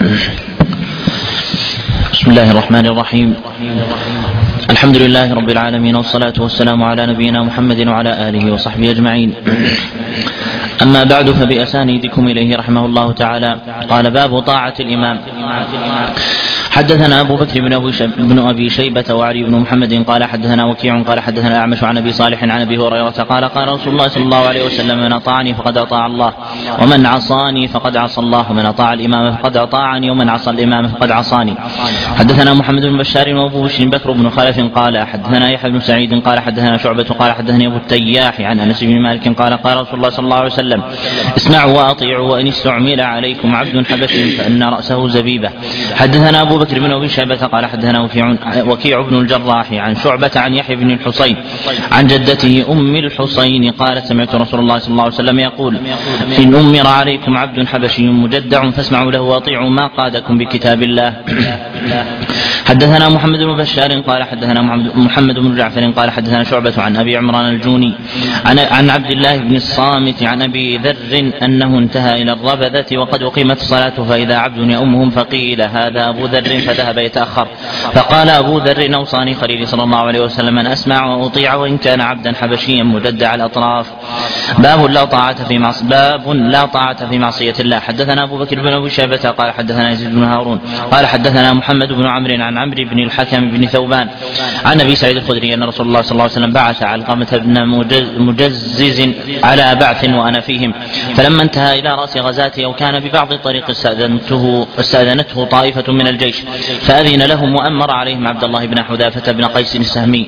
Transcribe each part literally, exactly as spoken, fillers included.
بسم الله الرحمن الرحيم. الحمد لله رب العالمين، والصلاة والسلام على نبينا محمد وعلى آله وصحبه أجمعين. أما بعد، فبأسانيدكم إليه رحمه الله تعالى قال: باب طاعة الإمام. حدثنا أبو بكر بن أبي شيبة وعلي بن محمد قال حدثنا وكيع قال حدثنا الأعمش عن أبي صالح عن أبي هريرة قال: قال رسول الله صلى الله عليه وسلم: من أطاعني فقد أطاع الله، ومن عصاني فقد عصى الله، ومن أطاع الإمام فقد أطاعني، ومن عصى الإمام فقد عصاني. حدثنا محمد بن بشار وأبو بشر بكر بن خلف قال حدثنا يحيى بن سعيد قال حدثنا شعبة قال حدثني أبو التياح عن أنس بن مالك قال: قال رسول الله صلى الله عليه وسلم: اسمعوا وأطيعوا، وإن استعمل عليكم عبد حبشي فإن رأسه زبيبة. حدثنا أبو بكر بن أبي شيبة قال حدثنا وكيع, وكيع بن الجراح عن شعبة عن يحيى بن الحصين عن جدته أم الحصين قالت: سمعت رسول الله صلى الله عليه وسلم يقول: إن أمر عليكم عبد حبشي مجدع فاسمعوا له وأطيعوا ما قادكم بكتاب الله. حدثنا محمد بن بشار قال حدثنا محمد بن جعفر قال حدثنا شعبة عن أبي عمران الجوني عن, عن عبد الله بن الصامت عن أبي ذر أنه انتهى إلى الربذة وقد أقيمت الصلاة فإذا عبد يؤمهم، فقيل: هذا أبو ذر، فذهب يتأخر، فقال أبو ذر: أوصاني خليلي صلى الله عليه وسلم أن أسمع وأطيع وإن كان عبدا حبشيا مجدع الأطراف. باب لا طاعة في معصية باب لا طاعة في معصية الله. حدثنا أبو بكر بن أبي شيبة قال حدثنا يزيد بن هارون قال حدثنا محمد بن عمرو عن عمرو بن الحكم بن ثوبان عن أبي سعيد الخدري أن رسول الله صلى الله عليه وسلم بعث علقمة بن مجزز على بعث وأنا فيهم، فلما انتهى إلى رأس غزاته أو كان ببعض الطريق استأذنته, استأذنته طائفة من الجيش فأذن لهم وأمر عليهم عبد الله بن حذافة بن قيس السهمي،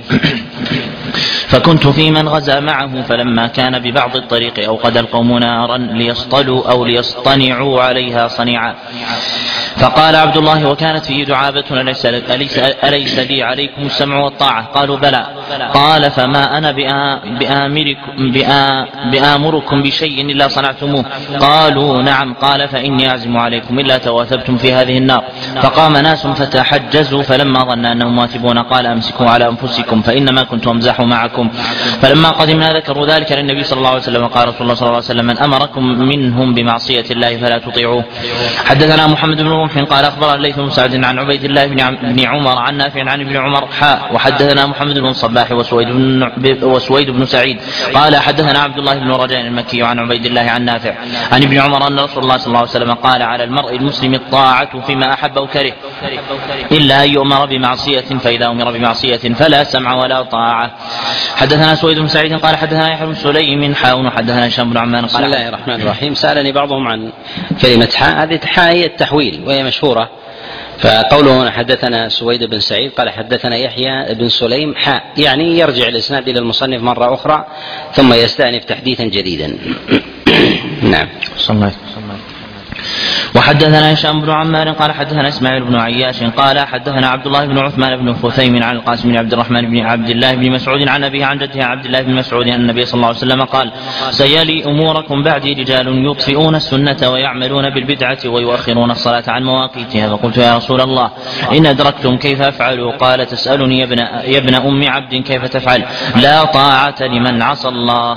فكنت في من غزا معه، فلما كان ببعض الطريق أوقد القوم نارا ليصطلوا أو ليصطنعوا عليها صنيعا، فقال عبد الله: وكانت فيه دعابة: أليس, أليس, أليس لي عليكم السمع والطاعة؟ قالوا: بلى. قال: فما أنا بآمركم, بآمركم بشيء إلا صنعتموه؟ قالوا: نعم. قال: فإني أعزم عليكم إلا تواثبتم في هذه النار. فقام ناس فتحجزوا، فلما ظن أنهم واثبون قال: أمسكوا على أنفسكم فإنما كنت أمزح معكم. فلما قدمنا ذكروا ذلك للنبي صلى الله عليه وسلم، قال رسول الله صلى الله عليه وسلم: من أمركم منهم بمعصية الله فلا تطيعوه. حدثنا محمد بن رمح قال أخبر الليث بن سعد عن عبيد الله بن عمر عن نافع عن ابن عمر حاء. وحدثنا محمد بن الصباح وسويد بن, وسويد بن سعيد قال حدثنا عبد الله بن رجاء المكي عن عبيد الله عن نافع عن ابن عمر أن رسول الله صلى الله عليه وسلم قال: على المرء المسلم الطاعة فيما أحب أو كره إلا أن يؤمر بمعصية، فإذا أمر بمعصية فلا سمع ولا طاعة. حدثنا سويد بن سعيد قال حدثنا يحيى بن سليم حاء وحدثنا هشام بن عمان. بسم الله الرحمن الرحيم. سألني بعضهم عن كلمة حاء، هذه حاء هي التحويل وهي مشهورة، فقوله حدثنا سويد بن سعيد قال حدثنا يحيى بن سليم حاء، يعني يرجع الإسناد إلى المصنف مرة أخرى ثم يستأنف تحديثا جديدا. نعم. صلى الله. وحدثنا هشام بن عمار قال حدثنا اسماعيل بن عياش قال حدثنا عبد الله بن عثمان بن خثيم عن القاسم بن عبد الرحمن بن عبد الله بن مسعود عن أبيه عن جده عبد الله بن مسعود أن النبي صلى الله عليه وسلم قال: سيلي أموركم بعدي رجال يطفئون السنة ويعملون بالبدعة ويؤخرون الصلاة عن مواقيتها. فقلت: يا رسول الله، إن أدركتم كيف أفعل؟ قال: تسألني يا ابن, يا ابن أم عبد كيف تفعل؟ لا طاعة لمن عصى الله.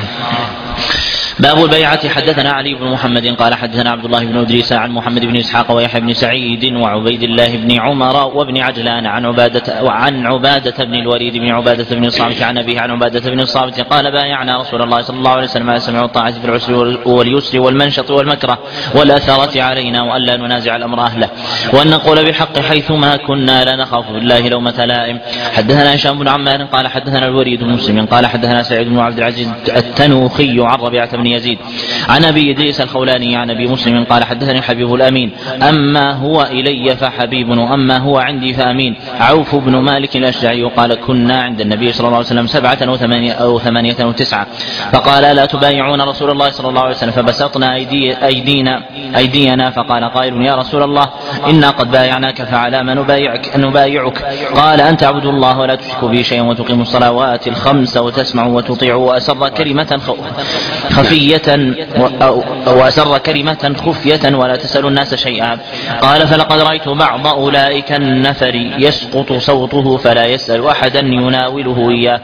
باب البيعة. حدثنا علي بن محمد قال حدثنا عبد الله بن إدريس عن محمد بن إسحاق ويحيى بن سعيد وعبيد الله بن عمر وابن عجلان عن عبادة وعن عبادة بن الوليد بن عبادة بن الصامت عن أبيه عن عبادة بن الصامت قال: بايعنا رسول الله صلى الله عليه وسلم على السمع والطاعة في العسر واليسر والمنشط والمكره والأثرة علينا، وألا ننازع الأمر أهله، وأن نقول بالحق حيثما كنا لا نخاف بالله لومة لائم. حدثنا هشام بن عمار قال حدثنا الوليد بن مسلم قال حدثنا سعيد بن عبد العزيز التنوخي عن ربيعة بن يزيد عن أبي إدريس الخولاني عن أبي مسلم قال حدثني حبيب الأمين: أما هو إلي فحبيب وأما هو عندي فأمين. عوف بن مالك الأشجعي قال: كنا عند النبي صلى الله عليه وسلم سبعة أو ثمانية أو ثمانية أو تسعة، فقال: لا تبايعون رسول الله صلى الله عليه وسلم، فبسطنا أيدي أيدينا أيدينا فقال قائل: يا رسول الله، إنا قد بايعناك فعلى ما نبايعك نبايعك؟ قال: أن تعبدوا الله ولا تشركوا به شيئا وتقيموا الصلوات الخمس وتسمعوا وتطيعوا. وأسر كلمة خفية وأسر كلمة خفية ولا تسأل الناس شيئا. قال فلقد رأيت بعض أولئك النفر يسقط صوته فلا يسأل أحدا يناوله إياه.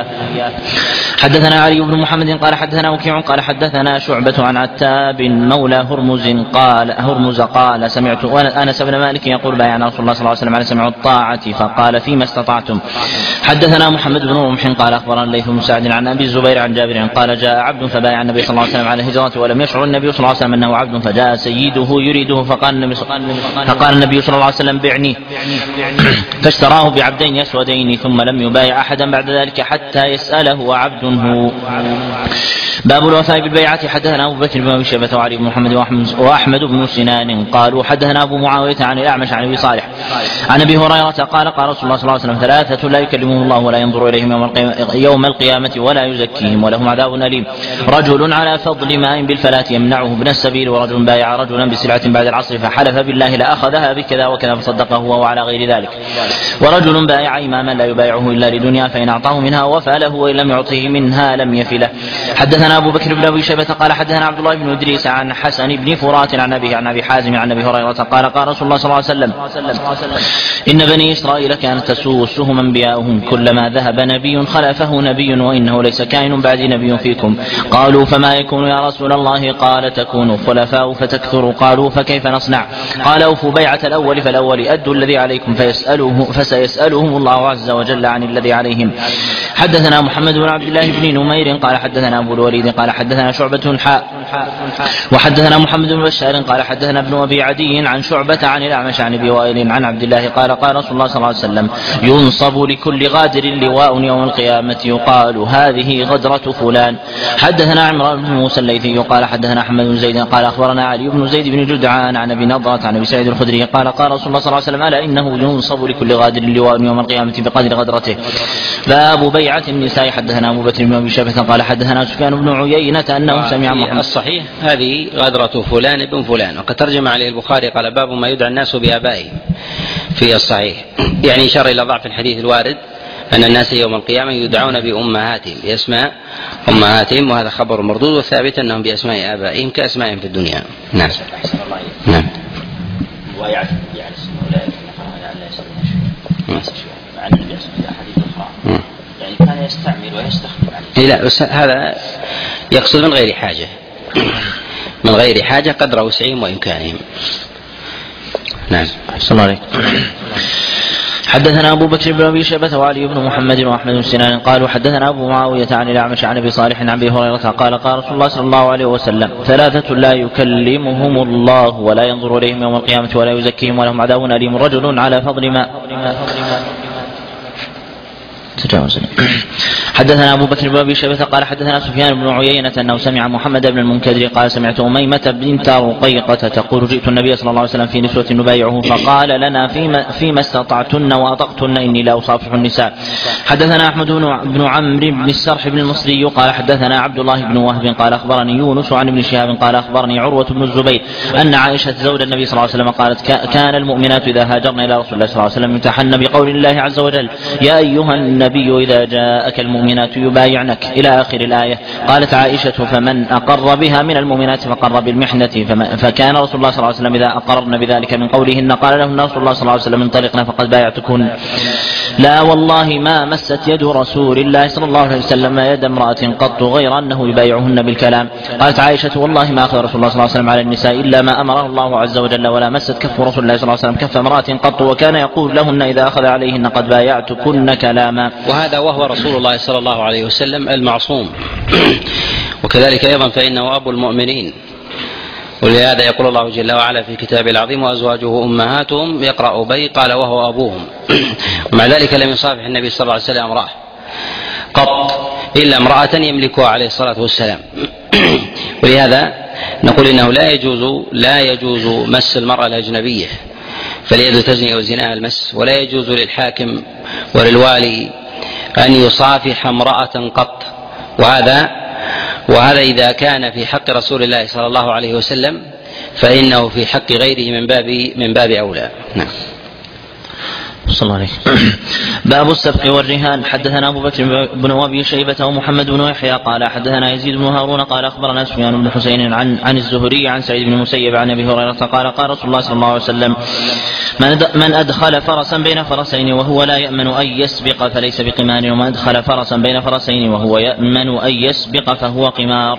حدثنا علي بن محمد قال حدثنا وكيع قال حدثنا شعبة عن عتاب مولى هرمز قال هرمز قال سمعت أنس بن مالك يقول بايعنا رسول الله صلى الله عليه وسلم على سمع الطاعة فقال فيما استطعتم. حدثنا محمد بن رمح قال أخبرنا الليث بن سعد عن أبي الزبير عن جابر قال جاء عبد فبايع النبي صلى الله عليه وسلم على الهجرة ولم يشعر النبي صلى الله عليه وسلم أنه عبد فجاء سيده يريده فقال النبي, فقال النبي صلى الله عليه وسلم بعني فاشتراه بعبدين أسودين ثم لم يبايع أحدا بعد ذلك حتى يسأله وعبد هو. باب الوفاء بالبيعة. حدثنا أبو بكر بن أبي شيبة وعلي بن محمد وأحمد بن سنان قالوا حدثنا أبو معاوية عن الأعمش عن أبي صالح عن أبي هريرة قال قال رسول الله صلى الله عليه وسلم ثلاثة لا يكلمهم الله ولا ينظر إليهم يوم القيامة ولا يزكيهم ولهم عذاب أليم رجل على فضل ماء بالفلاة يمنعه ابن السبيل ورجل بايع رجلا بسلعة بعد العصر فحلف بالله لأخذها بكذا وكذا فصدقه وهو على غير ذلك ورجل بايع إماما لا يبايعه إلا لدنيا فإن أعطاه منها وفى له وإن لم يعطه منها لم يفله. حدثنا أبو بكر بن أبي شيبة قال حدثنا عبد الله بن إدريس عن حسن بن فرات عن أبيه عن أبي حازم عن أبي هريرة قال قال رسول الله صلى الله عليه وسلم إن بني إسرائيل كانت تسوسهم أنبياؤهم كلما ذهب نبي خلفه نبي وإنه ليس كائن بعد نبي فيكم. قالوا فما يكون يا رسول الله؟ قال تكونوا خلفاء فتكثروا. قالوا فكيف نصنع؟ قال أوفوا بيعة الأول فالأول أدوا الذي عليكم فيسأله فسيسألهم الله عز وجل عن الذي عليهم. حدثنا محمد بن عبد الله بن نمير قال حدثنا أبو الوليد قال حدثنا شعبة حاء وحدثنا محمد بن بشار قال حدثنا ابن أبي عدي عن شعبة عن الأعمش عن أبي وائل عن عبد الله قال قال رسول الله صلى الله عليه وسلم ينصب لكل غادر لواء يوم القيامة يقال هذه غدرة فلان. حدثنا عمران بن موسى الليثي قال حدثنا أحمد بن زيد قال أخبرنا علي بن زيد بن جدعان عن أبي نضرة عن أبي سعيد الخدري قال قال رسول الله صلى الله عليه وسلم ألا إنه ينصب لكل غادر لواء يوم القيامة بقدر غدرته. باب بيعة النساء. حدثنا أبو بكر بن أبي شيبة قال حدثنا سفيان بن عيينة أنه سمع محمد الصحيح هذه غدرة فلان بن فلان وقد ترجم عليه البخاري قال باب ما يدعى الناس بآبائهم في الصحيح يعني إشارة إلى ضعف الحديث الوارد أن الناس يوم القيامة يدعون بأمهاتهم بأسماء أمهاتهم وهذا خبر مردود وثابت أنهم بأسماء آبائهم كأسمائهم في الدنيا. نعم نعم يعني كان يستعمل ويستخدم عليه. لا بس هذا يقصد من غير حاجة من غير حاجة قدر وسعهم وإمكانهم. نعم. صلى الله عليه. حدثنا أبو بكر بن أبي شيبة وعلي بن محمد وأحمد بن سنان قالوا حدثنا أبو معاوية عن الأعمش عن أبي صالح عن أبي هريرة قال قال رسول الله صلى الله عليه وسلم ثلاثة لا يكلمهم الله ولا ينظر إليهم يوم القيامة ولا يزكيهم ولهم عذاب أليم رجل على فضل ماء. تجاوزني. حدثنا أبو بكر بن أبي شيبة قال حدثنا سفيان بن عيينة أنه سمع محمد بن المنكدر قال سمعت أميمة بنت رقيقة تقول جئت النبي صلى الله عليه وسلم في نسوة نبايعه فقال لنا فيما, فيما استطعتن وأطقتن إني لا أصافح النساء. حدثنا أحمد بن عمرو بن السرح بن المصري قال حدثنا عبد الله بن وهب قال أخبرني يونس عن ابن شهاب قال أخبرني عروة بن الزبير أن عائشة زوج النبي صلى الله عليه وسلم قالت كان المؤمنات إذا هاجرن إلى رسول الله صلى الله عليه وسلم يمتحن بقول الله عز وجل يا أيها النبي إذا جاءك المؤمنات يبايعنك إلى آخر الآية. قالت عائشة فمن أقر بها من المؤمنات فقر بالمحنة فكان رسول الله صلى الله عليه وسلم إذا أقررن بذلك من قولهن قال لهن رسول الله صلى الله عليه وسلم انطلقنا فقد بايعتكن. لا والله ما مست يد رسول الله صلى الله عليه وسلم يد امرأة قط غير أنه يبايعهن بالكلام. قالت عائشة والله ما أخذ رسول الله صلى الله عليه وسلم على النساء إلا ما أمره الله عز وجل ولا مست كف رسول الله صلى الله عليه وسلم كف امرأة قط وكان يقول لهن إذا أخذ عليهن قد بايعتكن كلاما. وهذا وهو رسول الله صلى الله عليه وسلم المعصوم وكذلك أيضا فإنه أبو المؤمنين ولهذا يقول الله جل وعلا في كتابه العظيم وأزواجه أمهاتهم يقرأ بي قال وهو أبوهم. ومع ذلك لم يصافح النبي صلى الله عليه وسلم امرأة قط إلا امرأة يملكها عليه الصلاة والسلام. ولهذا نقول إنه لا يجوز لا يجوز مس المرأة الأجنبية فاليد تزني وزناها المس ولا يجوز للحاكم وللوالي أن يصافح امرأة قط وهذا وهذا إذا كان في حق رسول الله صلى الله عليه وسلم فإنه في حق غيره من باب من باب أولى. نعم. صلى الله عليه. باب السبق والرهان. حدثنا أبو بكر بن أبي شيبة ومحمد بن يحيى قال حدثنا يزيد بن هارون قال أخبرنا سفيان بن حسين عن عن الزهري عن سعيد بن المسيب عن أبي هريرة قال قال رسول الله صلى الله عليه وسلم من أدخل فرسا بين فرسين وهو لا يأمن أن يسبق فليس بقمار، ومن أدخل فرسا بين فرسين وهو يأمن أن يسبق فهو قمار.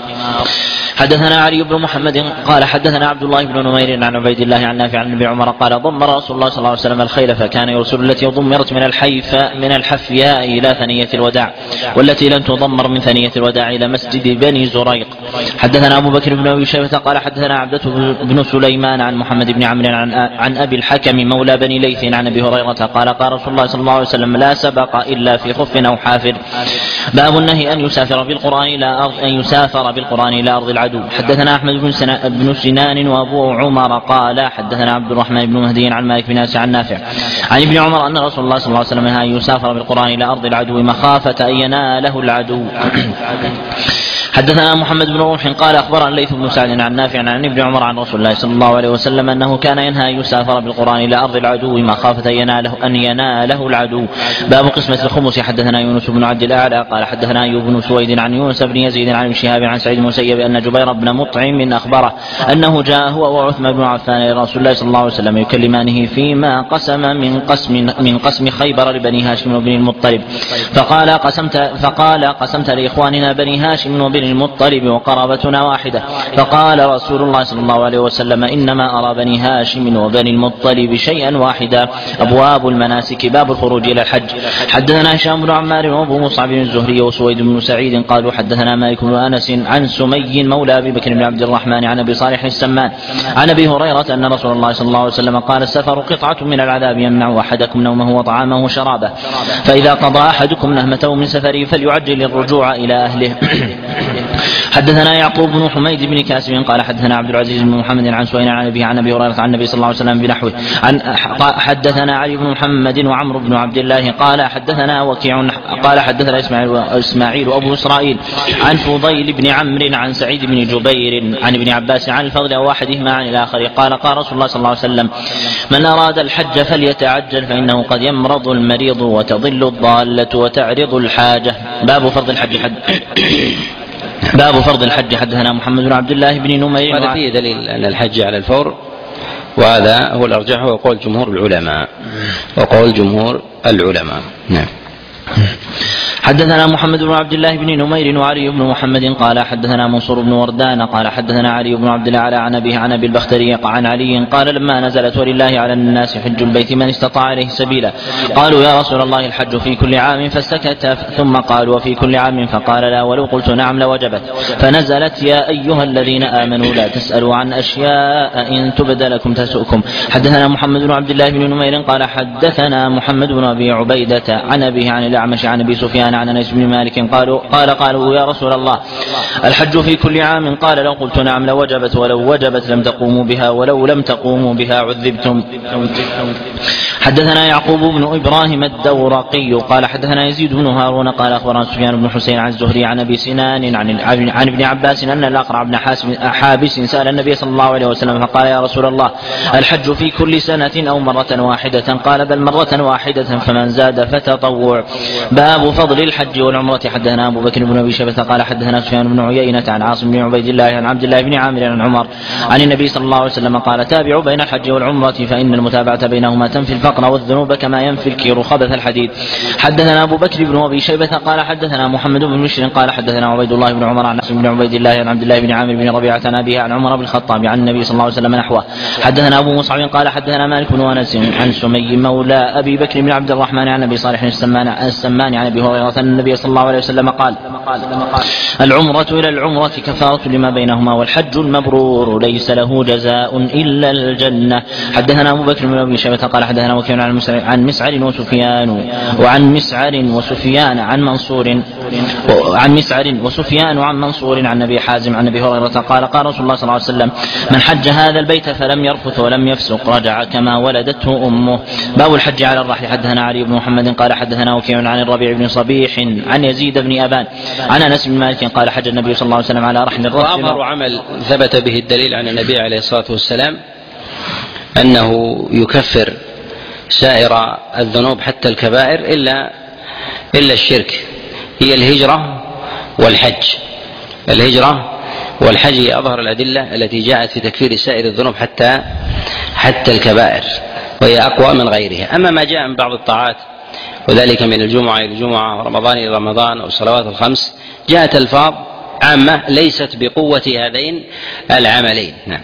حدثنا علي بن محمد قال حدثنا عبد الله بن نمير عن عبيد الله عن نافع عن ابن عمر قال ضمر رسول الله صلى الله عليه وسلم الخيل فكان يرسل التي ضمرت من الحيفاء من الحفياء إلى ثنية الوداع، والتي لم تضمر من ثنية الوداع إلى مسجد بني زريق. حدثنا أبو بكر بن أبي شيبة قال حدثنا عبدة بن سليمان عن محمد بن عمرو عن, عن أبي الحكم مولى بني ليث عن أبي هريرة قال قال رسول الله صلى الله عليه وسلم لا سبق إلا في خف أو حافر. باب النهي أن يسافر بالقرآن إلى أرض أن يسافر بالقرآن إلى أرض العدو. حدثنا أحمد بن, سنا بن سنان وأبو عمر قال حدثنا عبد الرحمن بن مهدي عن مالك بن ناس عن نافع عن ابن عمر أن رسول الله صلى الله عليه وسلم نهى أن يسافر بالقرآن إلى أرض العدو مخافة أن يناله العدو. حدثنا محمد بن روح قال أخبرنا الليث بن سعد عن نافع عن ابن عمر عن رسول الله صلى الله عليه وسلم أنه كان ينهى أن يسافر بالقرآن إلى أرض العدو مخافة أن يناله, أن يناله العدو. باب قسمة الخمس. حدثنا يونس بن عبد الأعلى قال حدثنا أيوب بن سويد عن يونس بن يزيد عن ابن شهاب عن سعيد المسيب أن جبير بن مطعم أخبره أنه جاء هو وعثمان بن عفان إلى رسول الله صلى الله عليه وسلم يكلمانه فيما قسم من قسم من قسم خيبر لبني هاشم وبني المطلب، فقال قسمت فقال قسمت لإخواننا بني هاشم وبني المطلب وقرابتنا واحدة، فقال رسول الله صلى الله عليه وسلم إنما أرى بني هاشم وبني المطلب شيئا واحدا. أبواب المناسك. باب الخروج إلى الحج. حدثنا هشام بن عمار وأبو مصعب الزهري وسويد بن سعيد قالوا حدثنا مالك بن أنس عن سمي مولى أبي بكر بن عبد الرحمن عن أبي صالح السمان عن أبي هريرة أن رسول الله صلى الله عليه وسلم قال السفر قطعة من العذاب يمنع أحدكم نومه وطعامه وشرابه، فإذا قضى أحدكم نهمته من سفره فليعجل الرجوع إلى أهله. حدثنا يعقوب بن حميد بن كاسب قال حدثنا عبد العزيز بن محمد عن سهيل عن أبيه عن أبي هريرة عن النبي صلى الله عليه وسلم بنحوه. عن حدثنا علي بن محمد وعمرو بن عبد الله قال حدثنا وكيع قال حدثنا إسماعيل, إسماعيل وأبو إسرائيل عن فضيل بن عمرو عن سعيد بن جبير عن ابن عباس عن الفضل أو واحدهما عن الآخر قال قال رسول الله صلى الله عليه وسلم من أراد الحج فليتعجل فإنه قد يمرض المريض وتضل الضالة وتعرض الحاجة. باب فرض الحج. حد باب فرض الحج. حدثنا محمد بن عبد الله بن نمير. هذا فيه دليل أن الحج على الفور، وهذا هو الأرجح وقول جمهور العلماء وقول جمهور العلماء. نعم. حدثنا محمد بن عبد الله بن نمير وعلي بن محمد قال حدثنا منصور بن وردان قال حدثنا علي بن عبد الأعلى عن أبيه عن أبي البختري عن علي قال لما نزلت ولله على الناس حج البيت من استطاع عليه سبيلا قالوا يا رسول الله الحج في كل عام فسكت ثم قالوا وفي كل عام فقال لا ولو قلت نعم لوجبت فنزلت يا أيها الذين آمنوا لا تسألوا عن أشياء إن تبد لكم تسؤكم. حدثنا محمد بن عبد الله بن نمير قال حدثنا محمد بن أبي عبيدة عن أبيه عن الأعمش عن أبي سفيان عن أنس بن مالك قالوا قال قالوا يا رسول الله الحج في كل عام قال لو قلت نعم لوجبت ولو وجبت لم تقوموا بها ولو لم تقوموا بها عذبتم. حدثنا يعقوب بن إبراهيم الدورقي قال حدثنا يزيد بن هارون قال أخبرنا سفيان بن حسين عن الزهري عن أبي سنان عن, عن ابن عباس أن الأقرع بن حابس سأل النبي صلى الله عليه وسلم فقال يا رسول الله الحج في كل سنة أو مرة واحدة قال بل مرة واحدة فمن زاد فتطوع. باب فضل الحج والعمرة. حدثنا أبو بكر بن أبي شيبة قال حدثنا سفيان بن عيينة عن عاصم بن عبيد الله عن عبد الله بن عامر عن عمر عن النبي صلى الله عليه وسلم قال تابعوا بين الحج والعمرة فإن المتابعة بينهما تنفي الفقر والذنوب كما ينفي الكير خبث الحديد. حدثنا أبو بكر بن أبي شيبة قال حدثنا محمد بن بشر قال حدثنا عبيد الله بن عمر عن عاصم بن عبيد الله عن عبد الله بن عامر بن ربيعة عن أبيه عن عمر بن الخطاب عن النبي صلى الله عليه وسلم نحوه. حدثنا أبو مصعب قال حدثنا مالك بن أنس عن سمي مولى أبي بكر بن عبد الرحمن عن أبي صالح السمان السمان عن أبي هريرة أن النبي صلى الله عليه وسلم قال العمرة إلى العمرة كفارة لما بينهما والحج المبرور ليس له جزاء إلا الجنة. حدثنا أبو بكر بن أبي شيبة قال حدثنا وكيع عن مسعر وسفيان وعن مسعر وسفيان عن منصور عن مسعر وسفيان وعن منصور عن أبي حازم عن أبي هريرة قال قال رسول الله صلى الله عليه وسلم من حج هذا البيت فلم يرفث ولم يفسق رجع كما ولدته أمه. باب الحج على الرحل. حدثنا علي بن محمد قال حدثنا وكيع عن الربيع بن صبيح عن يزيد بن أبان عن أنس بن مالك قال حج النبي صلى الله عليه وسلم على رحل الرحل. وأظهر عمل ثبت به الدليل عن النبي عليه الصلاة والسلام أنه يكفر سائر الذنوب حتى الكبائر إلا إلا الشرك، هي الهجرة والحج. الهجرة والحج هي أظهر الأدلة التي جاءت في تكفير سائر الذنوب حتى حتى الكبائر، وهي أقوى من غيرها. أما ما جاء من بعض الطاعات وذلك من الجمعة إلى الجمعة ورمضان إلى رمضان أو الصلوات الخمس جاءت ألفاظ عامة ليست بقوة هذين العملين. نعم.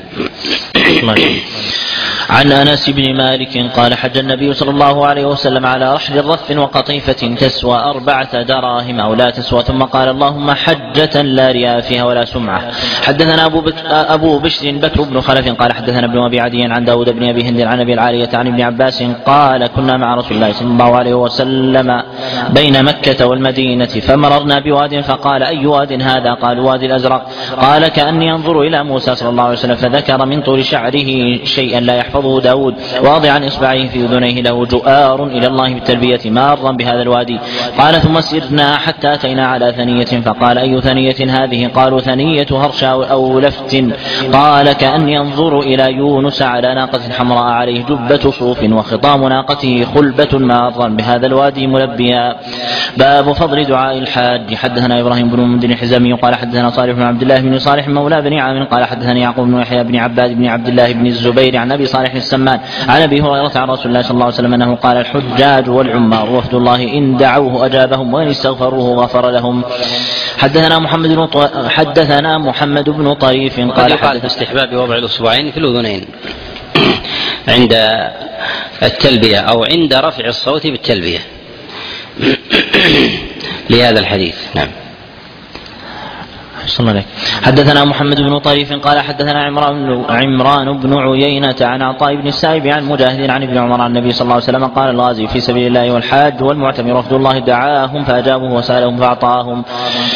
عن أنس بن مالك قال حج النبي صلى الله عليه وسلم على رحل رث وقطيفة تسوى أربعة دراهم أو لا تسوى، ثم قال اللهم حجة لا رياء فيها ولا سمعة. حدثنا أبو, بك أبو بشر بكر بن خلف قال حدثنا ابن أبي عدي عن داود بن أبي هند عن أبي العالية عن ابن عباس قال كنا مع رسول الله صلى الله عليه وسلم بين مكة والمدينة فمررنا بواد فقال أي واد هذا؟ قال وادي الأزرق. قال كأني أنظر إلى موسى صلى الله عليه وسلم فذكر من طول شعره شيئا لا يحفظه داود واضعا إصبعيه في أذنيه له جؤار إلى الله بالتلبية مارا بهذا الوادي. قال ثم سرنا حتى أتينا على ثنية فقال أي ثنية هذه؟ قالوا ثنية هرشا أو لفت. قال كأني أنظر إلى يونس على ناقة حمراء عليه جبة صوف وخطام ناقته خلبة مارا بهذا الوادي ملبيا. باب فضل دعاء الحاج. حدثنا إبراهيم بن منذر الحزامي قال حدثنا صالح بن عبد الله بن صالح مولى بن عامر قال حدثني يعقوب بن يحيى بن عباد بن عبد الله بن الزبير عن أبي صالح السمان عن أبي هريرة عن رسول الله صلى الله عليه وسلم أنه قال الحجاج والعمار وفد الله إن دعوه أجابهم وإن استغفروه غفر لهم. حدثنا محمد بن ط... حدثنا محمد بن طريف قال قال في استحباب وضع الأصبعين في الأذنين عند التلبية أو عند رفع الصوت بالتلبية لهذا الحديث. نعم. حدثنا محمد بن طريف قال حدثنا عمران, عمران بن عيينة عن عطاء بن السائب عن مجاهد عن ابن عمر عن النبي صلى الله عليه وسلم قال الغازي في سبيل الله والحاج والمعتمر وفد الله دعاهم فأجابوه وسألهم فأعطاهم.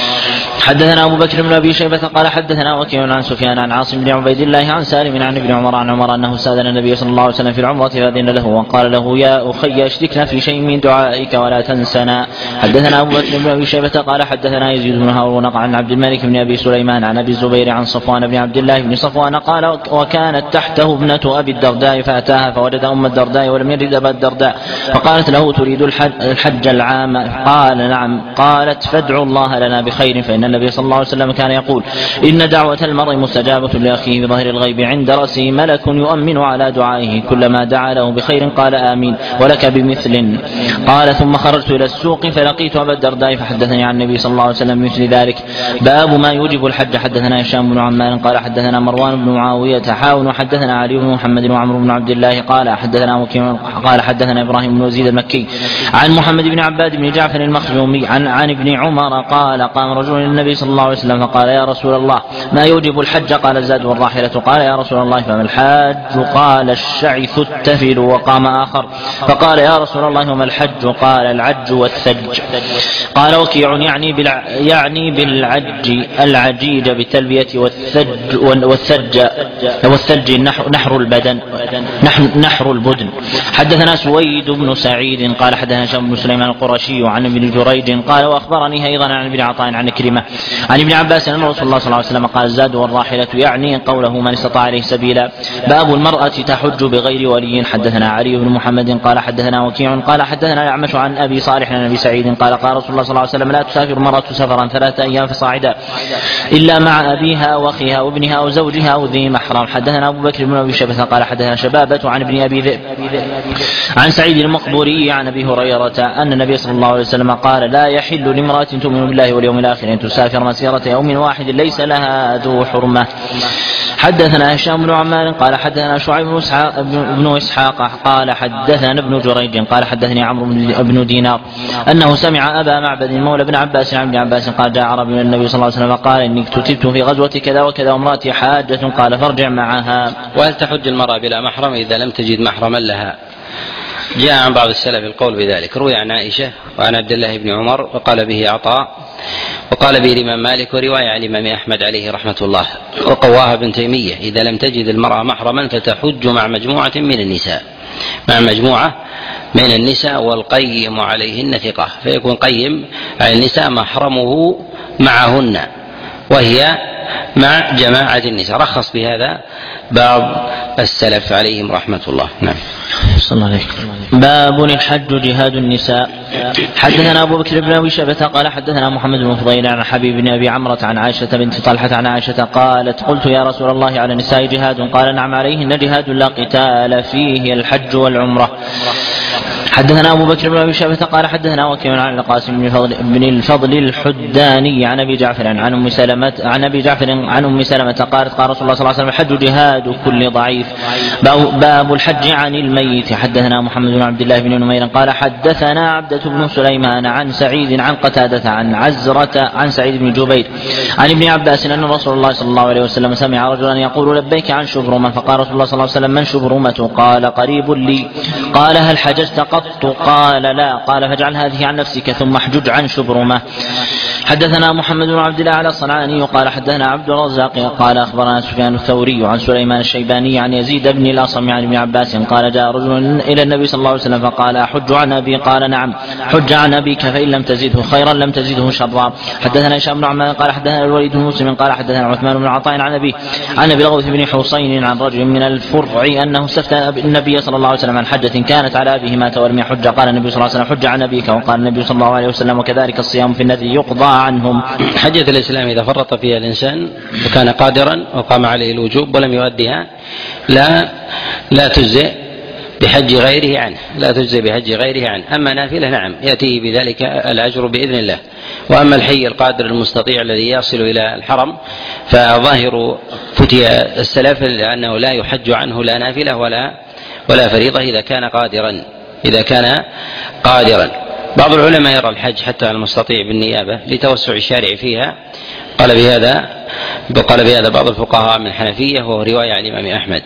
حدثنا أبو بكر بن أبي شيبة قال حدثنا وكيع عن سفيان عن عاصم بن عبيد الله عن سالم عن ابن عمر عن عمر أنه سأل النبي صلى الله عليه وسلم في العمرة فأذن له وقال له يا أخي اشركنا في شيء من دعائك ولا تنسنا. حدثنا أبو بكر بن أبي شيبة قال حدثنا يزيد بن هارون عن عبد الملك بن أبي سليمان عن أبي الزبير عن صفوان بن عبد الله بن صفوان قال وكانت تحته ابنة أبي الدرداء فأتاها فوجد أم الدرداء ولم يجد أبا الدرداء فقالت له تريد الحج, الحج العام؟ قال نعم. قالت فادعوا الله لنا بخير فإن النبي صلى الله عليه وسلم كان يقول إن دعوة المرء مستجابة لأخيه بظهر الغيب عند رأسه ملك يؤمن على دعائه كلما دعا له بخير قال آمين ولك بمثل. قال ثم خرجت إلى السوق فلقيت أبا الدرداء فحدثني عن النبي صلى الله عليه وسلم مثل ذلك. باب ما يوجب الحج. حدثنا هشام بن عمار قال حدثنا مروان بن معاوية حاون وحدثنا علي بن محمد وعمرو بن عبد الله قال حدثنا وكيع قال حدثنا إبراهيم بن يزيد المكي عن محمد بن عباد بن جعفر المخزومي عن عن ابن عمر قال قام رجل للنبي صلى الله عليه وسلم فقال يا رسول الله ما يوجب الحج؟ قال الزاد والراحلة. قال يا رسول الله فما الحاج؟ قال الشعث التفل. وقام آخر فقال يا رسول الله وما الحج؟ قال العج والثج. قال وكيع يعني بالع... يعني بالعج العجيج بالتلبية والثج والثج والثج نحر, نحر البدن نحر, نحر البدن. حدثنا سويد بن سعيد قال حدثنا هشام بن سليمان القرشي عن ابن جريج قال واخبرني ايضا عن ابن عطاء عن كريمة عن ابن عباس ان رسول الله صلى الله عليه وسلم قال الزاد والراحلة يعني قوله من استطاع اليه سبيلا. باب المرأة تحج بغير ولي. حدثنا علي بن محمد قال حدثنا وكيع قال حدثنا الأعمش عن ابي صالح عن ابي سعيد قال قال رسول الله صلى الله عليه وسلم لا تسافر المرأة سفرا ثلاثة ايام فصاعدا إلا مع أبيها وأخيها وابنها أو زوجها أو ذي محرم. حدثنا أبو بكر بن أبي شيبة قال حدثنا شبابة عن ابن أبي ذئب عن سعيد المقبوري عن أبي هريرة أن النبي صلى الله عليه وسلم قال لا يحل لامرأة تؤمن بالله واليوم الآخر أن تسافر مسيرة يوم واحد ليس لها ذو حرمة. حدثنا هشام بن عمار قال حدثنا شعيب بن إسحاق قال حدثنا ابن جريج قال حدثني عمرو بن دينار أنه سمع أبا معبد مولى بن عباس عن ابن عباس قال جاء عربي من النبي صلى الله عليه وسلم قال إني اكتتبت في غزوة كذا وكذا وامرأتي حاجة قال فارجع معها. وهل تحج المرأة بلا محرم إذا لم تجد محرما لها؟ جاء عن بعض السلف القول بذلك، روي عن عائشة وعن عبد الله بن عمر وقال به عطاء وقال به الإمام مالك ورواية عن الإمام أحمد عليه رحمة الله وقواها ابن تيمية إذا لم تجد المرأة محرما فتحج مع مجموعة من النساء مع مجموعة من النساء والقيم عليهن ثقة، فيكون قيم على النساء محرمه معهن وهي مع جماعة النساء. رخص بهذا بعض السلف عليهم رحمة الله. نعم. صلى الله عليه. باب الحج جهاد النساء. حدثنا أبو بكر بن أبي شيبة قال حدثنا محمد بن فضيل عن حبيب بن أبي عمرة عن عائشة بنت طلحة عن عائشة قالت قلت يا رسول الله على النساء جهاد؟ قال نعم عليهن جهاد لا قتال فيه الحج والعمرة. حدثنا أبو بكر بن أبي شيبة قال حدثنا وكيع عن القاسم بن الفضل, بن الفضل الحداني عن أبي جعفر عن أم سلمة عن أبي جعفر عن أم سلمة قالت قال رسول الله صلى الله عليه وسلم الحج جهاد كل ضعيف. باب الحج عن الميت. حدثنا محمد بن عبد الله بن نمير قال حدثنا عبدة بن سليمان عن سعيد عن قتادة عن عزرة عن سعيد بن جبير عن ابن عباس أن رسول الله صلى الله عليه وسلم سمع رجلا يقول لبيك عن شبرمة فقال رسول الله صلى الله عليه وسلم من شبرمة؟ قال قريب لي. قال هل حججت قط؟ قال لا. قال فاجعل هذه عن نفسك ثم احجج عن شبرمة. حدثنا محمد بن عبد الله على الصنعاني قال حدثنا عبد الرزاق قال اخبرنا سفيان الثوري عن سليمان الشيباني عن يزيد بن الاصم عن ابن عباس قال جاء رجل الى النبي صلى الله عليه وسلم فقال احج عن ابي؟ قال نعم. حج عن ابيك فان لم تزده خيرا لم تزده شرا. حدثنا هشام بن عمار قال حدثنا الوليد بن مسلم قال حدثنا عثمان بن عطاء عن ابي عن ابي الغوث بن حسين عن رجل من الفرع انه استفتى النبي صلى الله عليه وسلم عن حجة كانت على ابيه مات ولم يحج. قال النبي صلى الله عليه وسلم حج عن ابيك. وقال النبي صلى الله عليه وسلم وكذلك الصيام في النذر يقضى عنهم. حجة الإسلام إذا فرط فيها الإنسان وكان قادرا وقام عليه الوجوب ولم يؤدها لا لا تجزئ بحج غيره عنه لا تجزئ بحج غيره عنه. أما نافلة نعم يأتيه بذلك الأجر بإذن الله. وأما الحي القادر المستطيع الذي يصل إلى الحرم فظاهر فتي السلف لأنه لا يحج عنه لا نافلة ولا ولا فريضة إذا كان قادرا إذا كان قادرا. بعض العلماء يرى الحج حتى على المستطيع بالنيابة لتوسع الشارع فيها. قال بهذا قال بهذا بعض الفقهاء من الحنفية وهو رواية عن الإمام أحمد.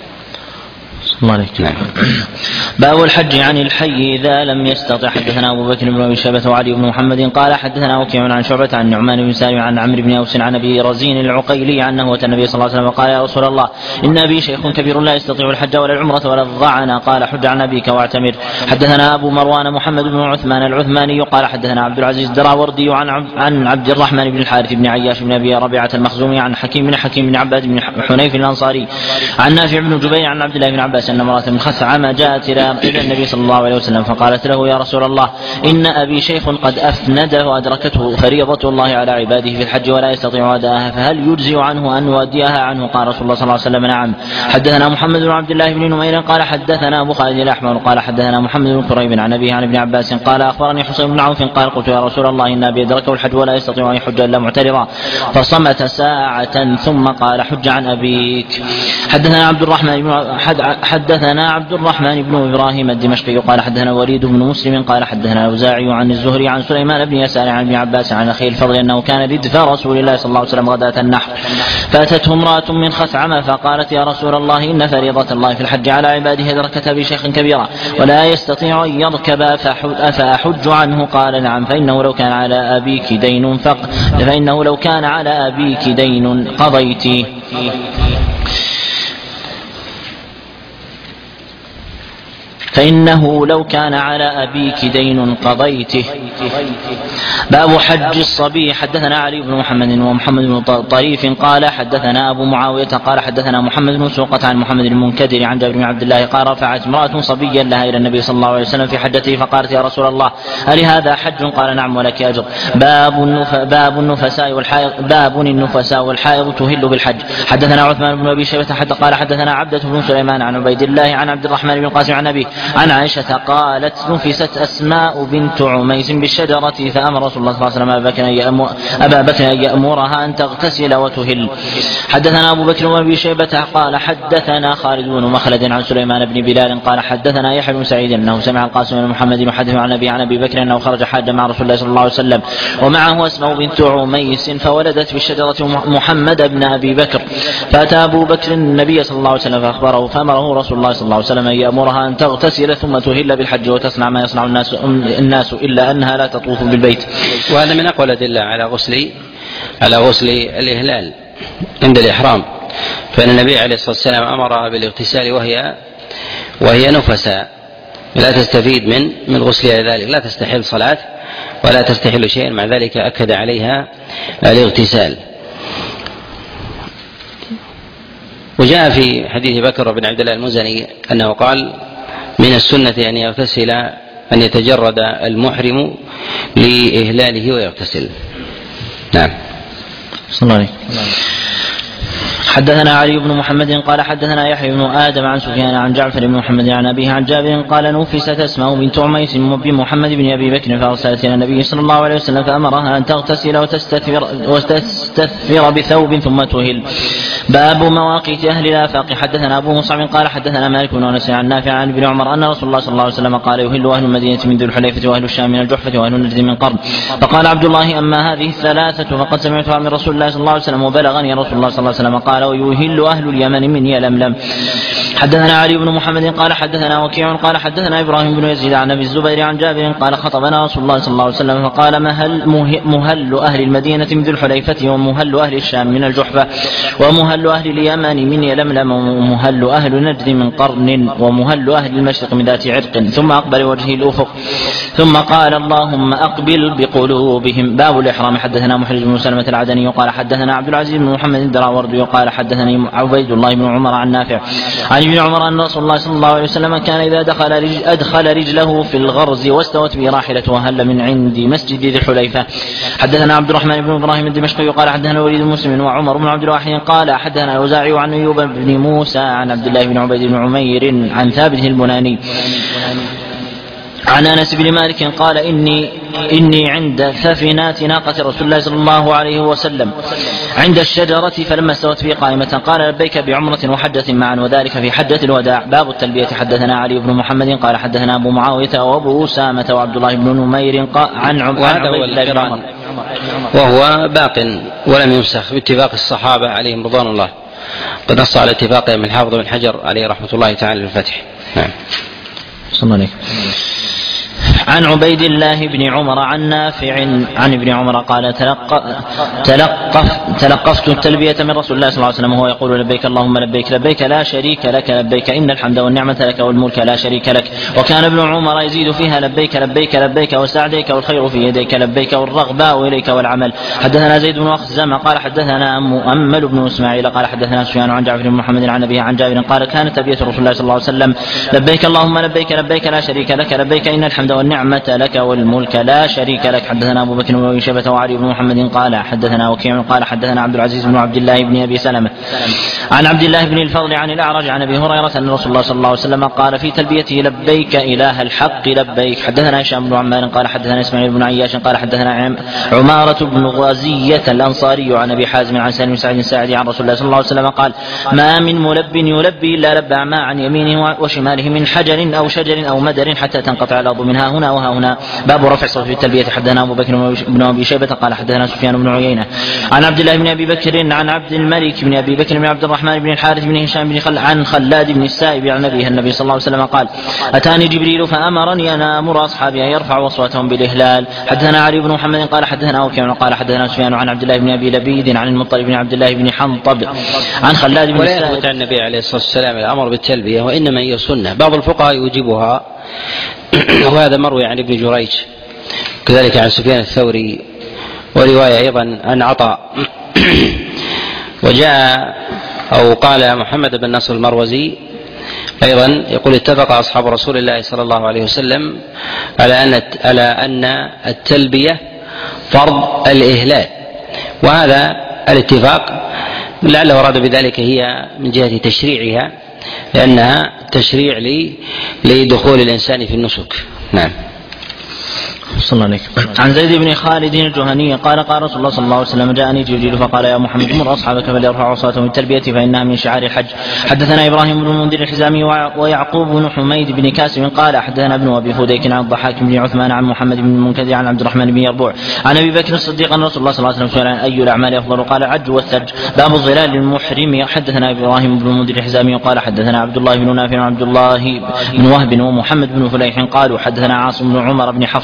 نعم. باب الحج عن الحي إذا لم يستطع. حدثنا أبو بكر بن أبي شيبة وعلي بن محمد قال حدثنا وكيع عن شعبة عن نعمان بن سالم عن عمرو بن أوس عن أبي رزين العقيلي عنه أتى النبي صلى الله عليه وسلم قال يا رسول الله إن أبي شيخ كبير لا يستطيع الحج ولا العمرة ولا الظعن. قال حج عن أبيك واعتمر. حدثنا أبو مروان محمد بن عثمان العثماني قال حدثنا عبد العزيز الدراوردي عن عن عبد الرحمن بن الحارث بن عياش بن أبي ربيعة المخزومي عن حكيم بن حكيم بن عباد بن حنيف الأنصاري عن نافع بن جبير عن عبد الله بن عباس أن امرأة من خثعم جاءت إلى النبي صلى الله عليه وسلم فقالت له يا رسول الله إن أبي شيخ قد أفنده وأدركته فريضة الله على عباده في الحج ولا يستطيع أداءها فهل يجزي عنه أن يؤديها عنه؟ قال رسول الله صلى الله عليه وسلم نعم. حدثنا محمد بن عبد الله بن نمير قال حدثنا أبو خالد الأحمر قال حدثنا محمد بن كريب عن أبيه عن ابن عباس قال أخبرني حسين بن عوف قال قلت يا رسول الله إن أبي أدركه الحج ولا يستطيع أن يحج إلا معترضا فصمت ساعة ثم قال حج عن أبيك. حدثنا عبد الرحمن بن حدثنا عبد الرحمن بن إبراهيم الدمشقي قال حدثنا وليد بن مسلم قال حدثنا الأوزاعي عن الزهري عن سليمان بن يسار عن ابن عباس عن أخي الفضل أنه كان ردف رسول الله صلى الله عليه وسلم غداة النحر فأتته امرأة من خثعم فقالت يا رسول الله إن فريضة الله في الحج على عباده أدركت بشيخ كبيرا ولا يستطيع أن يركب أفأحج عنه؟ قال نعم. فإنه لو كان على أبيك دين فق فإنه لو كان على أبيك دين قضيتيه. فإنه لو كان على أبيك دين قضيته. باب حج الصبي. حدثنا علي بن محمد ومحمد بن طريف قال حدثنا أبو معاوية قال حدثنا محمد بن سوقة عن محمد المنكدر عن جابر بن عبد الله قال رفعت امرأة صبيا لها إلى النبي صلى الله عليه وسلم في حجته فقالت يا رسول الله هل هذا حج؟ قال نعم ولك أجر. باب النف... باب النفساء والحائض باب النفساء والحائض تهل بالحج. حدثنا عثمان بن أبي شيبة حتى قال حدثنا عبدة بن سليمان عن عبيد الله عن عبد الرحمن بن القاسم عن أبيه عن عائشة قالت نفست أسماء بنت عميس بالشجرة فأمر رسول الله صلى الله عليه وسلم أبا بكر أن يأمرها أن تغتسل وتهل. حدثنا أبو بكر بن أبي شيبة قال حدثنا خالد بن مخلد عن سليمان بن بلال قال حدثنا يحيى بن سعيد أنه سمع القاسم بن محمد يحدث عن أبي عن أبي بكر أنه خرج حاجا مع رسول الله صلى الله عليه وسلم ومعه أسماء بنت عميس فولدت بالشجرة محمد بن أبي بكر فأتى أبو بكر النبي صلى الله عليه وسلم فأخبره فأمره رسول الله صلى الله عليه وسلم أن يأمرها أن تغتسل ثم تهل بالحج وتصنع ما يصنع الناس, الناس إلا أنها لا تطوف بالبيت. وهذا من أقوى الأدلة على غسل على غسل الإهلال عند الإحرام. فإن النبي عليه الصلاة والسلام أمرها بالاغتسال وهي وهي نفساء لا تستفيد من من غسلها ذلك لا تستحل صلاة ولا تستحل شيئا مع ذلك أكد عليها الاغتسال. وجاء في حديث بكر بن عبد الله المزني أنه قال من السنة أن يغتسل أن يتجرد المحرم لإهلاله ويغتسل. نعم. صلى الله عليه. حدثنا علي بن محمد قال حدثنا يحيى بن آدم عن سفيان عن جعفر بن محمد عن أبيه عن جابر قال نوفست أسماء بنت عميس بمحمد بن أبي بكر فأرسلت إلى النبي صلى الله عليه وسلم فأمرها أن تغتسل وتستثفر, وتستثفر بثوب ثم تهل. باب مواقيت أهل الآفاق. حدثنا أبو مصعب قال حدثنا مالك بن أنس عن نافع عن ابن عمر أن رسول الله صلى الله عليه وسلم قال يهل أهل المدينة من ذي الحليفة وأهل الشام من الجحفة وأهل النجد من قرن. فقال عبد الله أما هذه الثلاثة فقد سمعتها من رسول الله صلى الله عليه وسلم وبلغني رسول الله صلى الله عليه وسلم قال ويهل أهل اليمن من يلملم. حدثنا علي بن محمد قال حدثنا وكيع قال حدثنا إبراهيم بن يزيد عن أبي الزبير عن جابر قال خطبنا رسول الله صلى الله عليه وسلم فقال مهل, مهل أهل المدينة من ذي الحليفة ومهل أهل الشام من الجحفة ومهل أهل اليمن من يلملم ومهل أهل نجد من قرن ومهل أهل المشرق من ذات عرق ثم أقبل وجهه الأفق ثم قال اللهم أقبل بقلوبهم. باب الإحرام. حدثنا محرز بن سلمة العدني قال حدثنا عبد العزيز بن محمد الدراوردي قال حدثني عبيد الله بن عمر عن نافع عن ابن عمر أن رسول الله صلى الله عليه وسلم كان إذا دخل رجل أدخل رجله في الغرز واستوت به راحلته وهل من عند مسجد ذي الحليفة. حدثنا عبد الرحمن بن إبراهيم الدمشقي قال حدثنا وليد مسلم وعمر بن عبد الواحد قال حدثنا الأوزاعي عن أيوب بن موسى عن عبد الله بن عبيد بن عمير عن ثابت البناني عن أنس بن مالك قال إني إني عند ثفنات ناقة رسول الله صلى الله عليه وسلم عند الشجرة فلما استوت بي قائمة قال لبيك بعمرة وحجة معا وذلك في حجة الوداع. باب التلبية. حدثنا علي بن محمد قال حدثنا أبو معاوية وأبو أسامة وعبد الله بن نمير عن عبد الله بن عمر وهو باق ولم يمسخ باتفاق الصحابة عليهم رضوان الله. قد نص على اتفاقهم الحافظ بن حجر عليه رحمة الله تعالى الفتح. نعم. صلى الله عليه. عن عبيد الله بن عمر عن نافع عن ابن عمر قال تلق تلقف تلقفت التلبية من رسول الله صلى الله عليه وسلم وهو يقول لبيك اللهم لبيك لبيك لا شريك لك لبيك إن الحمد والنعمة لك والملك لا شريك لك. وكان ابن عمر يزيد فيها لبيك لبيك لبيك وسعديك والخير في يديك لبيك والرغباء إليك والعمل. حدثنا زيد بن أخزم قال حدثنا مؤمل بن إسماعيل قال حدثنا سفيان عن جعفر بن محمد عن أبيه عن جابر قال كانت تلبية رسول الله صلى الله عليه وسلم لبيك اللهم لبيك لبيك لا شريك لك لبيك إن الحمد والنعمة لك والملك لا شريك لك. حدثنا أبو بكر بن شيبة وعلي بن محمد قال حدثنا وكيع قال حدثنا عبد العزيز بن عبد الله بن أبي سلمة عن عبد الله بن الفضل عن الأعرج عن أبي هريرة أن رسول الله صلى الله عليه وسلم قال في تلبيته لبيك إله الحق لبيك. حدثنا هشام بن عمار قال حدثنا إسماعيل بن عياش قال حدثنا عمارة بن غازية الأنصاري عن أبي حازم عن سالم بن سعد الساعدي عن رسول الله صلى الله عليه وسلم قال ما من ملب يلبي إلا لبى ما عن يمينه وشماله من حجر أو شجر أو مدر حتى تنقطع الأرض منها هنا وها هنا. باب رفع صوت التلبية. حدثنا أبو بكر بن أبي شيبة قال حدثنا سفيان بن عيينة عن عبد الله بن أبي بكر عن عبد الملك بن أبي بكر بن عبد الرحمن بن الحارث بن هشام بن خل عن خلاد بن السائب عن أبيه النبي صلى الله عليه وسلم قال أتاني جبريل فأمرني أن آمر أصحابي أن يرفعوا أصواتهم بالإهلال. حدثنا علي بن محمد قال حدثنا وكيع قال حدثنا سفيان عن عبد الله بن أبي لبيد عن المطلب بن عبد الله بن حنطب عن خلاد بن السائب. ولا يثبت عن النبي عليه الصلاة والسلام الأمر بالتلبية وإنما هي سنة. بعض الفقهاء يوجبها وهذا مروي عن ابن جريج كذلك عن سفيان الثوري ورواية أيضا عن عطاء. وجاء أو قال محمد بن نصر المروزي أيضا يقول اتفق أصحاب رسول الله صلى الله عليه وسلم على أن على أن التلبية فرض الإهلال. وهذا الاتفاق لعله أراد بذلك هي من جهة تشريعها لأنها تشريع لدخول الإنسان في النسك. نعم. صلى الله عليه وسلم. عن زيد بن خالد الجهني قال قال رسول الله صلى الله عليه وسلم جاءني جبريل فقال يا محمد مر أصحابك فليرفعوا أصواتهم بالتلبية فإنها من شعار الحج. حدثنا إبراهيم بن المنذر الحزامي ويعقوب بن حميد بن كاسم قال حدثنا ابن أبي فديك عن الضحاك بن عثمان عن محمد بن المنكدر عن عبد الرحمن بن يربوع عن أبي بكر الصديق أن رسول الله صلى الله عليه وسلم سئل عن أي الأعمال أفضل قال العج والثلج. باب الظلال للمحرم. حدثنا إبراهيم بن المنذر الحزامي قال حدثنا عبد الله بن نافع وعبد الله بن وهب ومحمد بن فليح قالوا حدثنا عاصم بن عمر بن حفص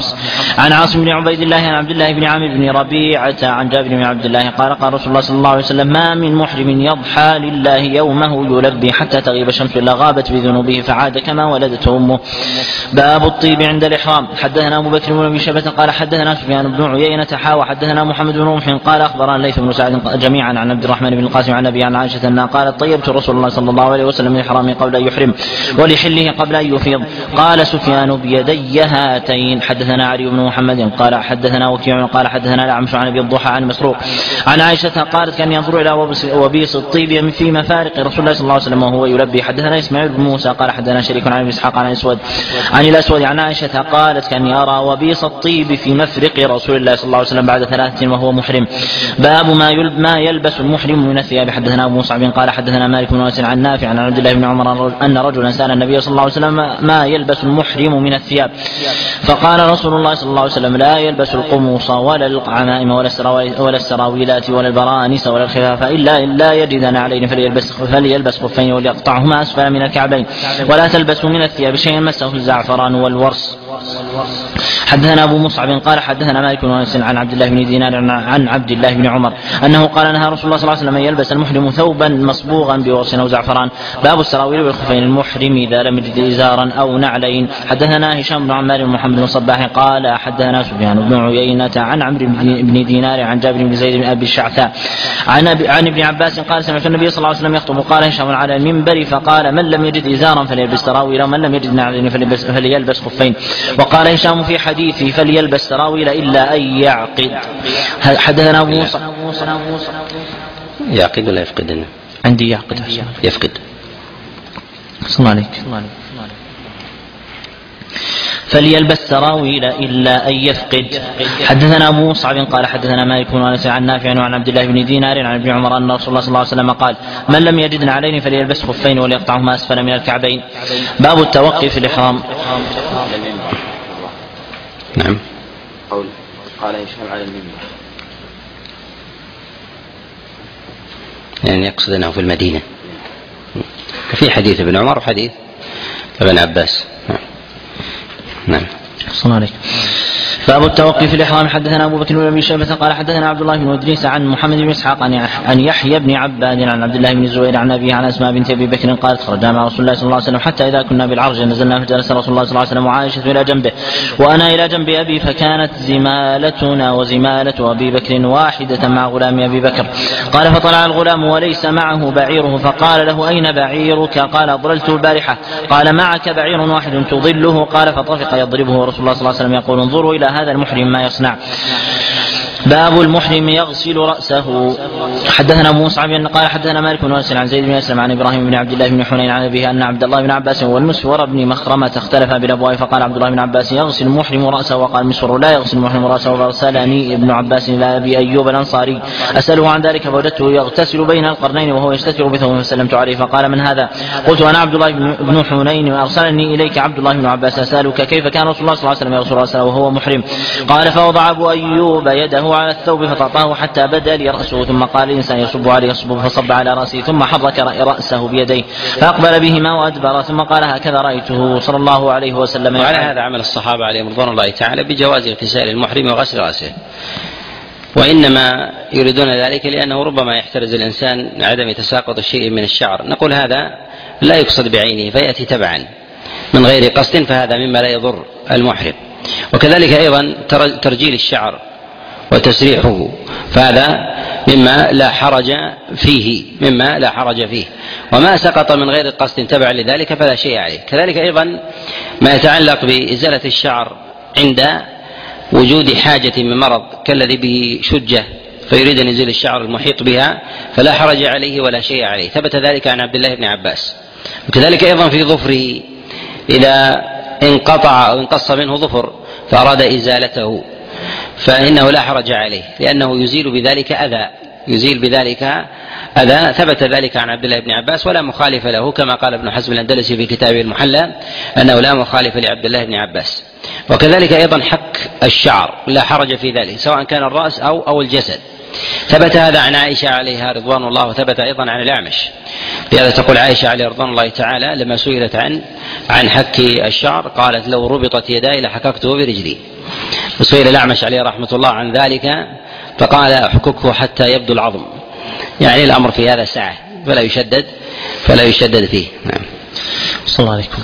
عن عاصم بن عبيد الله عن عبد الله بن عامر بن ربيعة عن جابر بن عبد الله قال قال رسول الله صلى الله عليه وسلم ما من محرم يضحى لله يومه يلبي حتى تغيب الشمس إلا غابت بذنوبه فعاد كما ولدته أمه. باب الطيب عند الإحرام. حدثنا أبو بكر بن أبي شيبة قال حدثنا سفيان بن عيينة حا وحدثنا محمد بن رمح قال أخبرنا ليث بن سعد جميعا عن عبد الرحمن بن القاسم عن أبي عن عائشة أنها قالت طيبت رسول الله صلى الله عليه وسلم لإحرامه قبل أن يحرم ولحله قبل أن يفيض. قال سفيان بيدي هاتين. حدثنا علي بن محمد قال حدثنا وكيع قال حدثنا الأعمش عن أبي الضحى عن مسروق عن عائشة قالت كان ينظر إلى وبيص الطيب في مفارق رسول الله صلى الله عليه وسلم وهو يلبي. حدثنا إسماعيل بن موسى قال حدثنا شريك عن إسحاق عن الأسود عن الأسود عن عائشة قالت كان يرى وبيص الطيب في مفرق رسول الله صلى الله عليه وسلم بعد ثلاثة وهو محرم. باب ما يلب ما يلبس المحرم من الثياب. حدثنا أبو مصعب قال حدثنا مالك بن أنس عن نافع عن عبد الله بن عمر أن رجلا سأل النبي صلى الله عليه وسلم ما يلبس المحرم من الثياب فقال رسول الله صلى الله عليه وسلم لا يلبس القموص ولا العمائم ولا السراويلات ولا البرانس ولا الخفاف إلا إلا يجدن عليه فليلبس فليلبس خفين وليقطعهما أسفل من الكعبين ولا تلبسوا من الثياب شيئا مسه الزعفران والورس. حدثنا أبو مصعب قال حدثنا مالك بن أنس عن عبد الله بن دينار عن عبد الله بن عمر أنه قال نهى رسول الله صلى الله عليه وسلم أن يلبس المحرم ثوبا مصبوغا بورس أو زعفران. باب السراويل والخفين المحرم إذا لم يجد إزارا أو نعلين. حدثنا هشام بن عمار بن محمد بن صباح قال حدثنا سفيان بن عيينة عن عمرو بن دينار عن جابر بن زيد بن أبي الشعثاء عن, عن ابن عباس قال سمعت النبي صلى الله عليه وسلم يخطب قال هشام على المنبر فقال من لم يجد إزارا فليلبس سراويل ومن لم يجد نعلين فليلبس, فليلبس خفين. وقال هشام في حديثه فليلبس سراويل إلا أن يعقد. حدثنا أبو موسى يعقد ولا يفقد؟ عندي يعقد يفقد. صلى عليك. فليلبس سراويل إلا أن يفقد. حدثنا أبو مصعب قال حدثنا مالك بن أنس عن نافع وعن عبد الله بن دينار عن ابن عمر أن رسول الله صلى الله عليه وسلم قال من لم يجد نعلين فليلبس خفين وليقطعهما أسفل من الكعبين. باب التوقي في الإحرام. نعم. قول قال هشام على المنبر يعني يقصد أنه في المدينة في حديث ابن عمر وحديث ابن عباس. نعم. صلى عليك. باب التوقي في الإحرام. حدثنا أبو بكر بن أبي شيبة قال حدثنا عبد الله بن إدريس عن محمد بن إسحاق عن يحيى بن عباد عن عبد الله بن الزبير عن أبيه عن أسماء بنت أبي بكر قالت خرجنا مع رسول الله صلى الله عليه وسلم حتى إذا كنا بالعرج نزلنا فجلس رسول الله صلى الله عليه وسلم وعائشة إلى جنبه وأنا إلى جنب أبي فكانت زمالتنا وزمالة أبي بكر واحدة مع غلام أبي بكر. قال فطلع الغلام وليس معه بعيره فقال له أين بعيرك؟ قال أضللت البارحة. قال معك بعير واحد تضله؟ قال فطفق يضربه ورسول الله صلى الله عليه وسلم يقول انظروا إلى هذا المحرم ما يصنع. باب المحرم يغسل رأسه. حدثنا أبو مصعب قال حدثنا مالك بن أنس عن زيد بن أسلم عن إبراهيم بن عبد الله بن حنين عن أبيه أن عبد الله بن عباس والمسور بن مخرمة اختلفا بالأبواب فقال عبد الله بن عباس يغسل المحرم رأسه وقال المسور لا يغسل المحرم رأسه. فأرسلني ابن عباس إلى أبي أيوب الأنصاري أسأله عن ذلك فوجدته يغتسل بين القرنين وهو يستتر بثوب فسلمت عليه فقال من هذا؟ قلت أنا عبد الله بن حنين وأرسلني إليك عبد الله بن عباس أسألك كيف كان رسول الله صلى الله عليه وسلم يغسل رأسه وهو محرم؟ قال فوضع أبو أيوب يده على الثوب فطأطاه حتى بدا لي رأسه ثم قال الإنسان يصب عليه يصب فصب على رأسه ثم حرك رأسه بيديه فأقبل بهما وأدبر ثم قال هكذا رأيته صلى الله عليه وسلم. وعلى هذا عمل الصحابة عليهم رضوان الله تعالى بجواز اغتسال المحرم وغسل رأسه وإنما يريدون ذلك لأنه ربما يحترز الإنسان من عدم تساقط شيء من الشعر. نقول هذا لا يقصد بعينه فيأتي تبعا من غير قصد فهذا مما لا يضر المحرم. وكذلك أيضا ترجيل الشعر وتسريحه فهذا مما لا حرج فيه مما لا حرج فيه وما سقط من غير قصد تبع لذلك فلا شيء عليه. كذلك أيضا ما يتعلق بإزالة الشعر عند وجود حاجة من مرض كالذي به شجة فيريد أن يزيل الشعر المحيط بها فلا حرج عليه ولا شيء عليه. ثبت ذلك عن عبد الله بن عباس. وكذلك أيضا في ظفره إذا انقطع أو انقص منه ظفر فأراد إزالته فإنه لا حرج عليه لأنه يزيل بذلك أذى يزيل بذلك أذى. ثبت ذلك عن عبد الله بن عباس ولا مخالف له كما قال ابن حزم الأندلسي في كتابه المحلى أنه لا مخالف لعبد الله بن عباس. وكذلك أيضا حك الشعر لا حرج في ذلك سواء كان الرأس أو أو الجسد. ثبت هذا عن عائشة عليها رضوان الله وثبت أيضا عن الأعمش. لهذا تقول عائشة عليه رضوان الله تعالى لما سئلت عن عن حك الشعر قالت لو ربطت يداي لحككته برجلي. وسئل الأعمش عليه رحمة الله عن ذلك فقال احككه حتى يبدو العظم، يعني الأمر في هذا سعة فلا يشدد فلا يشدد فيه. نعم. صلى الله عليكم.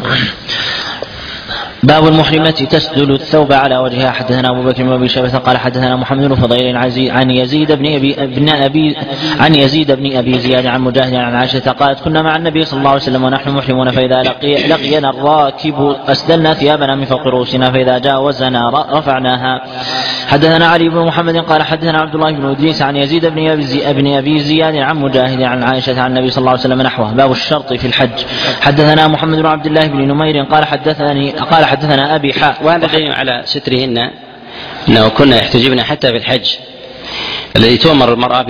باب المحرمة تسدل الثوب على وجهها. حدثنا أبو بكر بن أبي شيبة قال حدثنا محمد بن فضيل عن يزيد بن أبي, بن أبي عن يزيد بن أبي زياد عن مجاهد عن عائشة قالت كنا مع النبي صلى الله عليه وسلم ونحن محرمون فإذا لقي لقينا الراكب أسدلنا ثيابنا من فوق رؤوسنا فإذا جاوزنا رفعناها. حدثنا علي بن محمد قال حدثنا عبد الله بن إدريس عن يزيد بن أبي, بن أبي زياد عن مجاهد عن عائشة عن النبي صلى الله عليه وسلم نحوه. باب الشرط في الحج. حدثنا محمد بن عبد الله بن نمير قال حدثني قال حدثنا أبي حاء. وهذا دليل على سترهن أنه كنا يحتجبن حتى في الحج الذي تؤمر المرأة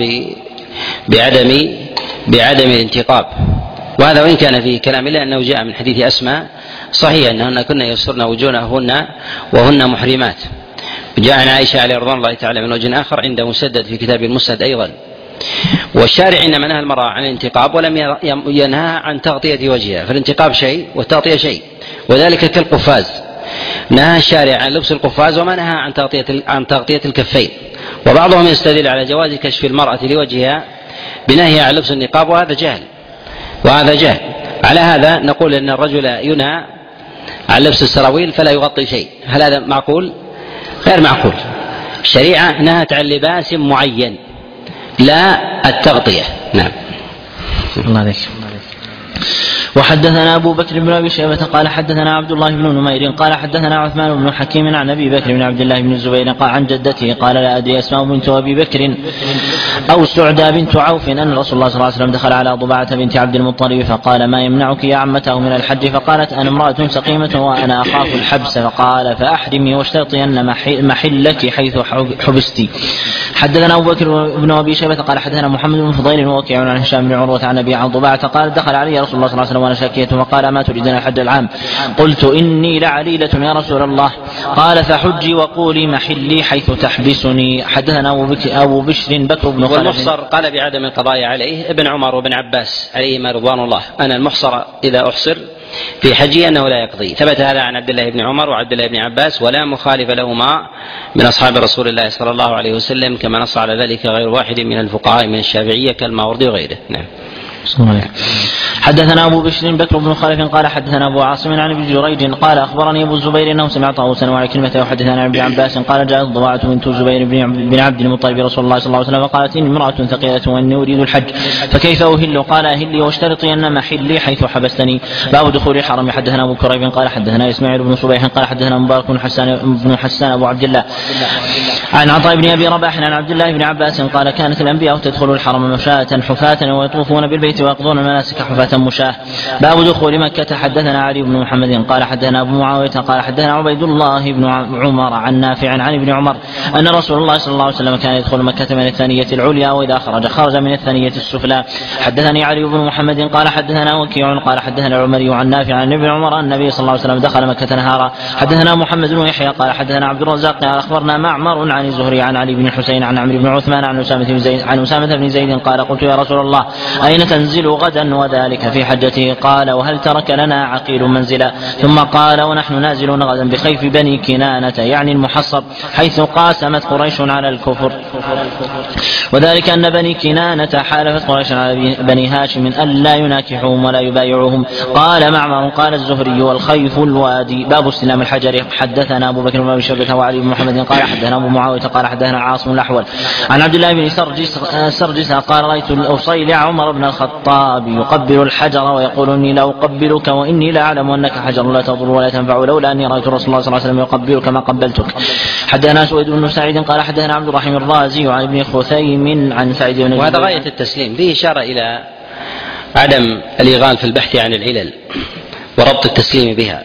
بعدم بعدم الانتقاب. وهذا وإن كان في كلام الله أنه جاء من حديث أسماء صحيح أنهن كنا يسترن وجوههن وهن محرمات. جاء عن عائشة عليه رضوان الله تعالى من وجه آخر عند مسدد في كتاب المسند أيضا. والشارع إنما نهى المرأة عن الانتقاب ولم ينهى عن تغطية وجهها، فالانتقاب شيء والتغطية شيء، وذلك كالقفاز نهى الشارع عن لبس القفاز وما نهى عن تغطية عن تغطية الكفين. وبعضهم يستدل على جواز كشف المرأة لوجهها بنهي عن لبس النقاب، وهذا جهل وهذا جهل. على هذا نقول أن الرجل ينهى عن لبس السراويل فلا يغطي شيء. هل هذا معقول؟ غير معقول. الشريعة نهت عن لباس معين لا التغطية. نعم. الله عليك. وحدثنا أبو بكر بن أبي شيبة قال حدثنا عبد الله بن نمير قال حدثنا عثمان بن حكيم عن أبي بكر بن عبد الله بن الزبير قال عن جدته قال لا أدري أسماء بنت أبي بكر أو سعدى بنت عوف أن رسول الله صلى الله عليه وسلم دخل على ضبعة بنت عبد المطلب فقال ما يمنعك يا عمته من الحج؟ فقالت أنا امرأة سقيمة وأنا أخاف الحبس. فقال فأحرمي واشترطي أن محلك حيث حبستي. حدثنا أبو بكر بن أبي شيبة قال حدثنا محمد بن فضيل ووكيع عن هشام بن عروة عن أبي عن ضبعة قال دخل علي رسول الله صلى الله عليه وسلم وأنا شاكية فقال ما تريدون الحج العام؟ قلت إني لعليلة يا رسول الله. قال فحجي وقولي محلي حيث تحبسني. حدثنا أبو بشر بكر بن خالد. والمحصر قال بعدم القضاء عليه ابن عمر وابن عباس عليهما رضوان الله أنا المحصر إذا أحصر في حجي أنه لا يقضي. ثبت هذا عن عبد الله بن عمر وعبد الله بن عباس ولا مخالف لهما من أصحاب رسول الله صلى الله عليه وسلم، كما نص على ذلك غير واحد من الفقهاء من الشافعية كالماوردي وغيره. نعم. حدثنا أبو بشر بكر بن خالد قال حدثنا أبو عاصم عن ابن جريج قال أخبرني أبو الزبير أنه سمع طاووسا وعكرمة يحدثنا عن ابن عباس قال جاءت ضباعة بنت الزبير بن عبد المطلب رسول الله صلى الله عليه وسلم وقالت إني امرأة ثقيلة وإني أريد الحج فكيف أهل؟ قال أهلي واشترطي أن محلي حيث حبستني. باب دخول الحرم. حدثنا أبو كريب قال حدثنا إسماعيل بن صبيح قال حدثنا مبارك بن حسان بن حسان أبو عبد الله عن عطاء بن أبي رباح عن عبد الله بن عباس قال كانت الأنبياء تدخل الحرم مشاة حفاة ويطوفون بالبيت ويقضون المناسك حفاة مشاة. باب دخول مكة. حدثنا علي بن محمد قال حدثنا أبو معاوية قال حدثنا عبيد الله بن عمر عن نافع عن ابن عمر أن رسول الله صلى الله عليه وسلم كان يدخل مكة من الثانية العليا وإذا خرج خرج من الثانية السفلى. حدثني علي بن محمد قال حدثنا وكيع قال حدثنا العمري عن نافع عن ابن عمر أن النبي صلى الله عليه وسلم دخل مكة نهارا. حدثنا محمد بن يحيى قال حدثنا عبد الرزاق قال أخبرنا معمر عن الزهري عن علي بن الحسين عن عمرو بن عثمان عن أسامة بن زيد عن أسامة بن زيد قال قلت يا رسول الله أين تنزل غدا وذلك في حجته؟ قال وهل ترك لنا عقيل منزلا؟ ثم قال ونحن نازلون غدا بخيف بني كنانة يعني المحصر حيث قاسمت قريش على الكفر، وذلك أن بني كنانة حالفت قريش على بني هاشم أن لا يناكحوهم ولا يبايعوهم. قال معمر قال الزهري والخيف الوادي. باب استلام الحجر. حدثنا أبو بكر بن أبي شيبة وعلي بن محمد قال حدثنا أبو معاوية قال حدثنا عاصم الأحول عن عبد الله بن سرجس, سرجس قال رأيت الأصيل عمر بن الخطاب يقبل الحجر ويقول إني لا أقبلك وإني لا أعلم أنك حجر لا تضر ولا تنفع لولا أني رأيت رسول الله صلى الله عليه وسلم يقبلك ما قبلتك. حدثنا سويد بن سعيد قال حدثنا عبد الرحيم الرازي عن ابن خثيم عن سعيد بن وهذا غاية التسليم. فيه إشارة إلى عدم الإغال في البحث عن العلل وربط التسليم بها،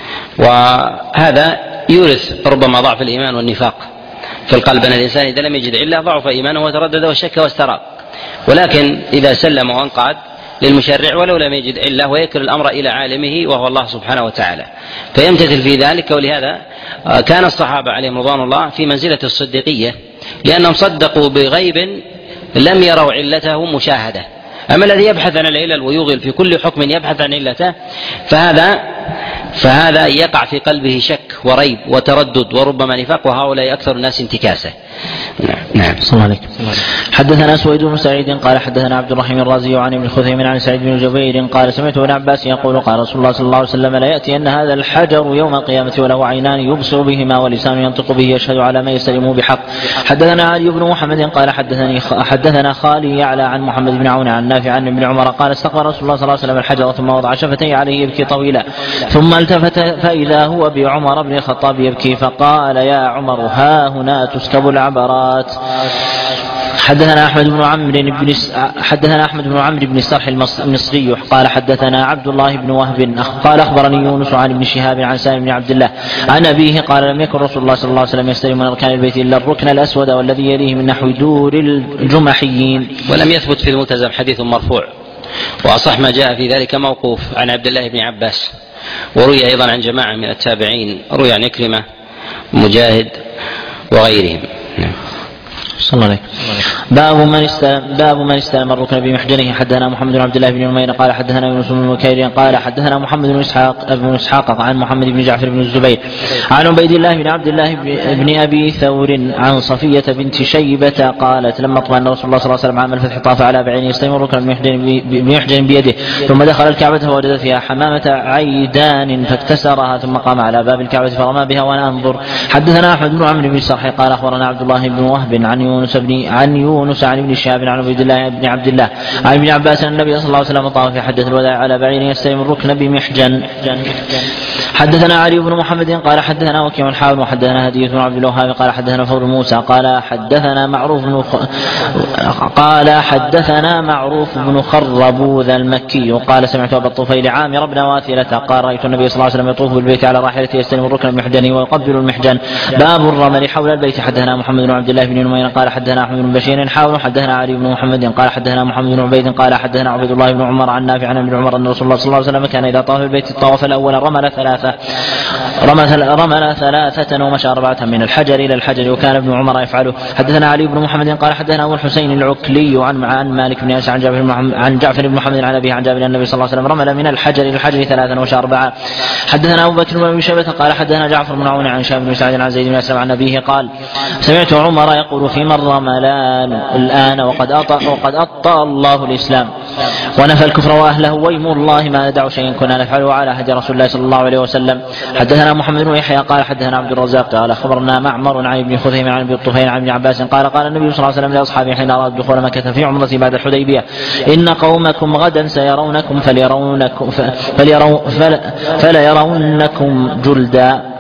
وهذا يورث ربما ضعف الإيمان والنفاق في القلب، أن الإنسان إذا لم يجد علة ضعف إيمانه وتردد وشك واستراق. ولكن إذا سلم وانقاد للمشرع ولو لم يجد علة ويكل الأمر إلى عالمه وهو الله سبحانه وتعالى فيمتثل في ذلك. ولهذا كان الصحابة عليهم رضوان الله في منزلة الصديقية لأنهم صدقوا بغيب لم يروا علته مشاهدة. أما الذي يبحث عن العلل ويغل في كل حكم يبحث عن علته فهذا فهذا يقع في قلبه شك وريب وتردد وربما نفاق، وهؤلاء أكثر الناس انتكاسة. نعم. صلى الله عليه. حدثنا سويد بن سعيد قال حدثنا عبد الرحيم الرازي عن ابن خثيم عن سعيد بن جبير قال سمعت ابن عباس يقول قال رسول الله صلى الله عليه وسلم لا يأتي أن هذا الحجر يوم القيامة وله عينان يبصر بهما ولسان ينطق به يشهد على ما يستلم بحق. حدثنا علي بن محمد قال حدثني حدثنا خالي يعلى عن محمد بن عون عن نافع عن ابن عمر قال استقبل رسول الله صلى الله عليه وسلم الحجر ثم وضع شفتيه عليه يبكي طويلا ثم التفت فإذا هو بعمر بن الخطاب يبكي فقال يا عمر ها هنا تسكب العبرات. حدثنا أحمد بن عمرو بن حدثنا أحمد بن عمرو بن السرح المصري قال حدثنا عبد الله بن وهب قال أخبرني يونس عن ابن شهاب عن سالم بن عبد الله عن أبيه قال لم يكن رسول الله صلى الله عليه وسلم يستلم من أركان البيت إلا الركن الأسود والذي يليه من نحو دور الجمحيين. ولم يثبت في الملتزم حديث مرفوع، وأصح ما جاء في ذلك موقوف عن عبد الله بن عباس، وروي أيضا عن جماعة من التابعين، روي عن إكرمة مجاهد وغيرهم. صلى الله عليه. باب من استلم باب من استلم الركن بمحجنه. حدثنا محمد بن عبد الله بن نمير قال حدثنا يونس بن بكير قال حدثنا محمد بن اسحاق بن اسحاق عن محمد بن جعفر بن الزبير عن عبيد الله بن عبد الله بن ابي ثور عن صفيه بنت شيبه قالت لما اطمأن رسول الله صلى الله عليه وسلم عام الفتح طاف على بعينه يستلم الركن بمحجن بيده ثم دخل الكعبه فوجد فيها حمامه عيدان فاكتسرها ثم قام على باب الكعبه فرمى بها وانا انظر. حدثنا احمد بن عمرو بن السرح قال اخبرنا عبد الله بن وهب عن يونس بن عن يونس عن ابن شهاب عن عبيد الله بن عبد الله عن ابن عباس ان النبي صلى الله عليه وسلم طاف في حجة الوداع على بعير يستلم الركن بمحجن. حدثنا علي بن محمد قال حدثنا وكيع حاول وحدثنا هدية بن عبد الوهاب قال حدثنا فضل موسى قال حدثنا معروف بن خ... قال حدثنا معروف بن خربوذ المكي قال سمعت ابا الطفيل عامر بن واثلة قال رايت النبي صلى الله عليه وسلم يطوف بالبيت على راحلته يستلم الركن بمحجنه ويقبل المحجن. باب الرمل حول البيت. حدثنا محمد بن عبد الله بن نمير قال حدثنا احمد بن بشير حاول حدثنا علي بن محمد قال حدثنا محمد بن عبيد قال حدثنا عبيد الله بن عمر عن نافع عن ابن عمر ان رسول الله صلى الله عليه وسلم كان اذا طاف البيت الطواف الاول رمل ثلاثه رمل ثلاثه ومشى اربعه من الحجر الى الحجر وكان ابن عمر يفعله. حدثنا علي بن محمد قال حدثنا ابو الحسين العكلي عن عن مالك بن انس عن جابر عن جعفر بن محمد عن ابيه عن جابر النبي صلى الله عليه وسلم رمل من الحجر الى الحجر ثلاثا ومشى اربعه. حدثنا ابو بكر بن ابي شيبه قال حدثنا جعفر بن عون عن شاب بن سعد عن زيد بن اسلم عن ابيه قال سمعت عمر يقول في من رملان الآن وقد أطأ وقد أطأ الله الإسلام ونفى الكفر وأهله ويم الله ما ندع شيء كنا نفعله على هدي رسول الله صلى الله عليه وسلم. حدثنا محمد بن يحيى قال حدثنا عبد الرزاق قال خبرنا معمر عن ابن خثيم عن ابي الطفيل عن ابن عباس قال قال النبي صلى الله عليه وسلم لأصحابه حين أراد دخول مكة في عمرة بعد الحديبية إن قومكم غدا سيرونكم فليرونكم فليرون فلا يرونكم جلدا.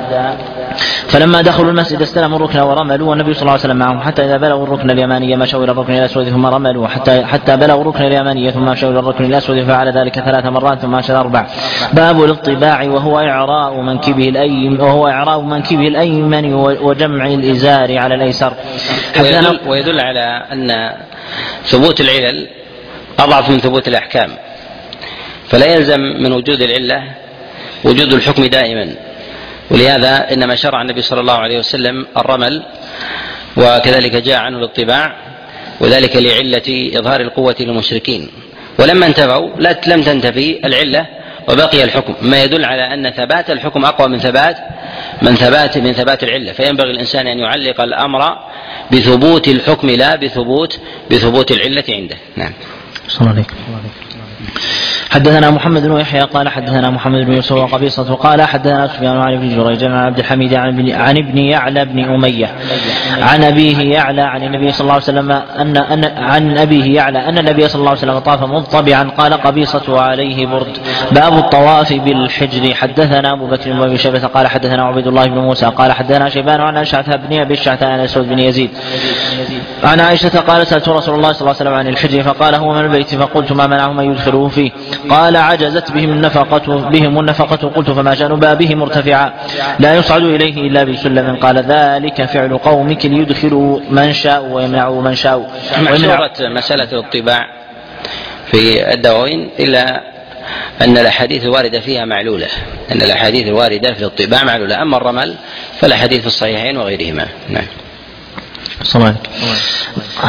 فلما دخلوا المسجد استلموا الركن ورملوا والنبي صلى الله عليه وسلم معهم حتى إذا بلغوا الركن اليماني مشوا إلى الركن الأسود ثم رملوا حتى حتى بلغوا الركن اليماني ثم مشوا إلى الركن الأسود فعل ذلك ثلاث مرات ثم مشى أربع. باب الاطباع وهو إعراء منكبه الأيمن وهو إعراء منكبه الأيمن وجمع الإزار على الأيسر. ويدل, ويدل على أن ثبوت العلل أضعف من ثبوت الأحكام، فلا يلزم من وجود العلة وجود الحكم دائما، ولهذا إنما شرع النبي صلى الله عليه وسلم الرمل وكذلك جاء عنه الاطباع وذلك لعلة إظهار القوة للمشركين. ولما انتفوا لم تنتفي العلة وبقي الحكم، ما يدل على أن ثبات الحكم أقوى من ثبات من ثبات من ثبات العلة، فينبغي الإنسان أن يعلق الأمر بثبوت الحكم لا بثبوت بثبوت العلة عنده. نعم. صلى الله عليه وسلم. حدثنا محمد بن يحيى قال حدثنا محمد بن يوسف وقبيصة قال حدثنا سفيان عن ابن جريج عن عبد الحميد عن ابن, عن ابن يعلى بن أمية عن أبيه يعلى عن النبي صلى الله عليه وسلم أن, أن عن أبيه يعلى أن النبي صلى الله عليه وسلم طاف مضطبعا قال قبيصة عليه برد. باب الطواف بالحجر. حدثنا أبو بكر بن أبي شيبة قال حدثنا عبيد الله بن موسى قال حدثنا شيبان عن أشعث بن أبي الشعث عن أسود بن يزيد عن عائشة قال سألت رسول الله صلى الله عليه وسلم عن الحجر فقال هو من البيت فقلت ما منعهم أن يدخلوه فيه قال عجزت بهم النفقة بهم النفقة قلت فما شأن بابه مرتفعا لا يصعد إليه إلا بسلم قال ذلك فعل قومك ليدخلوا من شاء ويمنعوا من شاء. محشورة مسألة الطباع في الدواوين إلا أن الأحاديث الواردة فيها معلولة، أن الأحاديث الواردة في الطباع معلولة، أما الرمل فالأحاديث في الصحيحين وغيرهما. نعم. صلى الله عليه وسلم.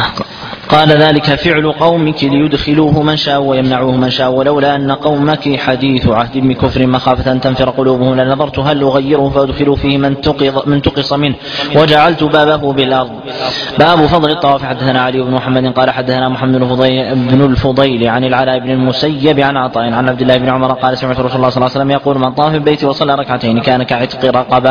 قال ذلك فعل قومك ليدخلوه من شاء ويمنعوه من شاء، ولولا أن قومك حديث عهد بكفر مخافة أن تنفر قلوبهم لنظرت هل أغيره فأدخلوا فيه من تقص, من تقص منه وجعلت بابه بالأرض. باب فضل الطواف. حدثنا علي بن محمد قال حدثنا محمد بن الفضيل عن العلاء بن المسيب عن عطاء عن عبد الله بن عمر قال سمعت رسول الله صلى الله عليه وسلم يقول من طاف البيت وصلى ركعتين كان كعتق رقبة.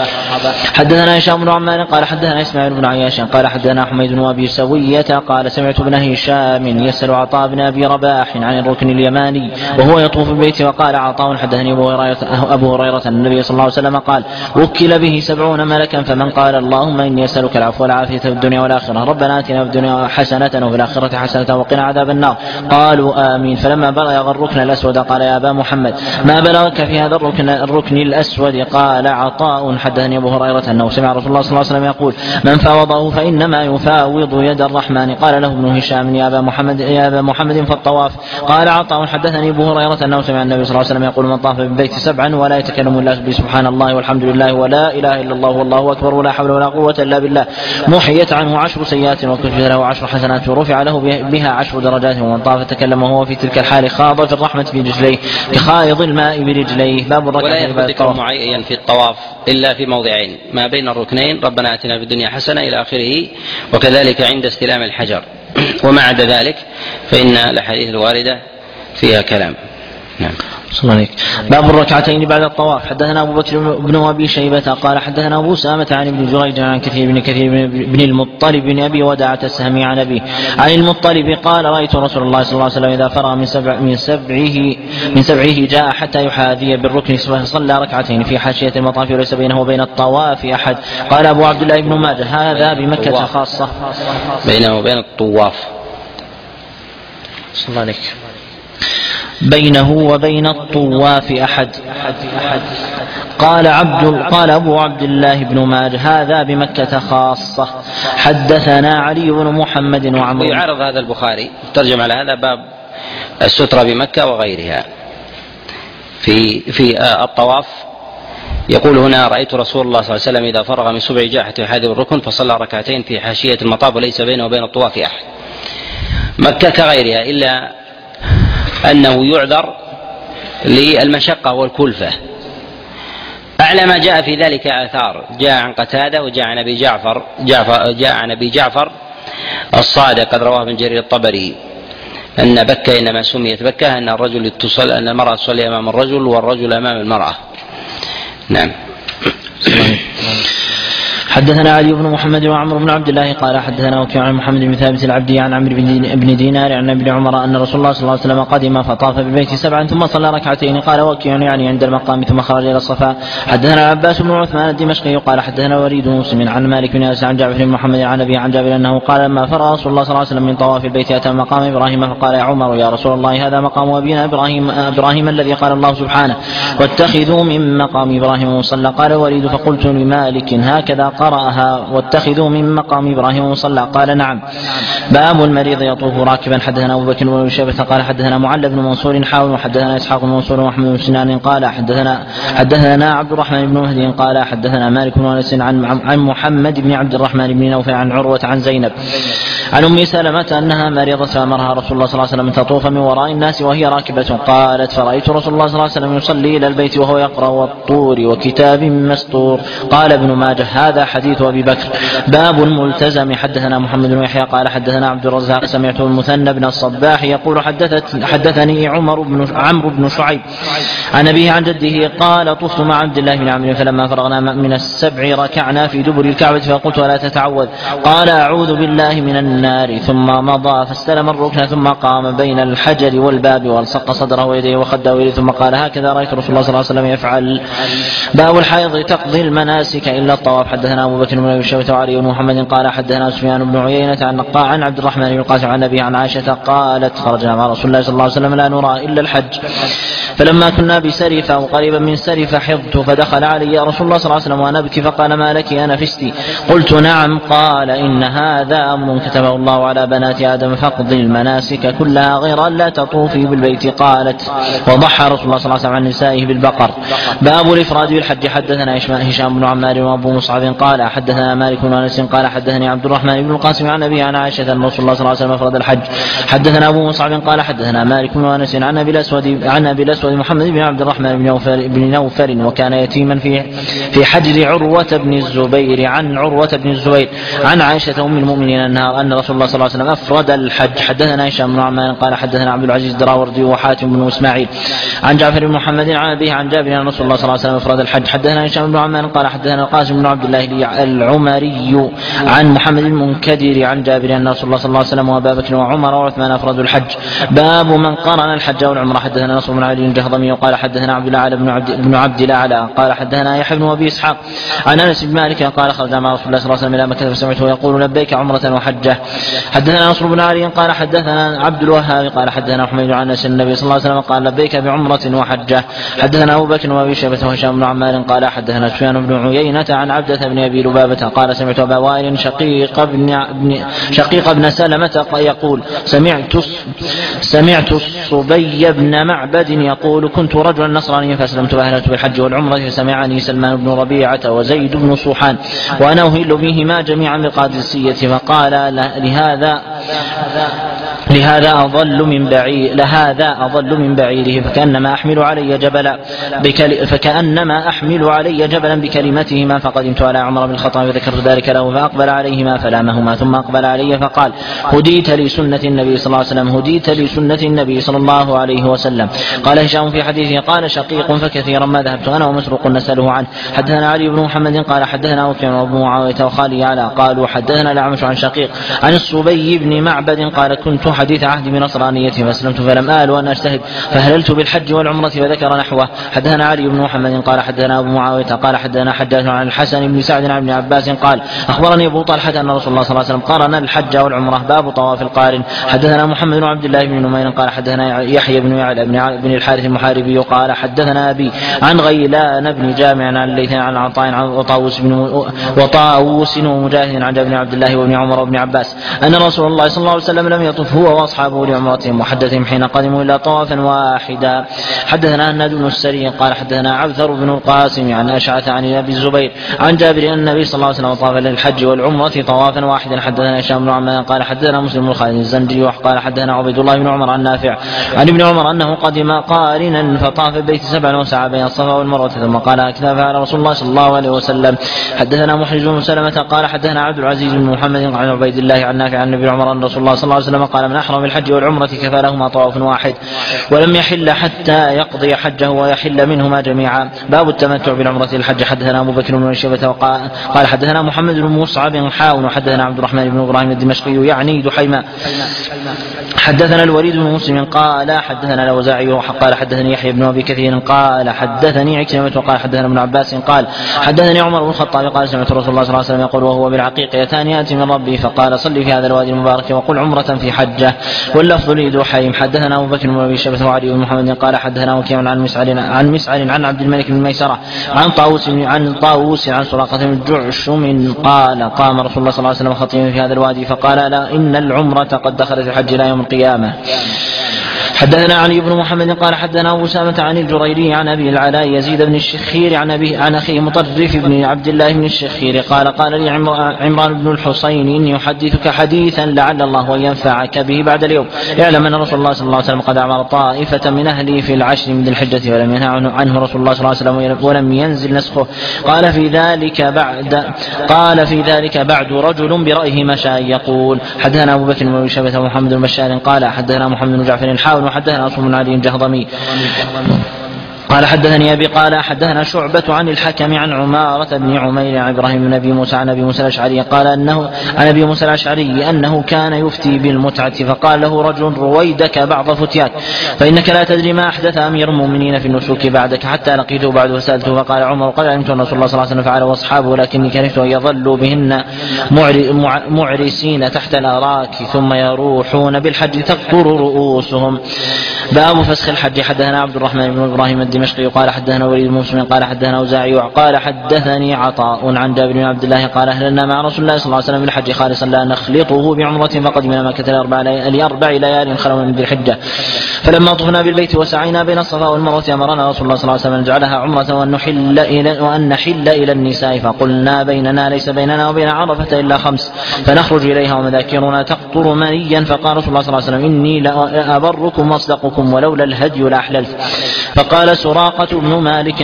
حدثنا هشام بن عمار قال حدثنا إسماعيل بن عياش قال حدثنا حميد بن أبي سوية قال سمعت ابن هشام يسأل عطاء بن أبي رباح عن الركن اليماني وهو يطوف البيت وقال عطاء حدثني أبو هريرة أن النبي صلى الله عليه وسلم قال وكل به سبعون ملكا فمن قال اللهم إني أسألك العفو والعافية في الدنيا والآخرة ربنا آتنا في الدنيا حسنة وفي الآخرة حسنة وقنا عذاب النار قالوا آمين. فلما بلغ الركن الأسود قال يا أبا محمد ما بلغك في هذا الركن, الركن الأسود؟ قال عطاء حدثني أبو هريرة أنه سمع رسول الله صلى الله عليه وسلم يقول من فاوضه فإنما يفاوض يد الرحمن. قال له ابن هشام يا أبا محمد يا أبا محمد فالطواف. قال عطاء حدثني أبو هريرة أنه سمع النبي صلى الله عليه وسلم يقول من طاف بالبيت سبعا ولا يتكلم إلا بسبحان الله والحمد لله ولا إله إلا الله والله أكبر ولا حول ولا قوة إلا بالله محيت عنه عشر سيئات وكتبت له عشر حسنات ورفع له بها عشر درجات ومن طاف تكلم وهو في تلك الحال خاض في الرحمة برجليه كخائض الماء برجليه. باب الركعة. ولا يثبت ذكر معين في الطواف إلا في موضعين ما بين الركنين ربنا آتنا في الدنيا حسنة إلى آخره وكذلك عند استلام الحجر وما عدا ذلك فإن الأحاديث الواردة فيها كلام. نعم. باب الركعتين بعد الطواف. حدثنا أبو بكر بن أبي شيبة قال حدثنا أبو أسامة عن ابن جريج عن كثير بن كثير بن المطلب بن أبي وداعة السهمي عن أبيه عن المطلب قال رأيت رسول الله صلى الله عليه وسلم إذا فرغ من سبع من سبعه من سبعه جاء حتى يحاذي بالركن صلى ركعتين في حاشية المطاف وليس بينه وبين الطواف أحد. قال أبو عبد الله بن ماجه هذا بمكة خاصة. بينه وبين الطواف صلى الله عليه بينه وبين الطواف أحد. قال عبد قال أبو عبد الله بن ماجه هذا بمكة خاصة. حدثنا علي بن محمد وعمر. ويعرض هذا البخاري ترجم على هذا باب السترة بمكة وغيرها في في الطواف. يقول هنا رأيت رسول الله صلى الله عليه وسلم إذا فرغ من سبع جاء حتى يحاذي الركن فصلى ركعتين في حاشية المطاف وليس بينه وبين الطواف أحد. مكة كغيرها إلا أنه يعذر للمشقة والكلفة. أعلى ما جاء في ذلك آثار جاء عن قتادة وجاء عن أبي جعفر, جعفر جاء عن أبي جعفر الصادق قد رواه ابن جرير الطبري أن بكة إنما سميت بكة أن الرجل تصل أن المرأة تصلي أمام الرجل والرجل أمام المرأة. نعم. حدثنا علي بن محمد وعمر بن عبد الله قال حدثنا وكيع عن محمد بن ثابت العبدي عن عمرو بن دينار عن ابن عمر أن رسول الله صلى الله عليه وسلم قدم فطاف بالبيت سبعا ثم صلى ركعتين. قال وكيع يعني عند المقام ثم خرج إلى الصفا. حدثنا العباس بن عثمان الدمشقي قال حدثنا وليد بن مسلم عن مالك بن أنس عن جعفر بن محمد عن أبي عن جابر أنه قال لما فرغ رسول الله صلى الله عليه وسلم من طواف البيت أتى مقام إبراهيم فقال يا عمر يا رسول الله هذا مقام أبينا إبراهيم, إبراهيم الذي قال الله سبحانه واتخذوا من مقام إبراهيم مصلى. قال وليد فقلت لمالك هكذا قرأها واتخذوا من مقام إبراهيم مصلى؟ قال نعم. باب المريض يطوف راكبا. حدثنا أبو بكر بن شيبة قال حدثنا معل بن منصور حاول وحدثنا إسحاق بن منصور وأحمد بن سنان قال حدثنا حدثنا عبد الرحمن بن مهدي قال حدثنا مالك بن أنس عن عن محمد بن عبد الرحمن بن نوفل عن عروة عن زينب عن أم سلمة أنها مريضة فأمرها رسول الله صلى الله عليه وسلم أن تطوف من وراء الناس وهي راكبة. قالت فرأيت رسول الله صلى الله عليه وسلم يصلي إلى البيت وهو يقرأ والطور وكتاب مسطور. قال ابن ماجه هذا حديث أبي بكر. باب الملتزم. حدثنا محمد بن يحيى قال حدثنا عبد الرزاق سمعت المثنى بن الصباح يقول حدثت حدثني عمر بن عمرو بن شعيب عن أبيه عن جده قال طفت مع عبد الله بن عمرو فلما فرغنا من السبع ركعنا في دبر الكعبة فقلت ولا تتعوذ قال أعوذ بالله من النار ثم مضى فاستلم الركن ثم قام بين الحجر والباب والصق صدره ويديه وخده ويديه ثم قال هكذا رأيت رسول الله صلى الله عليه وسلم يفعل. باب الحيض تقضي المناسك إلا الطواف. حدثنا أبو بكر بن أبي شيبة وعلي بن محمد قال حدثنا سفيان بن عيينة عن نقاع عن عبد الرحمن بن القاسم عن أبي عن عائشة قالت خرجنا مع رسول الله صلى الله عليه وسلم لا نرى إلا الحج فلما كنا بسرفة وقريبا من سرفة حضت فدخل علي رسول الله صلى الله عليه وسلم وأنا أبكي فقال ما لك أنا فستي؟ قلت نعم. قال إن هذا أمر كتبه الله على بنات آدم فاقضي المناسك كلها غير أن لا تطوفي بالبيت. قالت وضحى رسول الله صلى الله عليه وسلم عن نسائه بالبقر. باب الإفراد بالحج. حدثنا هشام بن عمار وأبو مصعب قال حدثنا مالك بن انس قال حدثني عبد الرحمن بن القاسم عن ابي عن عائشه ان رسول الله صلى الله عليه وسلم افرد الحج. حدثنا ابو مصعب قال حدثنا مالك بن انس عن ابي الاسود عن ابي الاسود محمد بن عبد الرحمن بن نوفل, بن نوفل وكان يتيما في في حجر عروه بن الزبير عن عروه بن الزبير عن عائشه ام المؤمنين انها ان رسول الله صلى الله عليه وسلم افرد الحج. حدثنا هشام بن عمان قال حدثنا عبد العزيز الدراوردي وحاتم بن اسماعيل عن جعفر بن محمد عن ابيه عن جابر ان رسول الله صلى الله عليه وسلم افرد الحج. حدثنا هشام بن عمان قال حدثنا القاسم بن عبد الله العمري عن محمد المنكدر عن جابر ان رسول الله صلى الله عليه وسلم وابا بكر وعمر وعثمان افردوا الحج. باب من قرن الحج والعمره. حدثنا نصر بن علي الجهضمي وقال حدثنا عبد الاعلى بن عبد بن عبد الاعلى قال حدثنا يحيى بن ابي اسحاق عن انس بن مالك قال خرج مع رسول الله صلى الله عليه وسلم الى مكه فسمعته يقول لبيك عمره وحجه. حدثنا نصر بن علي قال حدثنا عبد الوهاب قال حدثنا حميد عن انس النبي صلى الله عليه وسلم قال لبيك بعمره وحجه. حدثنا ابو بكر وابي شيبه وهشام بن عمار قال حدثنا سفيان بن عيينه عن عبده بن ابي لبابه قال سمعت ابا وائل شقيق بن شقيق بن سلمه يقول سمعت سمعت الصبي بن معبد يقول كنت رجلا نصرانيا فاسلمت واهلت بالحج والعمره فسمعني سلمان بن ربيعه وزيد بن صوحان وانا اهل بهما جميعا بالقادسيه فقال لهذا لهذا أضل من بعير لهذا أضل من بعيره فكأنما أحمل علي جبلا بكل فكأنما أحمل علي جبلا بكلمتهما فقدمت على عمر بن الخطاب وذكرت ذلك له فأقبل عليهما فلامهما ثم أقبل علي فقال هديت لسنة النبي صلى الله عليه وسلم هديت لسنة النبي صلى الله عليه وسلم. قال هشام في حديثه قال شقيق فكثيرا ما ذهبت أنا ومسروق نسأله عنه. حدثنا علي بن محمد قال حدثنا وكيع وابو معاوية وخالي على قالوا حدثنا الأعمش عن شقيق عن الصبي بن معبد قال كنت حديث عهد بنصرانيتي فاسلمت فلم آل وأن أجتهد فهللت بالحج والعمرة وذكر نحوه. حدثنا علي بن محمد قال حدثنا أبو معاوية قال حدثنا حجاج عن الحسن بن سعد عن ابن عباس قال أخبرني أبو طلحة أن رسول الله صلى الله عليه وسلم قارن الحج والعمرة. باب طواف القارن. حدثنا محمد بن عبد الله بن نمير قال حدثنا يحيى بن يعلى بن الحارث المحاربي قال حدثنا أبي عن غيلان بن جامع عن الليث عن عطاء عن وطاووس بن وطاووس ومجاهد عن ابن عبد الله وابن عمر وابن عباس أن رسول الله صلى الله عليه وسلم لم يطف هو وأصحابه لعمرتهم وحدثهم حين قدموا إلا طوافا واحدا. حدثنا هناد بن السري قال حدثنا عبثر بن القاسم عن أشعث عن أبي الزبير عن جابر أن النبي صلى الله عليه وسلم طاف للحج والعمرة طوافا واحدا. حدثنا هشام بن عمان قال حدثنا مسلم بن خالد الزنجي قال حدثنا عبيد الله بن عمر عن نافع عن ابن عمر أنه قدم قارنا فطاف البيت سبعا وسعى بين الصفا والمروة ثم قال هكذا فعل رسول الله صلى الله عليه وسلم. حدثنا محرز بن سلمة قال حدثنا عبد العزيز بن محمد عن عبيد الله عن نافع عن ابن عمر أن رسول الله صلى الله عليه وسلم قال من أحرم بالحج والعمرة كفى لهما طواف واحد ولم يحل حتى يقضي حجه ويحل منهما جميعا. باب التمتع بالعمرة الحج. حدثنا أبو بكر بن شيبة قال حدثنا محمد بن مصعب حاون وحدثنا عبد الرحمن بن إبراهيم الدمشقي يعني دحيما. حدثنا الوليد بن مسلم قال حدثنا الأوزاعي قال حدثني يحيى بن أبي كثير قال حدثني عكرمة وقال حدثنا ابن عباس قال حدثني عمر بن الخطاب قال سمعت رسول الله صلى الله عليه وسلم يقول وهو بالعقيق يتان يأتي من ربي فقال صلي في هذا الوادي المبارك وقل عمرة في حجة واللفظ لي دحيم. حدثنا أبو بكر بن أبي شيبة وعلي بن محمد قال حدثنا وكيع عن مسعر عن مسعر عن عبد الملك بن ميسرة عن طاووس عن طاووس عن سراقة بن جعشم قال قام رسول الله صلى الله عليه وسلم خطيبا في هذا الوادي فقال لا إن العمرة قد دخلت الحج إلى يوم القيامة. حدثنا علي بن محمد قال حدثنا أبو أسامة عن الجريري عن أبي العلاء يزيد بن الشخير عن أبي عن أخيه مطرف بن عبد الله بن الشخير قال قال لي عمران بن الحصين إني أحدثك حديثا لعل الله أن ينفعك به بعد اليوم. اعلم أن رسول الله صلى الله عليه وسلم قد أمر طائفة من أهلي في العشر من ذي الحجة ولم ينهى عنه رسول الله صلى الله عليه وسلم ولم ينزل نسخه. قال في ذلك بعد قال في ذلك بعد رجل برأيه مشى يقول. حدثنا أبو بكر بن أبي شيبة ومحمد بن بشار قال حدثنا محمد بن جعفر الحاول وحدثنا أصم بن علي الجهضمي قال حدثني أبي قال حدثنا شعبة عن الحكم عن عمارة بن عمير عن إبراهيم بن أبي موسى عن أبي موسى الأشعري قال أنه عن أبي موسى الأشعري أنه كان يفتي بالمتعة فقال له رجل رويدك بعض فتياك فإنك لا تدري ما أحدث أمير المؤمنين في النسوك بعدك حتى لقيته بعد وسألته فقال عمر قد علمت أن رسول الله صلى الله عليه وسلم فعل وأصحابه ولكني كرهت أن يظلوا بهن معرسين تحت الأراك ثم يروحون بالحج تقطر رؤوسهم. باب فسخ الحج. حدثنا عبد الرحمن بن إبراهيم الدمشقي قال حدثنا وليد بن مسلم قال حدثنا أوزاعي قال حدثني عطاء عن جابر بن عبد الله قال أهلنا مع رسول الله صلى الله عليه وسلم بالحج خالصا لا نخلطه بعمرة فقدمنا مكة لأربع ليال خلوا من ذي الحجة فلما طفنا بالبيت وسعينا بين الصفا والمروة أمرنا رسول الله صلى الله عليه وسلم أن نجعلها عمرة وأن نحل إلى, وأن نحل إلى النساء فقلنا بيننا ليس بيننا وبين عرفة إلا خمس فنخرج إليها ومذاكرنا تقطر منيا فقال رسول الله صلى الله عليه وسلم إني لأبركم واصدقكم ولولا الهدي لأحللت فقال سراقة بن مالك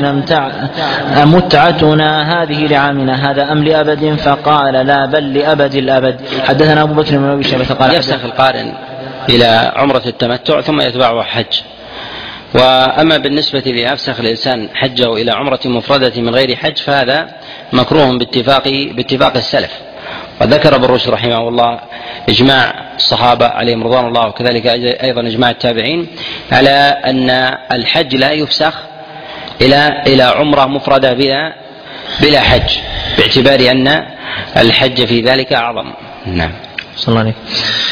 أمتعتنا هذه لعامنا هذا أم لأبد فقال لا بل لأبد الأبد. حدثنا أبو بكر بن أبي شيبة قال يفسخ القارن إلى عمرة التمتع ثم يتبعه حج. وأما بالنسبة لأفسخ الإنسان حجه إلى عمرة مفردة من غير حج فهذا مكروه باتفاق باتفاق السلف. وذكر ابن رشد رحمه الله إجماع الصحابة عليهم رضوان الله وكذلك أيضا إجماع التابعين على أن الحج لا يفسخ إلى إلى عمرة مفردة بلا بلا حج باعتبار أن الحج في ذلك أعظم. نعم. صلى الله عليه.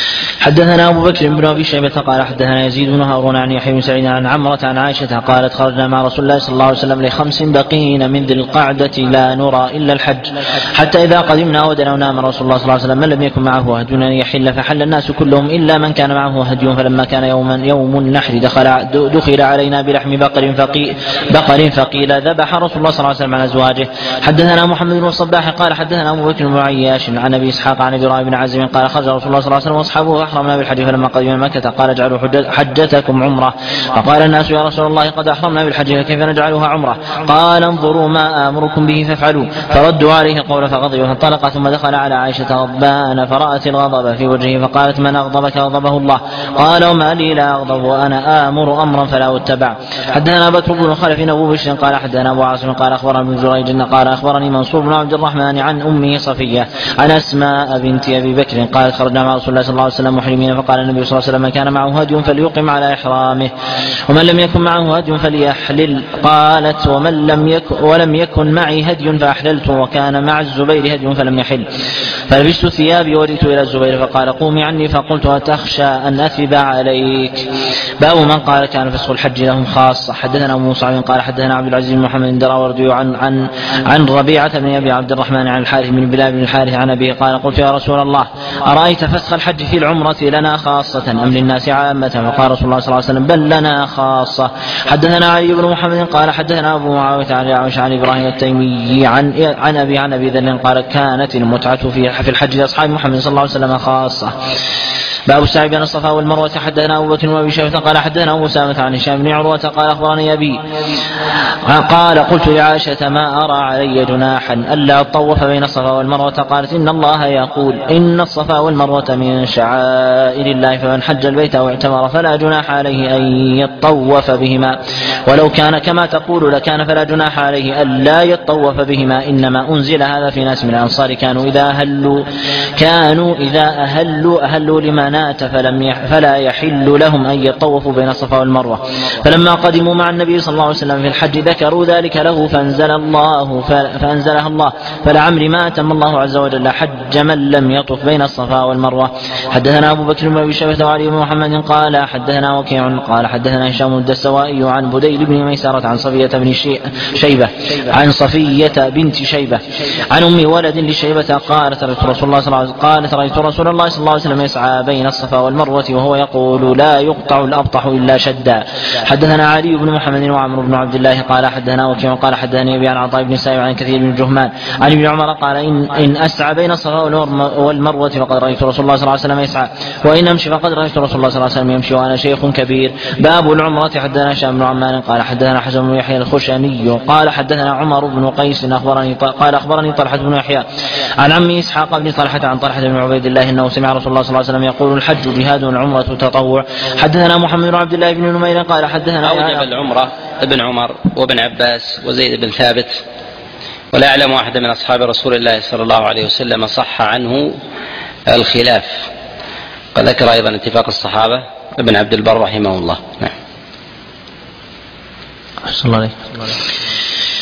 حدثنا أبو بكر بن أبي شيبة قال حدثنا يزيد بن هارون عن يحيى بن سعيد عن عمرة عن عائشة قالت خرجنا مع رسول الله صلى الله عليه وسلم لخمس بقين من ذي القعدة لا نرى إلا الحج حتى إذا قدمنا ودنونا من رسول الله صلى الله عليه وسلم من لم يكن معه هدي أن يحل فحل الناس كلهم إلا من كان معه هدي فلما كان يوما يوم النحر دخل, دخل علينا بلحم بقر فقيل, بقر فقيل ذبح رسول الله صلى الله عليه وسلم عن أزواجه. حدثنا محمد بن الصباح قال حدثنا أبو بكر بن عياش عن أبي إسحاق عن أبي رافع بن عازم قال خرج رسول الله صلى الله عليه وسلم وأصحابه أحرمنا بالحج فلما قدمنا مكة قال اجعلوا حجتكم عمرة فقال الناس يا رسول الله قد أحرمنا بالحج فكيف نجعلها عمرة قال انظروا ما آمركم به فافعلوا فردوا عليه القول فغضب فانطلق ثم دخل على عائشة غضبان فرأت الغضب في وجهه فقالت من أغضبك غضبه الله قال وما لي لا أغضب وأنا آمر أمرا فلا أتبع. حدثنا بكر بن خلف أبو بشر قال حدثنا أبو عاصم قال أخبرنا ابن جريج قال أخبرني منصور بن عبد الرحمن عن أمه صفية عن أسماء بنت أبي بكر قالت خرجنا مع رسول الله صلى الله عليه وسلم محرمين فقال النبي صلى الله عليه وسلم من كان معه هدي فليقم على إحرامه ومن لم يكن معه هدي فليحلل. قالت ومن لم يكن ولم يكن معي هدي فأحللت وكان مع الزبير هدي فلم يحل فلبست ثيابي وردت إلى الزبير فقال قومي عني فقلت أتخشى أن أثب عليك. باب من قال كان فسخ الحج لهم خاصة. حدثنا أبو مصعب قال حدثنا عبد العزيز بن محمد الدراوردي عن عن عن ربيعة بن أبي عبد الرحمن عن الحارث بن بلال بن الحارث عن أبيه قال قلت يا رسول الله أرأيت فسخ الحج في العمرة لنا خاصة أم للناس عامة فقال رسول الله صلى الله عليه وسلم بل لنا خاصة. حدثنا علي بن محمد قال حدثنا أبو معاوية عن يعمش عن إبراهيم التيمي عن عن أبي عن أبي ذر قال كانت المتعة في في الحج لأصحاب محمد صلى الله عليه وسلم خاصة. باب السعي بين الصفا والمروة. حدثنا أبو بكر وأبي شيبة قال حدثنا أبو أسامة عن هشام بن عروة قال أخبرني أبي قال قلت لعائشة ما أرى علي جناحا ألا أطوف بين الصفا والمروة قالت إن الله يقول إن الصفا والمروة من شعائر الله فمن حج البيت أو اعتمر فلا جناح عليه أن يطوف بهما ولو كان كما تقول لكان فلا جناح عليه ألا يطوف بهما إنما أنزل هذا في ناس من الأنصار كانوا إذا أهلوا كانوا إذا أهلوا أهلوا لما نات فلم فلا يحل لهم أن يطوفوا بين الصفا والمروة فلما قدموا مع النبي صلى الله عليه وسلم في الحج ذكروا ذلك له فأنزل الله فأنزلها الله فلعمر ما أتم الله عز وجل حج من لم يطف بين الصفا والمروة. حدثنا أبو بكر بن أبي شيبة وعلي بن محمد قال حدثنا وكيع قال حدثنا هشام الدستوائي عن بديل بن ميسرة عن صفية بن شيبة عن صفية بنت شيبة عن أم ولد لشيبة قالت رأيت رسول الله صلى الله عليه وسلم قالت رأيت رسول الله صلى الله عليه وسلم يسعى بين الصفا والمروة وهو يقول لا يقطع الأبطح إلا شدا. حدثنا علي بن محمد وعمرو بن عبد الله قال حدثنا وكيع قال حدثني أبي عن عطاء بن سائب عن كثير بن جهمان عن ابن عمر قال إن, إن أسعى بين الصفا والمروة فقد رأيت رسول الله صلى الله عليه وسلم يسعى وإن أمشي فقد رأيت رسول الله صلى الله عليه وسلم يمشي وأنا شيخ كبير. باب العمرة. حدثنا هشام بن عمان قال حدثنا حسن بن يحيى الخشني قال حدثنا عمر بن قيس أخبرني قال أخبرني طلحة بن يحيى عن عمي إسحاق بن طلحة عن طلحة بن عبيد الله أنه سمع رسول الله صلى الله عليه وسلم يقول الحج جهاد والعمرة تطوع. حدثنا محمد بن عبد الله بن نمير قال حدثنا أوجب العمرة ابن عمر وابن عباس وزيد بن ثابت ولا أعلم أحد من أصحاب رسول الله صلى الله عليه وسلم صح عنه الخلاف. قد ذكر أيضا اتفاق الصحابة ابن عبد البر رحمه الله. نعم.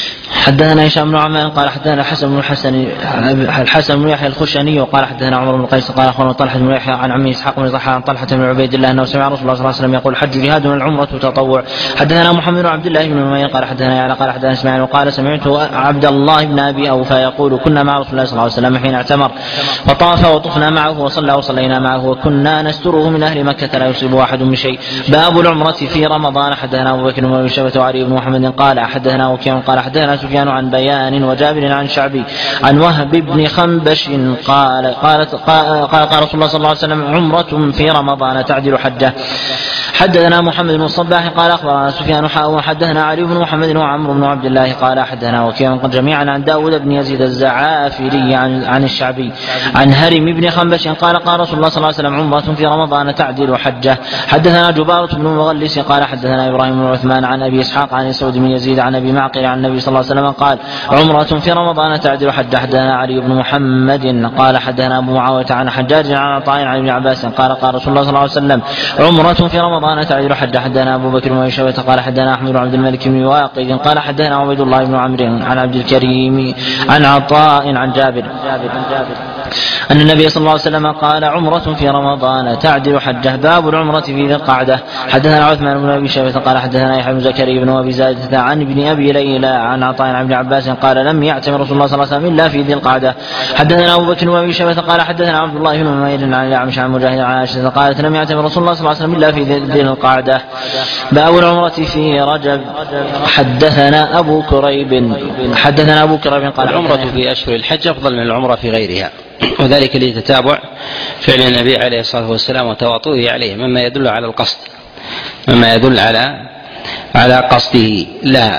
حدثنا هشام بن عمار قال حدثنا الحسن بن الحسن الحسن بن يحيى الخشني وقال حدثنا عمر بن قيس قال اخبرنا طلحه بن يحيى عن عمه اسحاق بن طلحه عن طلحه بن عبيد الله انه سمع رسول الله صلى الله عليه وسلم يقول حج جهاد والعمره تطوع. حدثنا محمد بن عبد الله بن نمير قال حدثنا يعلى قال حدثنا اسماعيل وقال سمعت عبد الله بن ابي اوفى يقول كنا مع رسول الله صلى الله عليه وسلم حين اعتمر فطاف وطفنا معه وصلى وصلينا معه وكنا نستره من اهل مكه لا يصيب احد بشيء. باب العمره في رمضان. حدثنا ابو بكر بن ابي شيبه وعلي بن محمد قال حدثنا وكيع قال حدثنا سفيان عن بيان وجابر عن شعبي عن وهب بن خنبش قال قالت قال, قال رسول الله صلى الله عليه وسلم عمرة في رمضان تعدل حجة. حدثنا محمد بن الصباح قال اخبرنا سفيان حاء وحدثنا علي بن محمد وعمرو بن عبد الله قال حدثنا وكيع جميعا عن داود بن يزيد الزعافري عن, عن الشعبي عن هرم بن خنبش قال قال رسول الله صلى الله عليه وسلم عمرة في رمضان تعدل حجة. حدثنا جبارة بن مغلس قال حدثنا ابراهيم بن عثمان عن ابي اسحاق عن سعود بن يزيد عن ابي معقل عن النبي صلى الله عليه وسلم قال عمرة في رمضان تعدل حجة. حدثنا علي بن محمد قال حدثنا ابو معاوية عن حجاج عن عطاء عن ابن عباس قال قال رسول الله صلى الله عليه وسلم عمرة في رمضان تعدل حجة. حدثنا ابو بكر بن شيبة قال حدثنا احمد بن عبد الملك بن واقد قال حدثنا عبيد الله بن عمرو عن عبد الكريم عن عطاء عن جابر أن النبي صلى الله عليه وسلم قال عمرة في رمضان تعدل حجة. باب العمرة في ذي القعدة. حدثنا عثمان بن أبي شيبة قال حدثنا يحيى بن زكريا بن أبي زائدة عن ابن أبي ليلى عن عطاء عن ابن عباس قال لم يعتمر رسول الله صلى الله عليه وسلم إلا في ذي القعدة. حدثنا أبو بكر بن أبي شيبة قال حدثنا عبد الله بن نمير عن الأعمش عن مجاهد عن عائشة قالت لم يعتمر رسول الله صلى الله عليه وسلم إلا في ذي القعدة. باب العمرة في رجب. حدثنا أبو كريب حدثنا أبو كريب قال العمرة في أشهر الحج أفضل من العمرة في غيرها وذلك لتتابع فعل النبي عليه الصلاة والسلام وتواطؤه عليه مما يدل على القصد مما يدل على على قصده لها.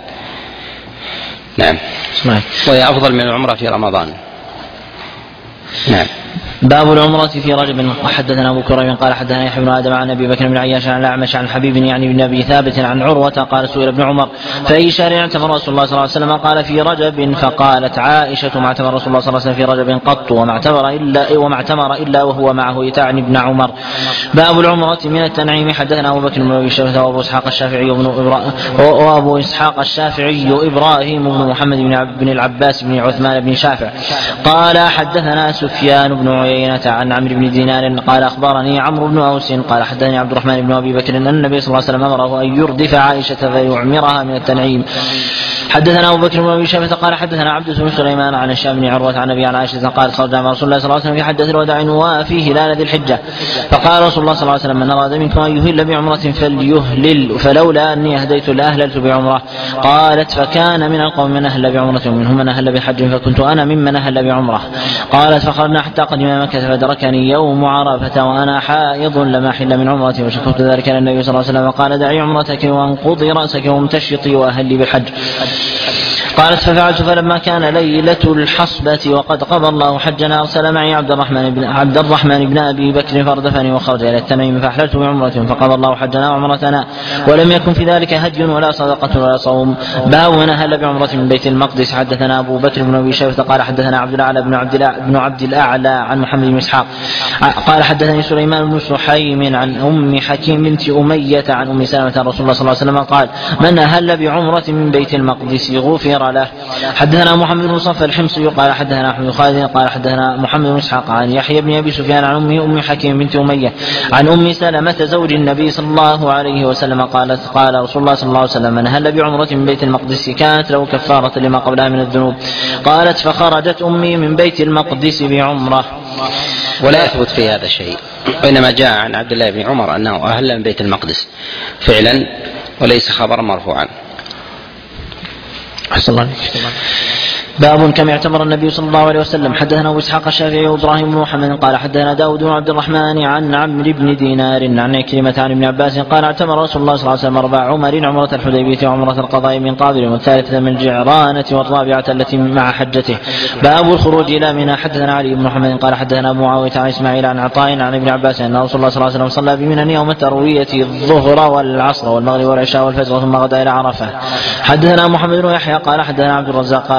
نعم وهي أفضل من العمرة في رمضان. نعم. باب العمرة في رجب. حدثنا أبو كريم قال حدثنا يحيى بن آدم عن أبي بكر بن عياش عن الأعمش عن حبيب يعني بن أبي ثابت عن عروة قال سئل ابن عمر فأي شهر اعتمر رسول الله صلى الله عليه وسلم قال في رجب فقالت عائشة ما اعتمر رسول الله صلى الله عليه وسلم في رجب قط وما اعتمر إلا وما اعتمر إلا وهو معه تعني ابن عمر. باب العمرة من التنعيم. حدثنا أبو بكر بن أبي شيبة وأبو إسحاق الشافعي وأبو إسحاق الشافعي إبراهيم بن محمد بن العباس بن عثمان بن شافع قال حدثنا سفيان بن عيينة عن عمرو بن دينار قال أخبرني عمرو بن أوس قال حدثني عبد الرحمن بن أبي بكر أن النبي صلى الله عليه وسلم أمره أن يردف عائشة فيعمرها من التنعيم. حدثنا أبو بكر بن أبي شيبة قال حدثنا عبد بن سليمان عن الشام بن عروة عن أبي عن عائشة قال خرج مع رسول الله صلى الله عليه وسلم في حجة الوداع وفي هلال ذي الحجة فقال رسول الله صلى الله عليه وسلم من أراد منكم أن يهل بعمرة فليهلل فلولا أني أهديت لأهللت بعمرة. قالت فكان من القوم من أهل بعمرة ومنهم من أهل بحج فكنت أنا ممن أهل بعمرة. قالت فخرجنا حتى قدم مكة فدركني يوم عرفة وأنا حائض لم أحل من عمرتي وشكوت ذلك للنبي صلى الله عليه وسلم قال دعي عمرتك وانقضي رأسك وامتشطي وأهلي بالحج. قالت ففعلت فلما كان ليلة الحصبة وقد قضى الله حجنا أرسل معي عبد الرحمن بن عبد الرحمن بن أبي بكر فاردفني وخرج إلى التنعيم فأحللت بعمرة فقضى الله حجنا وعمرتنا ولم يكن في ذلك هدي ولا صدقة ولا صوم. باب من أهل بعمرة من بيت المقدس. حدثنا أبو بكر بن أبي شيبة قال حدثنا عبد الأعلى بن عبد بن عبد الأعلى عن محمد بن إسحاق قال حدثني سليمان بن سحيم عن أم حكيم بنت أمية عن أم سلمة رسول الله صلى الله عليه وسلم قال من أهل بعمرة من بيت المقدس غفر له. حدثنا محمد بن صفى الحمصي قال حدثنا أحمد خالد قال حدثنا محمد بن إسحاق عن يحيى بن أبي سفيان عن أمه أم حكيم بنت أمية عن أم سلمة زوج النبي صلى الله عليه وسلم قالت قال رسول الله صلى الله عليه وسلم من أهل بعمرة من بيت المقدس كانت له كفارة لما قبلها من الذنوب. قالت فخرجت أمي من بيت المقدس بعمرة. ولا يثبت في هذا شيء وإنما جاء عن عبد الله بن عمر أنه أهل من بيت المقدس فعلا وليس خبرا مرفوعا. أحسن الله عليك. باب كم اعتمر النبي صلى الله عليه وسلم. حدثنا أبو إسحاق الشافعي وإبراهيم بن محمد قال حدثنا داود بن عبد الرحمن عن عمرو بن دينار عن عكرمة عن ابن عباس قال اعتمر رسول الله صلى الله عليه وسلم أربع عمر عمرة الحديبية وعمرة القضاء من قابل والثالثة من الجعرانة والرابعة التي مع حجته. باب الخروج إلى منى. حدثنا علي بن محمد قال حدثنا أبو معاوية عن إسماعيل عن عطاء عن ابن عباس أن رسول الله صلى الله عليه وسلم صلى بمنى يوم التروية الظهر والعصر والمغرب والعشاء والفجر ثم غدا إلى عرفة. حدثنا محمد بن يحيى قال حدثنا عبد الرزاق قال أخبرنا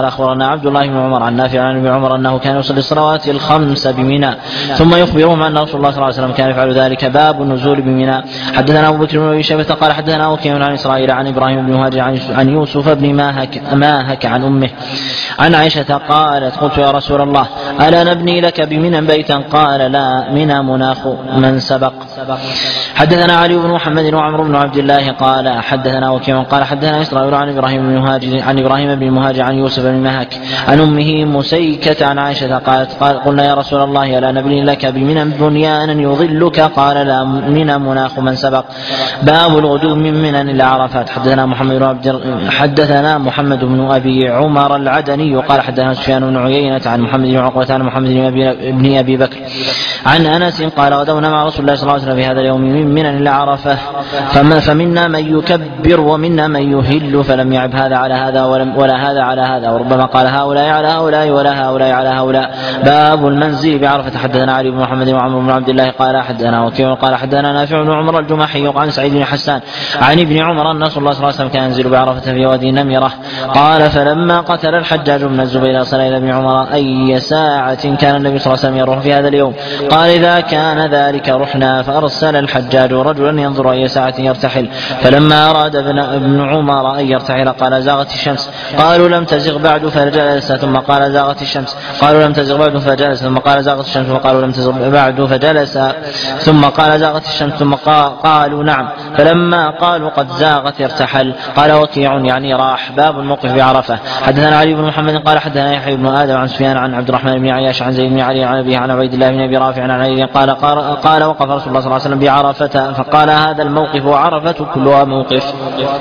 أخبرنا عبد الله بن عمر عن نافع عن ابن عمر أنه كان يصلي الصلوات الخمس بمنى ثم يخبرهم أن رسول الله صلى الله عليه وسلم كان يفعل ذلك. باب النزول بمنى. حدثنا أبو بكر بن أبي شيبة قال حدثنا وكيع عن إسرائيل عن إبراهيم بن مهاجر عن يوسف بن ماهك, ماهك عن أمه عن عائشة قالت قلت يا رسول الله ألا نبني لك بمنى بيتا؟ قال لا، منى مناخ من سبق. حدثنا علي بن محمد وعمر بن عبد الله قال حدثنا وكيع قال حدثنا إسرائيل عن إبراهيم بن مهاجر عن إبراهيم بن مهاجر عن يوسف بن ماهك عن أمه مسيكة عن عائشة قالت قال قلنا يا رسول الله ألا نبني لك بمنى بنيانا يظلك؟ قال لا، منى مناخ من سبق. باب الغدو من منى إلى عرفات. حدثنا محمد بن عبد حدثنا محمد بن أبي عمر العدني قال حدثنا سفيان بن عيينة عن محمد بن عقبة عن محمد بن أبي بكر عن أنس قال غدونا مع رسول الله صلى الله عليه وسلم في هذا اليوم من منى إلى عرفة فمنا من يكبر ومنا من يهل فلم يعب هذا على هذا ولم ولا هذا على هذا، وربما قال هؤلاء على هؤلاء ولا هؤلاء على هؤلاء. باب المنزل بعرفة. حدثنا علي بن محمد وعمر بن عبد الله قال حدثنا وكيع قال حدثنا نافع بن عمر الجمحي عن سعيد بن حسان عن ابن عمر أن رسول الله صلى الله عليه وسلم كان ينزل بعرفة في وادي نمرة. قال فلما قتل الحجاج بن الزبير صلى إلى ابن عمر أي ساعة كان النبي صلى الله عليه وسلم يروح في هذا اليوم؟ قال إذا كان ذلك رحنا. فأرسل الحجاج رجلا ينظر أي ساعة يرتحل، فلما أراد ابن عمر أن يرتحل قال زاغت الشمس. قالوا لم تزغ بعد فجلس ثم قال زاغت الشمس. قالوا لم تزغ بعد فجلس ثم قال زاغت الشمس. وقالوا لم تزغ بعد فجلس ثم قال زاغت الشمس ثم قالوا نعم. فلما قالوا قد زاغت ارتحل. قال وكيع يعني راح. باب الموقف بعرفة. حدثنا علي بن محمد قال حدثنا يحيى بن آدم عن سفيان عن عبد الرحمن بن عياش عن زيد بن علي عن أبيه عن عبيد الله بن أبي رافع عن علي قال قال وقف رسول الله صلى الله عليه وسلم بعرفة فقال هذا الموقف وعرفة كلها موقف.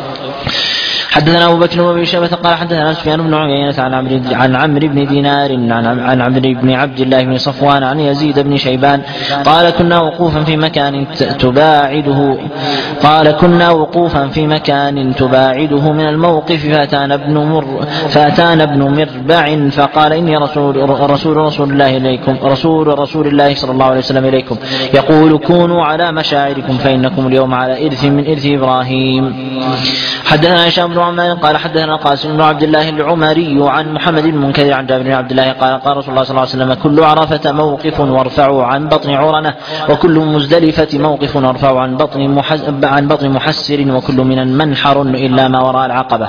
حدثنا أبو بكر وأبي شيبة قال حدثنا سفيان بن عيينة عن عمرو عن عمرو بن دينار عن عمرو بن عبد الله بن صفوان عن يزيد بن شيبان قال كنا وقوفا في مكان تباعده قال كنا وقوفا في مكان تباعده من الموقف فأتانا ابن مر فأتانا ابن مربع فقال إني رسول رسول رسول الله إليكم رسول رسول الله صلى الله عليه وسلم إليكم يقول كونوا على مشاعركم فإنكم اليوم على إرث من إرث إبراهيم. حدثنا هشام بن عمار قال حدثنا قاسم بن عبد الله العمري عن محمد بن منكدر عن جابر بن عبد الله قال قال رسول الله صلى الله عليه وسلم كل عرفة موقف وارفعوا عن بطن عرنة وكل مزدلفة موقف وارفعوا عن بطن عن بطن محسر وكل من منحر إلا ما وراء العقبة.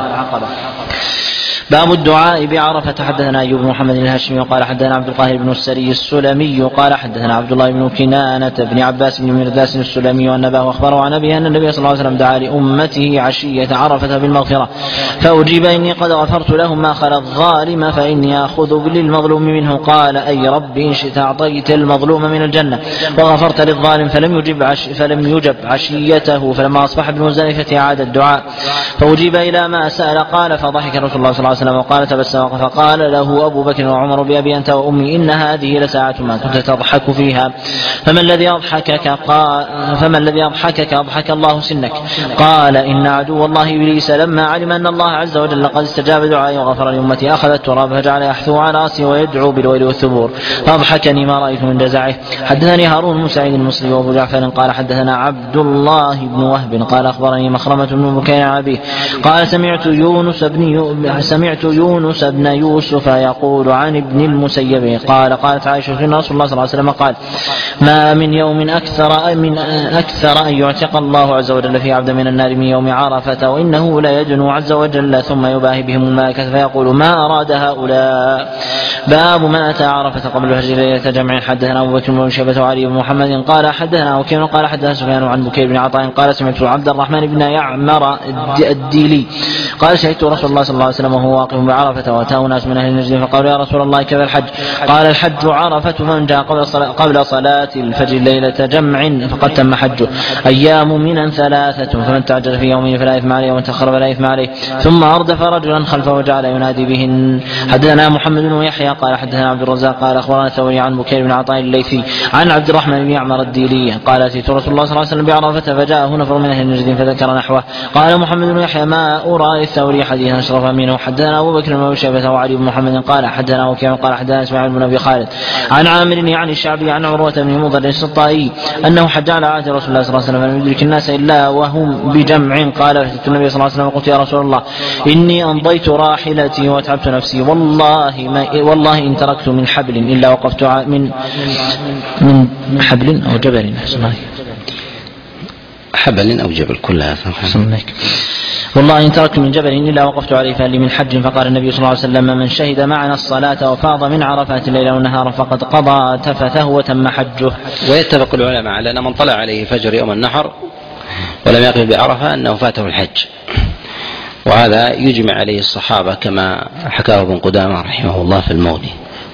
باب الدعاء بعرفة. حدثنا أيوب بن محمد الهاشمي قال حدثنا عبد القاهر بن السري السلمي قال حدثنا عبد الله بن كنانة بن عباس بن مرداس السلمي والنباه أخبره عن أبيه أن النبي صلى الله عليه وسلم دعا لأمته عشية عرفة بالمغفرة فأجيب إني قد غفرت لهم ما خلا الظالم فإني آخذ للمظلوم منه. قال أي رب إن شئت أعطيت المظلوم من الجنة وغفرت للظالم فلم يجب عش فلم يجب عشيته. فلما أصبح بمزدلفة عاد الدعاء فأجيب إلى ما سأل. قال فضحك رسول الله صلى الله عليه وسلم وقال تبسم فقال له أبو بكر وعمر بأبي أنت وأمي إن هذه لساعة ما كنت تضحك فيها فما الذي أضحكك؟ قال فما الذي أضحكك؟ أضحك الله سنك. قال إن عدو الله إبليس لما علم أن الله عز وجل قد استجاب دعائي وغفر لأمتي أخذ التراب فجعل يحثو على رأسي ويدعو بالويل والثبور فأضحكني ما رأيت من جزعه. حدثني هارون بن سعيد المصري وأبو جعفر قال حدثنا عبد الله بن وهب قال أخبرني مخرمة بن بكير عن أبيه قال سمعت يونس بن سمعت يونس بن يوسف يقول عن ابن المسيب قال قالت عائشة إن رسول الله صلى الله عليه وسلم قال ما من يوم أكثر من أكثر أن يعتق الله عز وجل في عبد من النار من يوم عرفة وإنه لا يدنو عز وجل ثم يباهي بهم الملائكة فيقول ما أراد هؤلاء. باب من أتى عرفة قبل الهجر ليلة جمع. حدثنا أبو بكر بن شيبة وعلي بن محمد قال حدثنا وكيع قال حدثنا سفيان عن بكير بن عطاء قال سمعت عبد الرحمن بن يعمر الديلي قال شهدت رسول الله صلى الله عليه وسلم وهو واقف بعرفة وأتاه ناس من أهل نجد فقالوا يا رسول الله كذا الحج؟ قال الحج عرفة فمن جاء قبل صلاة, قبل صلاة الفجر ليلة جمع فقد تم حجه. أيام من ثلاثة فمن تعجل في يومين فلا إثم عليه ومن تأخر فلا إثم عليه. ثم أردف رجلا خلفه وجعل ينادي بهن. حدثنا محمد بن يحيى قال حدثنا عبد الرزاق قال أخبرنا الثوري عن بكير بن عطاء الليثي عن عبد الرحمن بن يعمر الديلي قال أتيت رسول الله صلى الله عليه وسلم بعرفة فجاءه نفر من أهل نجد فذكر نحوه. قال محمد بن يحيى ما أرى الثوري حديثا أشرف منه. حدثنا حدثنا أبو بكر بن أبي شيبة وعلي بن محمد قال حدثنا وكيع قال حدثنا إسماعيل بن أبي خالد عن عامر يعني الشعبي عن عروة بن مضر السطائي أنه حج على عهد رسول الله صلى الله عليه وسلم فلم يدرك الناس إلا وهم بجمع قال فأتيت النبي صلى الله عليه وسلم وقلت يا رسول الله إني أمضيت راحلتي وأتعبت نفسي والله ما والله إن تركت من حبل إلا وقفت من من حبل أو جبل حبل أو جبل كلها والله إن تركت من جبل إلا وقفت عليه فهل لي من حج فقال النبي صلى الله عليه وسلم من شهد معنا الصلاة وفاض من عرفات الليل والنهار فقد قضى تفثه وتم حجه. ويتفق العلماء على أن من طلع عليه فجر يوم النحر ولم يقف بعرفة أنه فاته الحج، وهذا يجمع عليه الصحابة كما حكاه ابن قدامة رحمه الله في المغني.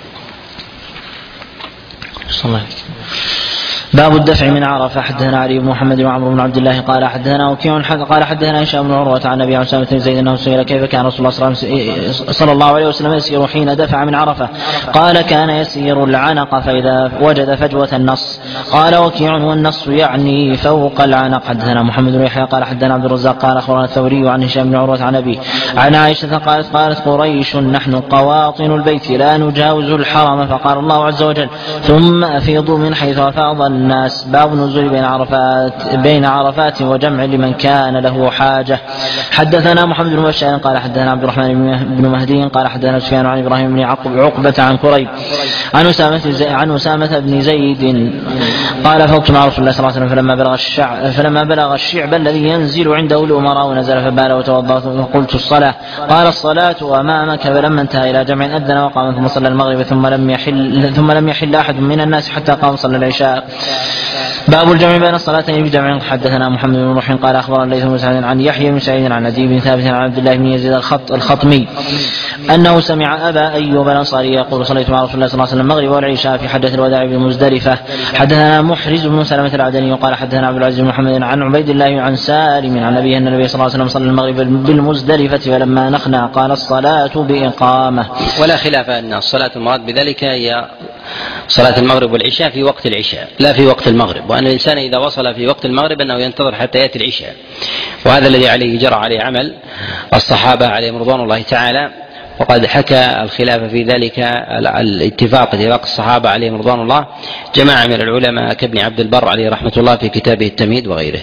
باب الدفع من عرفة. حدثنا علي بن محمد وعمرو بن عبد الله قال حدثنا وكيع قال حدثنا هشام بن عروة عن ابي عثمان بن زيد انه سئل كيف كان رسول الله صلى الله عليه وسلم يسير حين دفع من عرفة قال كان يسير العنق فاذا وجد فجوة النص. قال وكيع والنص يعني فوق العنق. حدثنا محمد بن يحيى قال حدثنا عبد الرزاق قال اخبرنا الثوري عن هشام بن عروة عن ابي عن عائشة قالت قالت قريش نحن قواطن البيت لا نجاوز الحرم فقال الله عز وجل ثم افيضوا من حيث افاض الناس. باب النزول بين عرفات بين عرفات وجمع لمن كان له حاجة. حدثنا محمد بن بشار قال حدثنا عبد الرحمن بن مهدي قال حدثنا سفيان عن ابراهيم بن عقبة عن كريب عن أسامة عن أسامة بن زيد قال فوقت مع رسول الله صلى الله عليه وسلم فلما بلغ الشعب فلما بلغ الشعب الذي ينزل عنده الأمراء ونزل فبال وتوضأ وقلت الصلاة قال الصلاة أمامك فلما انتهى إلى جمع أذن وقام ثم صلى المغرب ثم لم يحل ثم لم يحل أحد من الناس حتى قام صلى العشاء. باب الجمع بين الصلاتين بجمع. حدثنا محمد بن روح قال اخبرنا الليث بن سعد عن يحيى بن سعيد عن عدي بن ثابت عن عبد الله بن يزيد الخط الخطمي انه سمع ابا ايوب الانصاري يقول صليت مع رسول الله صلى الله عليه وسلم المغرب والعشاء في حجة الوداع بمزدلفة. حدثنا محرز بن سلمة العدني قال حدثنا عبد العزيز بن محمد عن عبيد الله عن سالم عن ابيه ان النبي صلى الله عليه وسلم صلى المغرب بالمزدلفة فلما نخنع قال الصلاة بإقامة. ولا خلاف ان الصلاة المراد بذلك هي صلاة المغرب والعشاء في وقت العشاء لا في وقت المغرب، وأن الإنسان إذا وصل في وقت المغرب أنه ينتظر حتى يأتي العشاء، وهذا الذي عليه جرى عليه عمل الصحابة عليهم رضوان الله تعالى. وقد حكى الخلاف في ذلك الاتفاق اتفاق الصحابة عليهم رضوان الله جماعة من العلماء كابن عبد البر عليه رحمة الله في كتابه التمهيد وغيره.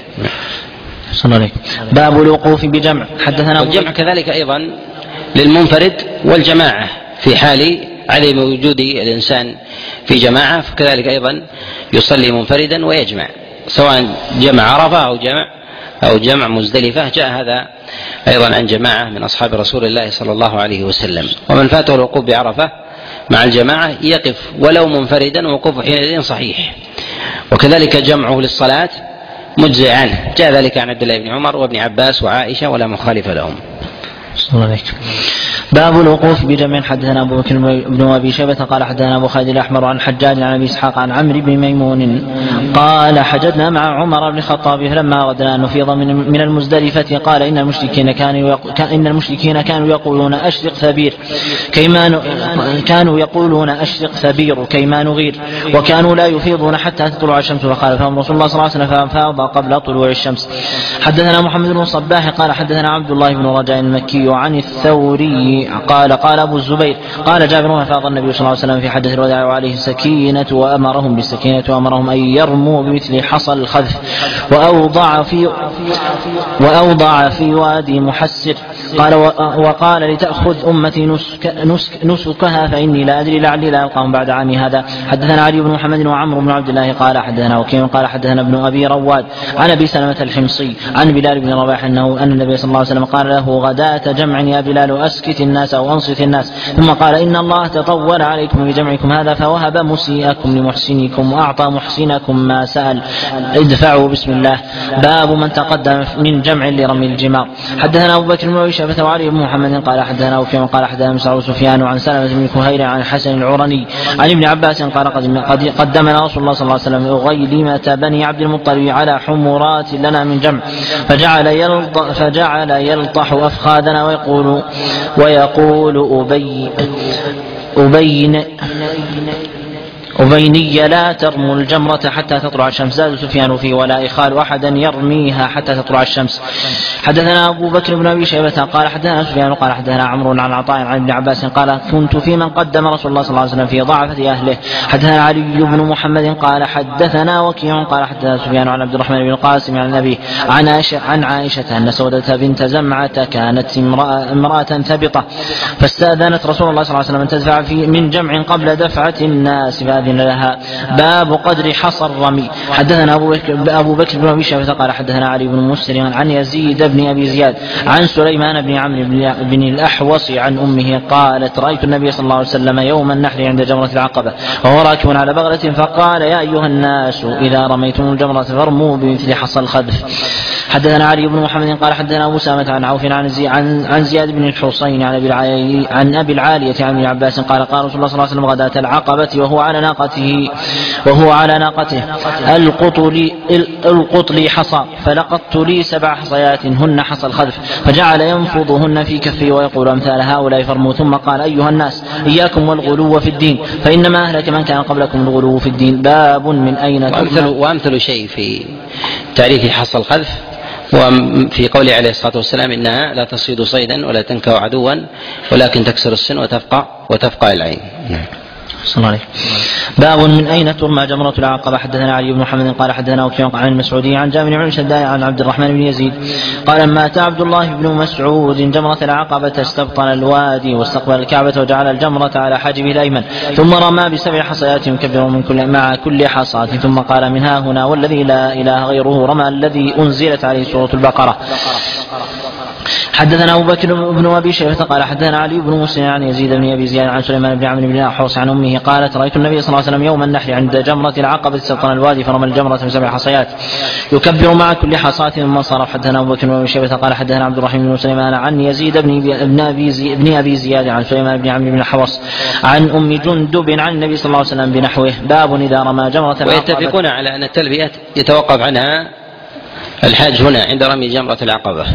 باب الوقوف بجمع. حدثنا والجمع كذلك أيضا للمنفرد والجماعة في حال عدم وجود الإنسان في جماعة، فكذلك أيضا يصلي منفردا ويجمع سواء جمع عرفة أو جمع أو جمع مزدلفة. جاء هذا أيضا عن جماعة من أصحاب رسول الله صلى الله عليه وسلم. ومن فاته الوقوف بعرفة مع الجماعة يقف ولو منفردا ووقوفه حينئذ صحيح، وكذلك جمعه للصلاة مجزئ عنه. جاء ذلك عن عبد الله بن عمر وابن عباس وعائشة ولا مخالف لهم. باب الوقوف بجمع. حدثنا ابو بكر بن ابي شيبه قال حدثنا ابو خالد الاحمر عن حجاج عن ابي اسحاق عن عمرو بن ميمون قال حججنا مع عمر بن الخطاب فلما اردنا ان نفيض من, من المزدلفه قال ان المشركين كانوا ان المشركين كانوا يقولون اشرق ثبير كيما كانوا يقولون اشرق ثبير كيما نغير، وكانوا لا يفيضون حتى تطلع الشمس، فقال فهم رسول الله صلى الله عليه وسلم فافاض قبل طلوع الشمس. حدثنا محمد بن الصباح قال حدثنا عبد الله بن رجاء المكي عن الثوري قال قال أبو الزبير قال جابر فاض النبي صلى الله عليه وسلم في حدث الوداع وعليه السكينة وأمرهم بالسكينة وأمرهم أن يرموا بمثل حصى الخذف وأوضع في وأوضع في وادي محسر قال وقال لتأخذ أمتي نسك نسك نسكها فإني لا أدري لعلي لا ألقاهم بعد عامي هذا. حدثنا علي بن محمد وعمرو بن عبد الله قال حدثنا وكيع قال حدثنا ابن أبي رواد عن أبي سلمة الحمصي عن بلال بن رباح أنه أن النبي صلى الله عليه وسلم قال له غداة جمع يا بلال أسكت الناس أو أنصت الناس، ثم قال إن الله تطول عليكم بجمعكم هذا فوهب مسيئكم لمحسنكم وأعطى محسنكم ما سأل ادفعوا بسم الله. باب من تقدم من جمع لرمي الجمار. حدثنا أبو بكر بن أبي شيبة وعلي بن محمد قال حدثنا وكيع قال حدثنا مسعود سفيان عن سلمة بن كهير عن الحسن العرني عن ابن عباس قال قدمنا رسول الله صلى الله عليه وسلم غيلمة بني عبد المطلب على حمرات لنا من جمع فجعل يلطح, فجعل يلطح أفخاذنا ويقول ويقول أبي أبين أبيني لا ترموا الجمرة حتى تطلع الشمس. زاد سفيان فيه ولا إخال أحدا يرميها حتى تطلع الشمس. حدثنا أبو بكر بن أبي شيبة قال حدثنا سفيان قال حدثنا عمرو عن عطاء عن ابن عباس قال كنت في من قدم رسول الله صلى الله عليه وسلم في ضعفة أهله. حدثنا علي بن محمد قال حدثنا وكيع قال حدثنا سفيان عن عبد الرحمن بن القاسم عن النبي عن عائشة, عن عائشة أن سودة بنت زمعة كانت امرأة, امرأة ثبطة فاستأذنت رسول الله صلى الله عليه وسلم أن تدفع في من جمع قبل دفعة الناس فأذن لها. باب قدر حصى الرمي. حدثنا أبو بكر, أبو بكر بن أبي شيبة قال حدثنا علي بن مسلم عن يزيد بن أبي زياد عن سليمان بن عمرو بن الأحوص عن أمه قالت رأيت النبي صلى الله عليه وسلم يوم النحر عند جمرة العقبة وهو راكب على بغلة فقال يا أيها الناس إذا رميتم الجمرة فارموا بمثل حصى الخذف. حدثنا علي بن محمد قال حدثنا أبو سامة عن عوف عن, زي عن, عن زياد بن الحصين عن أبي العالية عن أبي العالية عن ابن عباس قال قال رسول الله صلى الله عليه وسلم غداة العقبة وهو على ناقته وهو على ناقته القطل القطل حصى فلقطت لي سبع حصيات هن حصى الخذف فجعل ينفضهن في كفي ويقول أمثال هؤلاء فرموا. ثم قال أيها الناس إياكم والغلو في الدين فإنما أهلك من كان قبلكم الغلو في الدين. باب من أين وأمثل, وأمثل شيء في تعريف حصى الخذف وفي قوله عليه الصلاة والسلام إنها لا تصيد صيدا ولا تنكأ عدوا ولكن تكسر السن وتفقع وتفقع العين. صلى الله عليه. باب من أين ترمى جمرة العقبة. حدثنا علي بن محمد قال حدثنا وكيع عن المسعودي عن جابر بن شداد عن عبد الرحمن بن يزيد قال مات عبد الله بن مسعود جمرة العقبة استبطن الوادي واستقبل الكعبة وجعل الجمرة على حاجبه الأيمن ثم رمى بسبع حصيات يكبر من كل مع كل حصاة ثم قال من ها هنا والذي لا إله غيره رمى الذي أنزلت عليه سورة البقرة. حدثنا أبو بكر بن أبي شيبة قال حدثنا علي بن مسلم عن يزيد بن أبي زياد عن سليمان بن عمرو بن الأحوص عن أمه قالت رأيت النبي صلى الله عليه وسلم يوم النحر عند جمرة العقبة استبطن الوادي فرمى الجمرة بسبع حصيات يكبر مع كل حصاة ثم صرف. حدثنا أبو بكر بن أبي شيبة قال حدثنا عبد الرحمن بن سليمان عن يزيد بن أبي زي بن أبي زياد عن سليمان بن عمرو بن الأحوص عن أم جندب عن النبي صلى الله عليه وسلم بنحوه. باب إذا رمى جمرة العقبة. ويتفقون على أن التلبية يتوقف عنها الحاج هنا عند رمي جمرة العقبة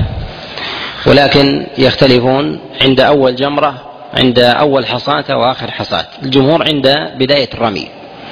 ولكن يختلفون عند أول جمرة عند أول حصاة وآخر حصاة. الجمهور عند بداية الرمي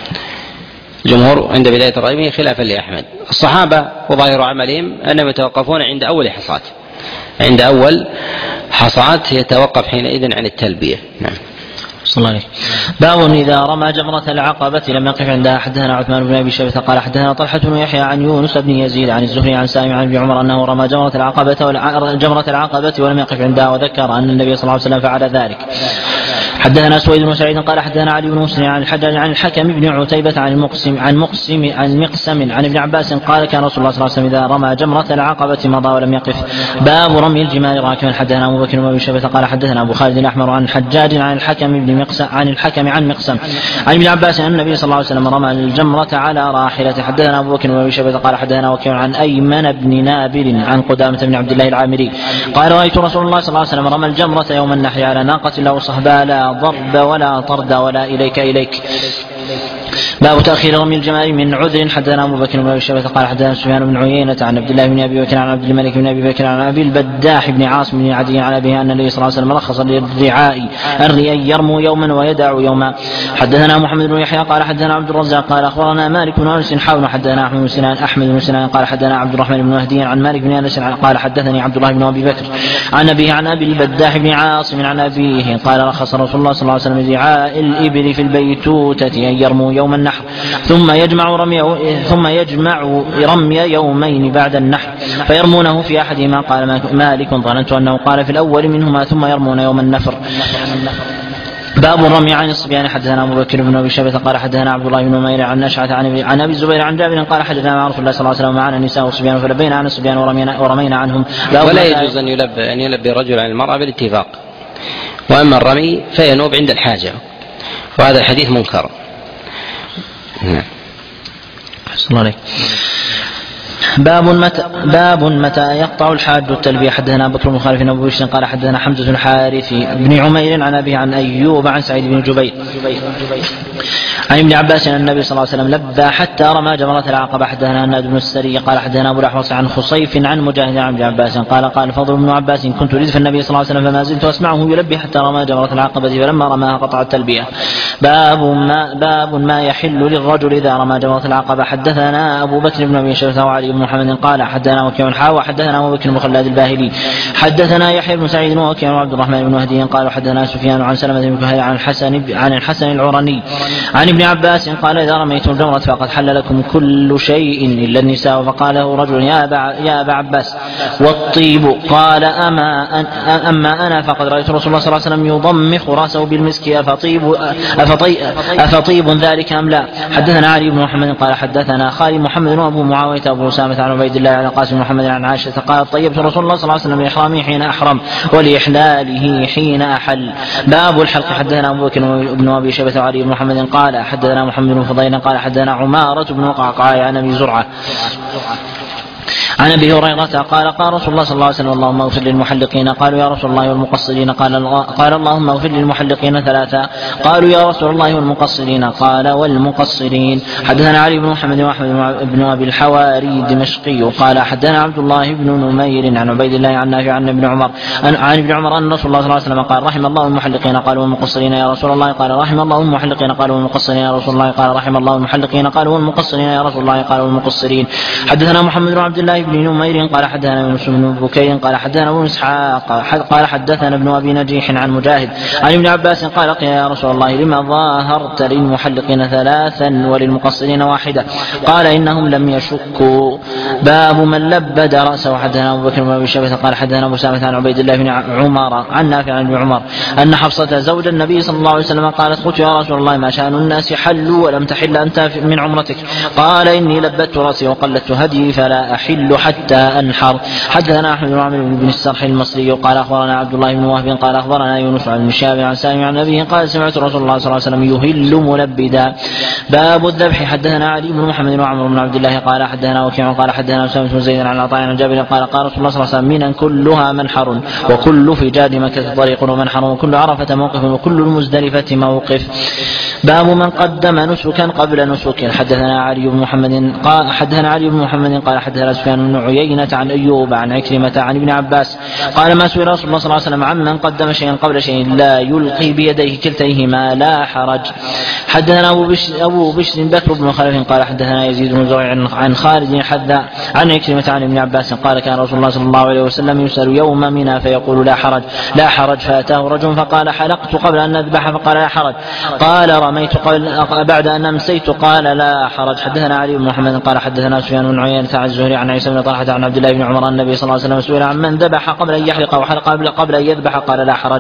الجمهور عند بداية الرمي خلافا لأحمد. الصحابة وظاهر عملهم أنهم يتوقفون عند أول حصاة عند أول حصاة يتوقف حينئذ عن التلبية. نعم. صلى الله عليه. باب إذا رمى جمرة العقبة لم يقف عندها. حدثنا عثمان بن أبي شيبة قال حدثنا طلحة بن يحيى عن يونس بن يزيد عن الزهري عن سالم عن ابن عمر أنه رمى جمرة العقبة جمرة العقبة ولم يقف عندها وذكر أن النبي صلى الله عليه وسلم فعل ذلك. حدثنا سويد بن سعيد قال حدثنا علي بن مسلم عن الحجاج عن الحكم بن عتيبة عن المقسم عن مقسم عن مقسم عن ابن عباس قال كان رسول الله صلى الله عليه وسلم إذا رمى جمرة العقبة مضى ولم يقف. باب رمي الجمال راكبا. حدثنا أبو بكر بن أبي شيبة قال حدثنا أبو خالد الأحمر عن الحجاج عن الحكم بن مقسم عن الحكم عن مقسم عن ابن عباس أن النبي صلى الله عليه وسلم رمى الجمرة على راحلته. حدثنا أبو بكر بن أبي شيبة قال حدثنا وكيع عن أيمن بن نابل عن قدامة بن عبد الله العامري قال رأيت رسول الله صلى الله عليه وسلم رمى الجمرة يوم النحر على ناقة له صهباء لا ضرب ولا طرد ولا إليك إليك. باب تأخير رمي الجمال من عذر. حدثنا أبو بكر بن أبي شيبة قال حدثنا سفيان بن عيينة عن عبد الله بن أبي بكر عن عبد الملك بن أبي بكر عن أبي البداح بن عاصم بن عدي عن أبيه أن النبي صلى الله عليه وسلم رخص للرعاء الرئي يرموا يوما ويدع يوما. حدثنا محمد بن يحيى قال حدثنا عبد الرزاق قال أخبرنا مالك بن أنس حاول حدثنا أحمد بن سنان أحمد بن سنان قال حدثنا عبد الرحمن بن مهدي عن مالك بن أنس قال حدثني عبد الله بن أبي بكر عن أبيه عن أبي البداح بن عاصم عن أبيه قال رخص رسول الله صلى الله عليه وسلم لرعاء الإبل في البيتوتة أن يرموا يوم النحر ثم يجمع رمي ثم يجمع رمي يومين بعد النحر فيرمونه في أحدهما. قال مالك ظننت أنه قال في الأول منهما ثم يرمون يوم النفر. باب الرمي عن الصبيان. حدثنا أبو بكر بن أبي شيبة قال حدثنا عبد الله بن نمير عن أشعث عن أبي الزبير عن جابر قال حدثنا مع رسول الله صلى الله عليه وسلم معنا النساء والصبيان فلبينا عن الصبيان ورمينا, ورمينا عنهم. ولا يجوز أن يلبي أن يلبي الرجل عن المرأة بالاتفاق، وأما الرمي فينوب عند الحاجة، وهذا الحديث منكر. صلى الله عليه. باب متى باب متى يقطع الحاج التلبية. حدثنا بكر بن خالد بن ابي بشر قال حدثنا حمزة الحارث بن عمير عن ابي عن ايوب عن سعيد بن جبير عن ابن عباس ان النبي صلى الله عليه وسلم لبى حتى رمى جمرة العقبة. حدثنا هناد بن السري قال حدثنا ابو الاحوص عن خصيف عن مجاهد عن ابن عباس قال قال فضل بن عباس كنت ردف النبي صلى الله عليه وسلم فما زلت اسمعه يلبي حتى رمى جمرة العقبة فلما رماها قطع التلبية. باب ما باب ما يحل للرجل اذا رمى جمرة العقبة. حدثنا ابو بكر بن ابي شيبة وعلي بن محمد قال حدثنا وكيع حا وحدثنا ابو بكر بن خلاد الباهلي حدثنا يحيى بن سعيد ووكيع وعبد الرحمن بن مهدي قال حدثنا سفيان عن سلمة بن كهيل عن الحسن عن الحسن العرني عن ابن عباس قال اذا رميتم الجمرة فقد حل لكم كل شيء الا النساء. فقال له رجل يا ابا يا ابا عباس والطيب قال اما أن اما انا فقد رايت رسول الله صلى الله عليه وسلم يضمخ راسه بالمسك افطيب افطيب, أفطيب ذلك ام لا. حدثنا علي بن محمد قال حدثنا خالد محمد وابو معاوية ابو اسامة عن عبيد الله عن قاسم محمد عن عائشة قال طيبت رسول الله صلى الله عليه وسلم لاحرامه حين احرم ولاحلاله حين احل. باب الحلق. حدثنا ابو بكر بن ابي شيبة وعلي بن محمد قال حدثنا محمد بن فضيل قال حدثنا عمارة بن قعقاع عن ابي زرعة عن ابي هريره قال قال رسول الله صلى الله عليه وسلم اللهم اغفر للمحلقين. قالوا يا رسول الله والمقصرين قال, قال اللهم اغفر للمحلقين ثلاثا. قالوا يا رسول الله والمقصرين قال والمقصرين. حدثنا علي بن محمد واحمد بن ابي الحواري الدمشقي قال حدثنا عبد الله بن نمير عن عبيد الله عن نافع عن ابن عمر عن ابن عمر ان رسول الله صلى الله عليه وسلم قال رحم الله المحلقين. قالوا والمقصرين يا رسول الله قال رحم الله المحلقين. قالوا والمقصرين يا رسول الله قال رحم الله المحلقين. قالوا والمقصرين يا رسول الله قال والمقصرين. حدثنا محمد بن عبد الله بن نمير قال حدثنا يونس بن بكير قال حدثنا ابن اسحاق قال حدثنا ابن ابي نجيح عن مجاهد عن ابن عباس قال قيل يا رسول الله لما ظاهرت للمحلقين ثلاثا وللمقصرين واحده. قال انهم لم يشكوا. باب من لبد راسه. حدثنا ابو بكر بن ابي شيبه قال حدثنا ابو سامة عن عبيد الله بن عمر عن نافع عن ابن عمر ان حفصة زوج النبي صلى الله عليه وسلم قالت قلت يا رسول الله ما شأن الناس حلوا ولم تحل انت من عمرتك. قال اني لبدت راسي وقلدت هدي فلا احل حتى أنحر. حدثنا أحمد بن عمرو بن السرح المصري قال أخبرنا عبد الله بن وهب قال أخبرنا يونس عن الشاب عن سالم عن أبيه قال سمعت رسول الله صلى الله عليه وسلم يهل ملبدا. باب الذبح. حدثنا علي بن محمد وعمر بن عبد الله قال حدثنا وكيع قال حدثنا أسامة بن زيد عن عطاء عن جابر قال قال رسول الله صلى الله عليه وسلم منا كلها منحر وكل فجاج مكة طريق ومنحر وكل عرفة موقف وكل المزدلفة موقف. باب من قدم نسكا قبل نسك. حدثنا علي بن محمد قال حدثنا علي بن محمد قال حدثنا سفيان بن عيينة عن أيوب عن عكرمة عن ابن عباس قال ما سئل رسول الله صلى الله عليه وسلم عمن قدم شيئا قبل شيء لا يلقي بيديه كلتيهما لا حرج. حدثنا أبو بشر, أبو بشر بكر بن خلف قال حدثنا يزيد بن زرع عن خالد حذا عن عكرمة عن ابن عباس قال كان رسول الله صلى الله عليه وسلم يسأل يوم منى فيقول لا حرج لا حرج فأتاه رجل فقال حلقت قبل أن أذبح فقال لا حرج. قال رميت قبل بعد أن أمسيت قال لا حرج. حدثنا علي بن محمد قال حدثنا سفيان بن عيينة عن الزهري عن عيسى بن طلحة عن عبد الله بن عمر النبي صلى الله عليه وسلم سئل عن من ذبح قبل أن يحلق وحلق قبل أن يذبح قال لا حرج.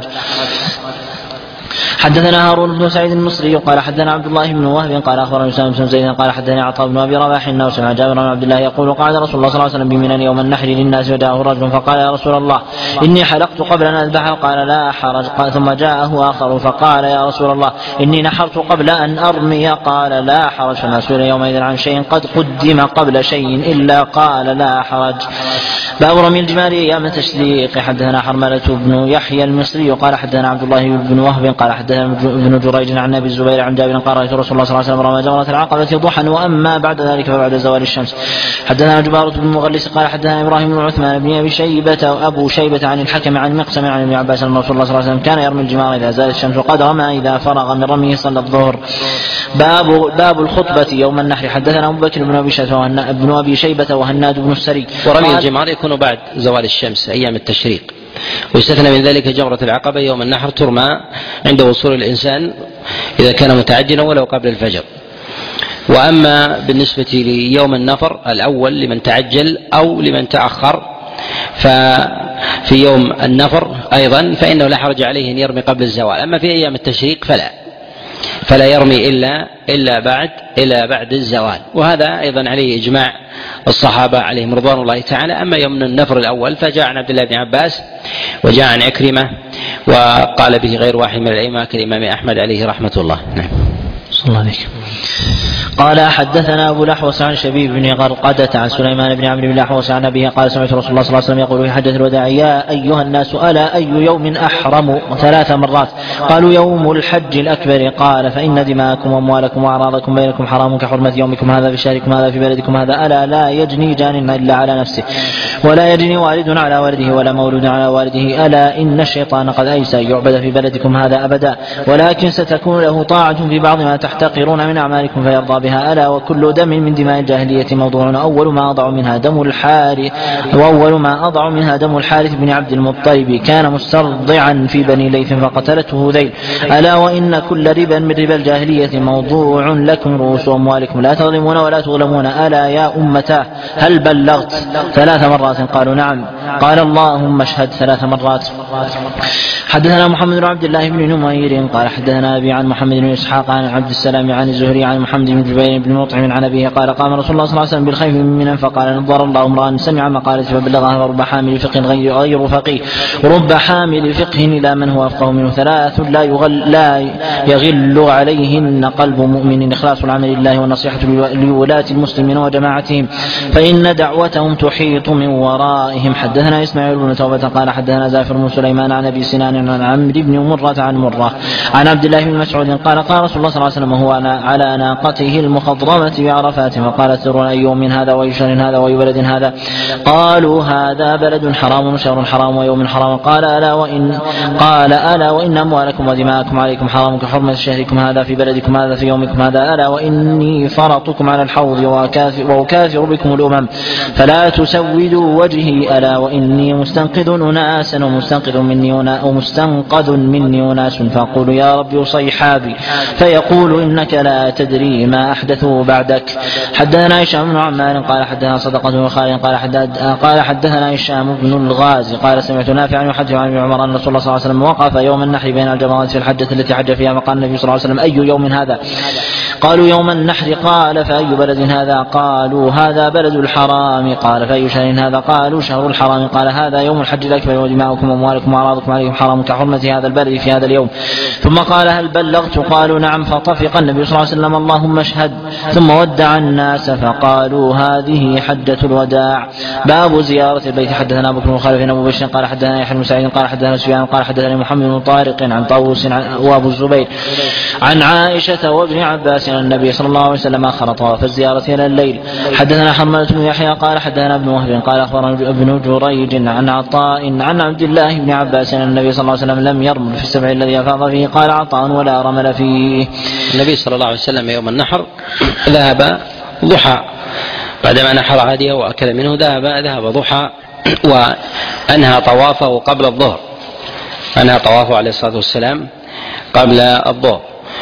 حدثنا هارون بن سعيد المصري قال حدثنا عبد الله بن وهب قال اخبرنا اسامه بن زيد قال حدثني عطاء بن ابي رباح انه سمع جابر بن عبد الله يقول قعد رسول الله صلى الله عليه وسلم بمنى يوم النحر للناس وجاءه رجل فقال يا رسول الله اني حلقت قبل ان اذبح قال لا حرج. قال ثم جاءه اخر فقال يا رسول الله اني نحرت قبل ان ارمي قال لا حرج. فما سئل يومئذ عن شيء قد قدم قبل شيء الا قال لا حرج. باب رمي الجمار ايام التشريق. حدثنا حرملة بن يحيى المصري قال حدثنا عبد الله بن وهب قال حدثنا ابن جريج عن ابي الزبير عن جابر قال رأيت رسول الله صلى الله عليه وسلم رمى جمرة العقبة ضحى واما بعد ذلك فبعد زوال الشمس. حدثنا جبارة بن مغلس قال حدثنا ابراهيم بن عثمان بن ابي شيبة ابو شيبة عن الحكم عن مقسم عن ابن عباس ان رسول الله صلى الله عليه وسلم كان يرمي الجمار اذا زالت الشمس وقد رمى اذا فرغ من رميه صلى الظهر. باب باب الخطبة يوم النحر. حدثنا ابو بكر بن ابي شيبة بن ابي شيبة وهناد بن السري. ورمي الجمار يكون بعد زوال الشمس ايام التشريق ويستثنى من ذلك جمرة العقبة يوم النحر ترمى عند وصول الإنسان إذا كان متعجلا ولو قبل الفجر. وأما بالنسبة ليوم النفر الأول لمن تعجل أو لمن تأخر ففي يوم النفر أيضا فإنه لا حرج عليه أن يرمي قبل الزوال. أما في أيام التشريق فلا فلا يرمي إلا إلا بعد إلا بعد الزوال. وهذا أيضا عليه إجماع الصحابة عليهم رضوان الله تعالى. أما يوم النفر الأول فجاء عن عبد الله بن عباس وجاء عن عكرمة وقال به غير واحد من الأئمة كالإمام أحمد عليه رحمة الله. نعم. صلى الله عليك. قال حدثنا أبو الأحوص عن شبيب بن غرقدة عن سليمان بن عمرو بن الأحوص عن أبيه قال سمعت رسول الله صلى الله عليه وسلم يقول في حجة الوداع يا أيها الناس ألا أي يوم أحرم ثلاث مرات قالوا يوم الحج الأكبر قال فإن دماءكم وأموالكم وأعراضكم بينكم حرام كحرمة يومكم هذا في شهركم هذا في بلدكم هذا ألا لا يجني جان إلا على نفسه ولا يجني والد على والده ولا مولود على والده ألا إن الشيطان قد أيسى يعبد في بلدكم هذا أبدا ولكن ستكون له طاعة في بعض ما تحتقرون من أعمالكم فيرضى بها ألا وكل دم من دماء الجاهلية موضوع أول ما أضع منها دم الحارث وأول ما أضع منها دم الحارث بن عبد المطلب كان مسترضعا في بني ليث فقتلته ذيل ألا وإن كل ربا من ربا الجاهلية موضوع لكم رؤوس أموالكم لا تظلمون ولا تظلمون ألا يا أمتاه هل بلغت ثلاث مرات قالوا نعم قال اللهم اشهد ثلاث مرات. حدثنا محمد بن عبد الله بن نمير قال حدثنا أبي عن محمد بن إسحاق عن عبد السلام عن الزهري عن محمد بن جبير بن مطعم عن أبيه قال قام رسول الله صلى الله عليه وسلم بالخيف من منى فقال نظر الله امرأ سمع مقالة فبلغها ورب حامل فقه غير غير فقيه ورب حامل فقه إلى من هو أفقه منه ثلاث لا يغل لا يغل عليهن قلب مؤمن إخلاص العمل لله والنصيحة لولاة المسلمين وجماعتهم فإن دعوتهم تحيط من ورائهم. حدثنا إسماعيل بن توبة قال حدثنا زافر بن سليمان عن أبي سنان عن عمرو بن مرة عن مرة عن عبد الله بن مسعود قال قال رسول الله صلى الله عليه وسلم هو على ناقته المخضرمة بعرفات فقال سر أي يوم هذا وأي شهر هذا وأي بلد هذا قالوا هذا بلد حرام وشهر حرام ويوم حرام قال ألا وإن قال ألا وإن أموالكم ودماءكم عليكم حرام كحرمة شهركم هذا في بلدكم هذا في يومكم هذا ألا وإني فرطكم على الحوض وأكاثر بكم الأمم فلا تسودوا وجهي ألا وإني مستنقذ أناسا ومستنقذ مني ومستنقذ مني أناس فأقول يا رب صيحابي فيقول إنك لا تدري ما أحدثوا بعدك. حدثنا هشام بن عمار قال حدثنا صدقة بن خالد قال قال حدثنا هشام بن الغازي قال سمعت نافعا يحدث عن ابن عمر أن رسول الله صلى الله عليه وسلم وقف يوم النحر بين الجمرات في الحجة التي حج فيها فقال النبي صلى الله عليه وسلم أي يوم هذا قالوا يوم النحر قال فأي بلد هذا قالوا هذا بلد الحرام قال فأي شهر هذا قالوا شهر الحرام قال هذا يوم الحج الأكبر ودماؤكم وأموالكم وأعراضكم عليكم حرام كحرمة هذا البلد في هذا اليوم ثم قال هل بلغت قالوا نعم فطفق النبي صلى الله عليه وسلم اللهم اشهد ثم ودع الناس فقالوا هذه حجة الوداع. باب زيارة البيت. حدثنا أبو بكر بن خالد بن أبو بشر قال حدثنا يحيى بن سعيد قال حدثنا سفيان قال حدثني محمد بن طارق عن طاووس وأبو الزبير عن عائشة وابن عباس أن النبي صلى الله عليه وسلم أخر طواف الزيارة إلى الليل. حدثنا حرملة بن يحيى قال حدثنا ابن وهب قال أخبرنا ابن جريج عن عطاء عن عبد الله بن عباس أن النبي صلى الله عليه وسلم لم يرمل في السبع الذي أفاض فيه قال عطاء ولا رمل فيه. النبي صلى الله عليه وسلم يوم النحر ذهب ضحى بعدما نحر هديه وأكل منه ذهب ذهب ضحى وأنهى طوافه قبل الظهر أنهى طوافه عليه الصلاة والسلام قبل الظهر.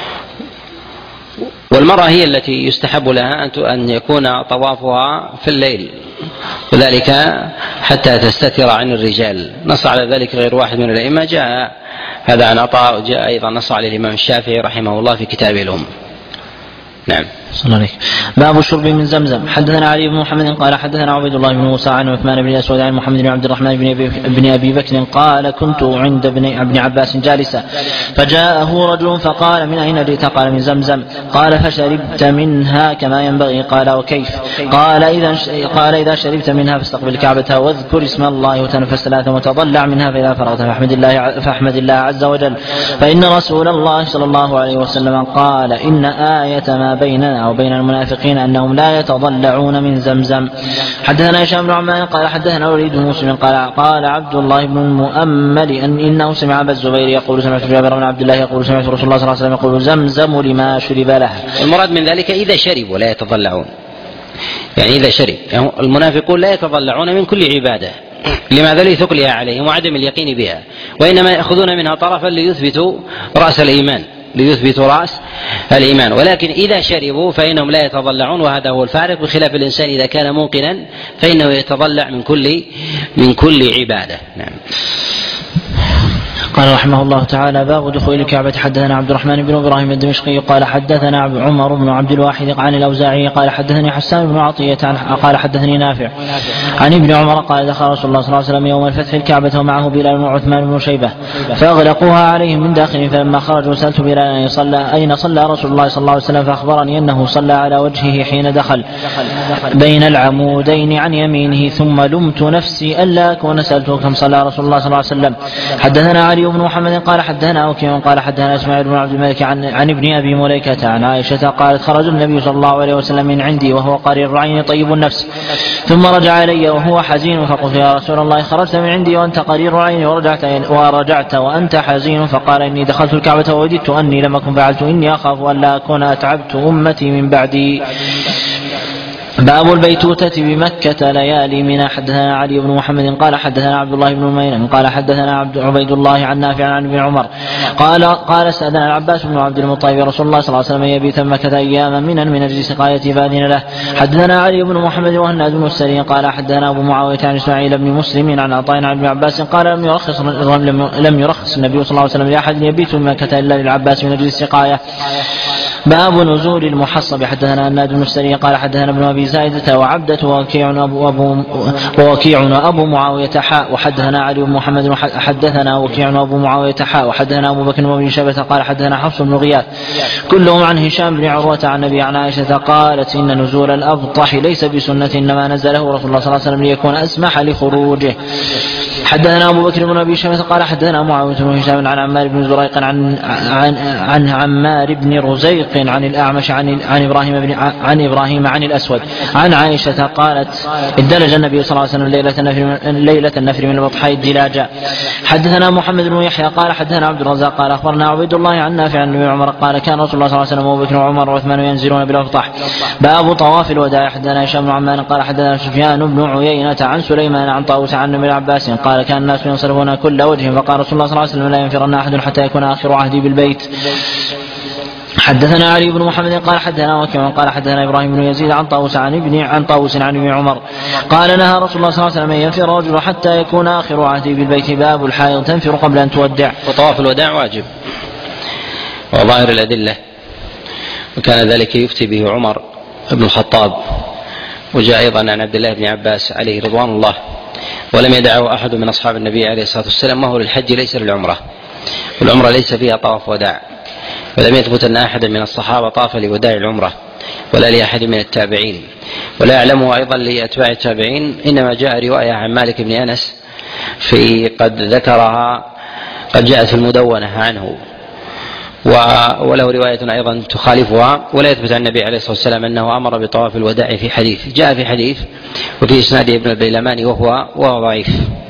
والمرأة هي التي يستحب لها أن يكون طوافها في الليل وذلك حتى تستتر عن الرجال. نص على ذلك غير واحد من الأئمة جاء هذا عن عطاء وجاء أيضا نص عليه الإمام الشافعي رحمه الله في كتابه الأم. نعم. صلى الله عليه. باب الشرب من زمزم. حدثنا علي بن محمد قال حدثنا عبيد الله بن موسى عن عثمان بن الأسود عن محمد بن عبد الرحمن بن أبي, بن أبي بكر قال كنت عند ابن, ابن عباس جالسا فجاءه رجل فقال من أين جئت قال من زمزم قال فشربت منها كما ينبغي قال وكيف قال إذا قال إذا شربت منها فاستقبل الكعبة واذكر اسم الله وتنفس ثلاثا وتضلع منها فإذا فرغت فاحمد الله, فاحمد الله عز وجل فإن رسول الله صلى الله عليه وسلم قال إن آية ما بيننا وبين المنافقين أنهم لا يتضلعون من زمزم. حدثنا هشام بن عمار قال حدثنا وليد بن مسلم قال قال عبد الله بن المؤمل أن إنه سمع أبا الزبير يقول سمعت جابر بن عبد الله يقول سمعت رسول الله صلى الله عليه وسلم يقول زمزم لما شرب له. المراد من ذلك إذا شربوا لا يتضلعون يعني إذا شرب يعني المنافقون لا يتضلعون من كل عبادة لماذا لثقلها عليهم وعدم اليقين بها وإنما يأخذون منها طرفا ليثبتوا رأس الإيمان ليثبتوا رأس الإيمان ولكن إذا شربوا فإنهم لا يتضلعون وهذا هو الفارق بخلاف الإنسان إذا كان موقنا فإنه يتضلع من كل من كل عبادة. نعم. قال رحمه الله تعالى: باب دخول الكعبة. حدثنا عبد الرحمن بن إبراهيم الدمشقي قال حدثنا عمر بن عبد الواحد عن الأوزاعي قال حدثني حسان بن عطية قال حدثني نافع عن ابن عمر قال: دخل رسول الله صلى الله عليه وسلم يوم الفتح الكعبة ومعه بلال وعثمان بن شيبة فأغلقوها عليهم من داخل، فلما خرجوا سألت بلال أين صلى رسول الله صلى الله عليه وسلم، فأخبرني أنه صلى على وجهه حين دخل بين العمودين عن يمينه، ثم لمت نفسي ألا أكون سألته كم صلى رسول الله صلى الله عليه وسلم. حدثنا علي بن محمد قال حدثنا وكيع قال حدثنا اسماعيل بن عبد الملك عن, عن ابن ابي مليكة عن عائشة قالت: خرج النبي صلى الله عليه وسلم من عندي وهو قرير العين طيب النفس، ثم رجع الي وهو حزين، فقلت: يا رسول الله، خرجت من عندي وانت قرير العين ورجعت, ورجعت وانت حزين؟ فقال: اني دخلت الكعبة ووددت اني لم اكن فعلت، اني اخاف ان لا اكون اتعبت امتي من بعدي. باب البيتوتة بمكة ليالي منى. حدثنا علي بن محمد قال حدثنا عبد الله بن ميمون قال حدثنا عبد عبيد الله عن نافع عن ابن عمر قال قال استأذن العباس بن عبد المطلب رسول الله صلى الله عليه وسلم يبيت مكة أياما منى من أجل سقاية فأذن له. حدثنا علي بن محمد وهناد بن السري قال حدثنا أبو معاوية عن إسماعيل بن مسلم عن عطاء عن ابن عباس قال: لم يرخص لم يرخص النبي صلى الله عليه وسلم لأحد يبيت بمكة إلا للعباس من أجل السقاية. باب نزول المحصب. حدثنا هناد بن السري قال حدثنا ابن أبي زايدة وعبدة ووكيع أبو, أبو, ووكيع أبو معاوية حاء وحدثنا علي بن محمد حدثنا وكيع أبو معاوية حاء وحدثنا أبو بكر بن شيبة قال حدثنا حفص بن غياث كلهم عن هشام بن عروة عن النبي عن عائشة قالت: إن نزول الأبطح ليس بسنة، إنما نزله رسول الله صلى الله عليه وسلم ليكون أسمح لخروجه. حدثنا أبو بكر بن أبي شيبة قال حدثنا معاوية بن هشام عن عمار بن زريق عن عن, عن عمار بن رزيق عن الأعمش عن عن إبراهيم بن عن إبراهيم عن الأسود عن عائشة قالت: ادلج النبي صلى الله عليه وسلم ليلة النفر ليلة النفر من الأضحى الدلاجا. حدثنا محمد بن يحيى قال حدثنا عبد الرزاق قال أخبرنا عبيد الله عن نافع عن ابن عمر قال: كان رسول الله صلى الله عليه وسلم وأبو بكر وعمر وعثمان ينزلون بالأبطح. باب طواف الوداع. حدثنا هشام بن عمان قال حدثنا سفيان بن عيينة عن سليمان عن طاووس عن ابن عباس قال: كان الناس ينصرفون كل وجه، فقال رسول الله صلى الله عليه وسلم: لا ينفرن أحد حتى يكون آخر عهدي بالبيت. حدثنا علي بن محمد قال حدثنا وكيع قال حدثنا ابراهيم بن يزيد عن طاووس عن ابن عن طاووس عن ابن عمر قال: نهى رسول الله صلى الله عليه وسلم ان ينفر رجل حتى يكون اخر عهده بالبيت. باب الحائض تنفر قبل ان تودع. وطواف الوداع واجب وظاهر الادله، وكان ذلك يفتي به عمر بن الخطاب، وجاء ايضا عن عبد الله بن عباس عليه رضوان الله، ولم يدعه احد من اصحاب النبي عليه الصلاه والسلام، وهو للحج ليس للعمره، والعمره ليس فيها طواف وداع، ولم يثبت أن أحدا من الصحابة طاف لوداع العمرة ولا لأحد من التابعين، ولا يعلمه أيضا لأتباع التابعين. إنما جاء رواية عن مالك بن أنس في قد ذكرها قد جاءت في المدونة عنه، وله رواية أيضا تخالفها، ولا يثبت عن النبي عليه الصلاة والسلام أنه أمر بطواف الوداع في حديث. جاء في حديث وفي إسناده ابن البيلمان وهو, وهو ضعيف.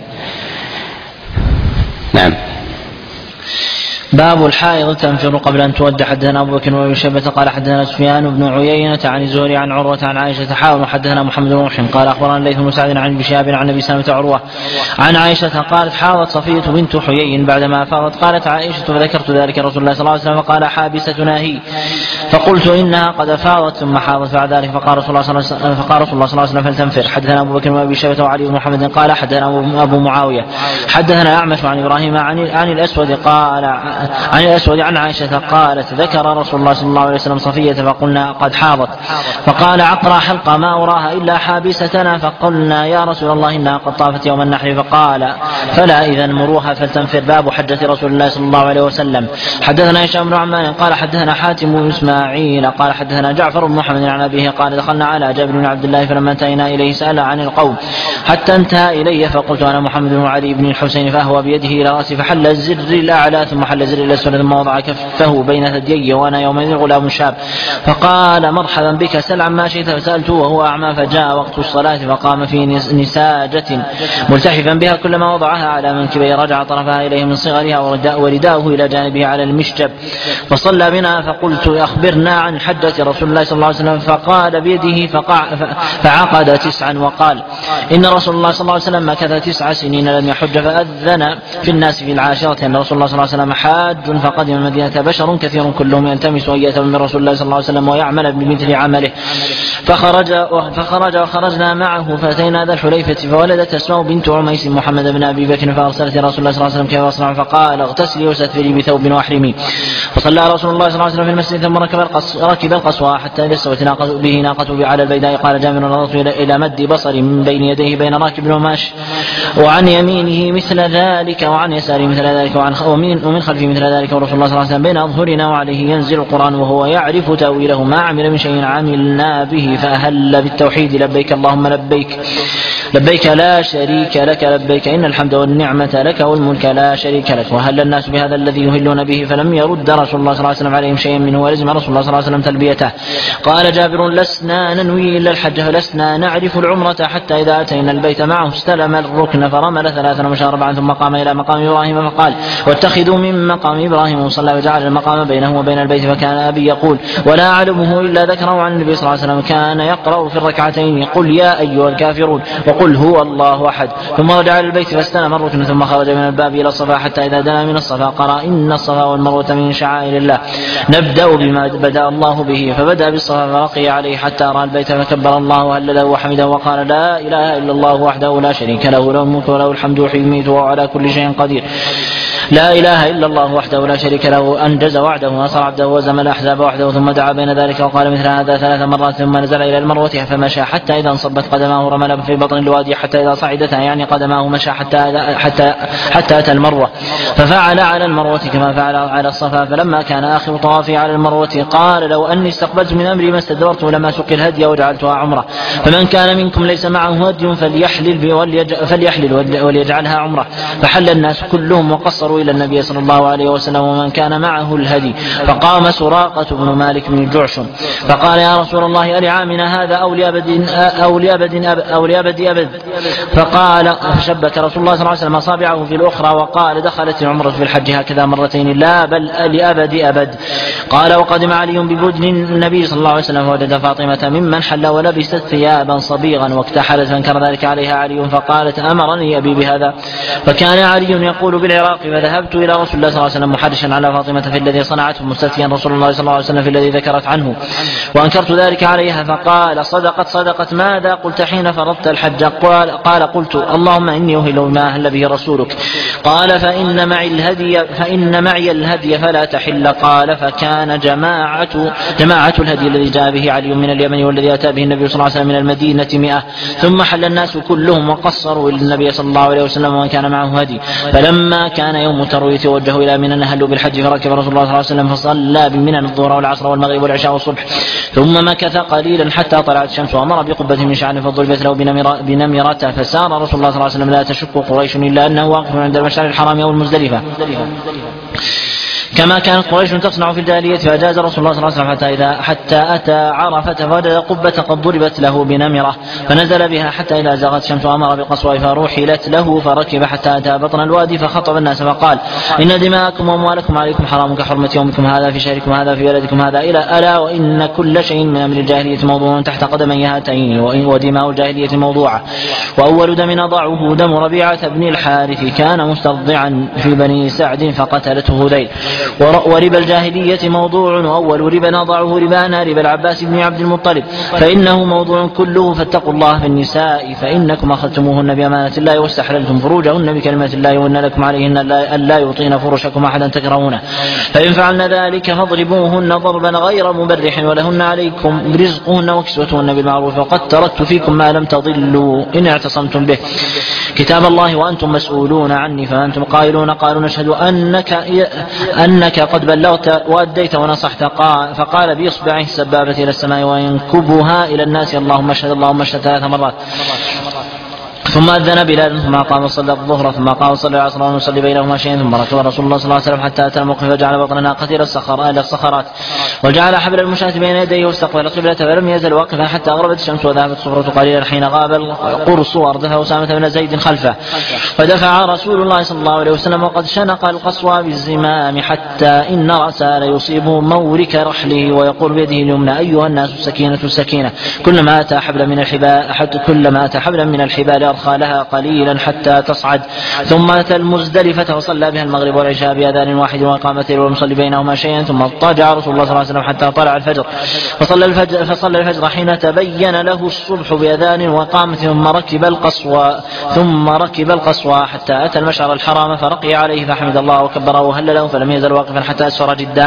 نعم. باب الحائض تنفر قبل أن تودع. حدثنا أبو بكر وأبي شيبة قال حدثنا سفيان بن عيينة عن الزهري عن عروة عن عائشة حاول وحدثنا محمد بن محسن قال أخبرنا الليث بن سعد عن ابن شهاب عن أبي سلمة عروة عن عائشة قالت: حاضت صفية بنت حيي بعدما أفاضت. قالت عائشة: فذكرت ذلك رسول الله صلى الله عليه وسلم فقال: حابستنا هي. فقلت: إنها قد أفاضت ثم حاضت بعد ذلك. فقال رسول الله صلى الله عليه وسلم فقال رسول الله صلى الله عليه وسلم: فلتنفر. حدثنا أبو بكر وأبي شيبة وعلي بن محمد قال حدثنا أبو معاوية حدثنا الأعمش عن إبراهيم عن عن الأسود قال عن الأسود عن عائشة قالت: ذكر رسول الله صلى الله عليه وسلم صفية فقلنا: قد حاضت. فقال: عقرى حلقة ما أراها إلا حابستنا. فقلنا: يا رسول الله إنها قد طافت يوم النحر. فقال: فلا إذن مروها فلتنفر. باب حجة رسول الله صلى الله عليه وسلم. حدثنا هشام بن عمان قال حدثنا حاتم بن إسماعيل قال حدثنا جعفر بن محمد عن أبيه قال: دخلنا على جابر بن عبد الله فلما انتهينا إليه سأل عن القوم حتى انتهى إليه، فقلت: أنا محمد بن علي بن الحسين. فهو بيده إلى رأسي فحل الزر الأعلى ثم حل الزر إلى السفلى ثم وضع كفه بين ثديي وأنا يومئذ غلام شاب. فقال: مرحبا بك، سل عما شئت. فسألته وهو أعمى. فجاء وقت الصلاة فقام في نساجة ملتحفا بها كلما وضعها على منكبيه رجع طرفها إليه من صغرها ورداءه إلى جانبه على المشجب فصلى بنا. فقلت: أخبرنا عن حجة رسول الله صلى الله عليه وسلم. فقال بيده فقع فعقد تسعا وقال: إن رسول الله صلى الله عليه وسلم مكث تسع سنين لم يحج. فأذن في الناس في العاشرة أن رسول الله صلى الله عليه وسلم حاج فقدم المدينة بشر كثير كلهم يلتمس أن يأتوا من رسول الله صلى الله عليه وسلم ويعمل بمثل عمله، فخرج فخرج وخرجنا معه فأتينا ذا الحليفة فولدت أسماء بنت عميس محمد بن أبي بكر فأرسلت رسول الله صلى الله عليه وسلم كيف أصنع، فقال اغتسلي واستثفري بثوب واحرمي. فصلى رسول الله صلى الله عليه وسلم في المسجد ثم ركب ركب القصوى حتى إذا استوت به ناقته على البيداء. قال جابر نظرت إلى مد بصري من بين يديه بين راكب وماش، وعن يمينه مثل ذلك وعن يساره مثل ذلك وعن ومن خلفه مثل ذلك، ورسول الله صلى الله عليه وسلم بين أظهرنا وعليه ينزل القرآن وهو يعرف تأويله، ما عمل من شيء عملنا به فأهل بالتوحيد لبيك اللهم لبيك لبيك لا شريك لك لبيك إن الحمد والنعمة لك والملك لا شريك لك. وهل الناس بهذا الذي يهلون به فلم يرد رسول الله صلى الله عليه وسلم عليهم شيئا منه ولزم رسول الله صلى الله عليه وسلم تلبيته. قال جابر لسنا ننوي إلا الحج فلسنا نعرف العمرة حتى إذا أتينا البيت معه استلم الركن فرمل ثلاثا ومشى أربعا ثم قام إلى مقام إبراهيم فقال واتخذوا من مقام إبراهيم مصلى وجعل المقام بينه وبين البيت. فكان أبي يقول ولا أعلمه إلا ذكره عن النبي صلى الله عليه وسلم كان يقرأ في الركعتين قل يا أيها الكافرون وقل هو الله أحد، ثم رجع إلى البيت فاستلم الركن ثم خرج من الباب إلى الصفا حتى إذا دنا من الصفا قرأ إن الصفا والمروة من شعائر الله نبدأ بما بدأ الله به، فبدأ بالصفا فرقي عليه حتى رأى البيت فكبر الله وهلله وحمده وقال لا إله إلا الله وحده لا شريك له له الملك وله الحمد يحيي ويميت وهو على كل شيء قدير. لا إله إلا الله وحده لا شريك له أنجز وعده ونصر عبده وزم الأحزاب وحده، ثم دعا بين ذلك وقال مثل هذا ثلاث مرات ثم نزل إلى المروة فمشى حتى إذا انصبت قدماه رمل في بطن الوادي حتى إذا صعدتها يعني قدماه مشى حتى حتى حتى أتى المروة ففعل على المروة كما فعل على الصفا. فلما كان آخر طوافي على المروة قال لو أني استقبلت من أمري ما استدبرت لما سقي الهدي وجعلتها عمرة، فمن كان منكم ليس معه هدي فليحلل فليحلل وليجعلها عمرة. فحل الناس كلهم وقصروا إلى النبي صلى الله عليه وسلم ومن كان معه الهدي. فقام سراقة بن مالك بن الجعشم فقال يا رسول الله ألعامنا هذا أو لأبد أو لأبد أو لأبد أبد؟ فقال فشبك رسول الله صلى الله عليه وسلم أصابعه في الأخرى وقال دخلت العمرة في الحج هكذا مرتين لا بل لأبد أبد. قال وقدم علي ببدن النبي صلى الله عليه وسلم فوجد فاطمة ممن حل ولبست ثيابا صبيغا واكتحلت فانكر ذلك عليها علي فقالت أمرني أبي بهذا. فكان علي يقول بالعراق فذهبت إلى رسول الله صلى الله عليه وسلم محرشا على فاطمة في الذي صنعته مستفتيا رسول الله صلى الله عليه وسلم في الذي ذكرت عنه وأنكرت ذلك عليها. فقال صدقت صدقت ماذا قلت حين فرضت الحج؟ قال, قال قلت اللهم إني أهل بما أهل به رسولك. قال فإن معي الهدي فإن معي الهدي فلا تحل. قال فكان جماعة جماعة الهدي الذي جاء به علي من اليمن والذي أتى به النبي صلى الله عليه وسلم من المدينة مئة، ثم حل الناس كلهم وقصروا إلى النبي صلى الله عليه وسلم ومن كان معه هدي. فلما كان يوم التروية توجهوا إلى منى أهلوا بالحج فركب رسول الله صلى الله عليه وسلم فصلى بمنى الظهر والعصر والمغرب والعشاء والصبح ثم مكث قليلا حتى طلعت الشمس وأمر بقبة من شعر فضربت له بنمرته. فسار رسول الله صلى الله عليه وسلم لا تشك قريش إلا أنه واقف عند المشعر الحرام أو المزدلفة كما كانت قريش تصنع في الجاهلية. فأجاز رسول الله صلى الله عليه وسلم حتى إذا حتى أتى عرفة فوجد قبة قد ضربت له بنمرة فنزل بها حتى إذا زاغت الشمس وأمر بالقصوى فروحلت له فركب حتى أتى بطن الوادي فخطب الناس فقال إن دماءكم وأموالكم عليكم حرام كحرمة يومكم هذا في شهركم هذا في بلدكم هذا إلى ألا وإن كل شيء من أمر الجاهلية موضوع تحت قدمي هاتين ودماء الجاهلية موضوعة. وأول دم ضعه دم ربيعة بن الحارث كان مسترضعا في بني سعد فقتلته هذيل. وربا الجاهلية موضوع وأول ربا نضعه ربانا ربا العباس بن عبد المطلب فإنه موضوع كله. فاتقوا الله في النساء فإنكم أخذتموهن بأمانة الله واستحللتم فروجهن بكلمة الله وإن لكم عليهن ألا يعطين فرشكم أحدا تكرهونه فإن فعلن ذلك فاضربوهن ضربا غير مبرح ولهن عليكم رزقهن وكسوتهن بالمعروف وقد تركت فيكم ما لم تضلوا إن اعتصمتم به كتاب الله وأنتم مسؤولون عني فأنتم قائلون قالوا نشهد أنك أنك قد بلغت وأديت ونصحت. فقال بإصبعه السبابة إلى السماء وينكبها إلى الناس اللهم اشهد اللهم اشهد ثلاث مرات. ثم أذن بلال ثم قام وصلى الظهر ثم قام وصلى العصر ونصلي بينهما شيئا ثم ركب رسول الله صلى الله عليه وسلم حتى أتى الموقف فجعل بطن ناقته إلى الصخرات وجعل حبل المشاة بين يديه واستقبل القبلة فلم يزل واقفا حتى غربت الشمس وذهبت الصفرة قليلا حين غاب القرص وأردف أسامة بن زيد خلفه فدفع رسول الله صلى الله عليه وسلم وقد شنق القصوى بالزمام حتى إن رأسه ليصيب مورك رحله ويقول بيده اليمنى أيها الناس السكينة السكينة كلما أتى حبل من الحبال كلما أتى حبلا من الحبال أخلها قليلا حتى تصعد، ثم أتى المزدلفة وصلى بها المغرب والعشاء بأذان واحد وإقامتين ولم يصلي بينهما شيئا، ثم اضطجع رسول الله صلى الله عليه وسلم حتى طلع الفجر فصلى الفجر, فصلى الفجر حين تبين له الصبح بأذان وقامت، ثم ركب القصوى ثم ركب القصوى حتى أتى المشعر الحرام فرقي عليه فحمد الله وكبره وهلله، فلم يزل واقفا حتى أسفر جدا،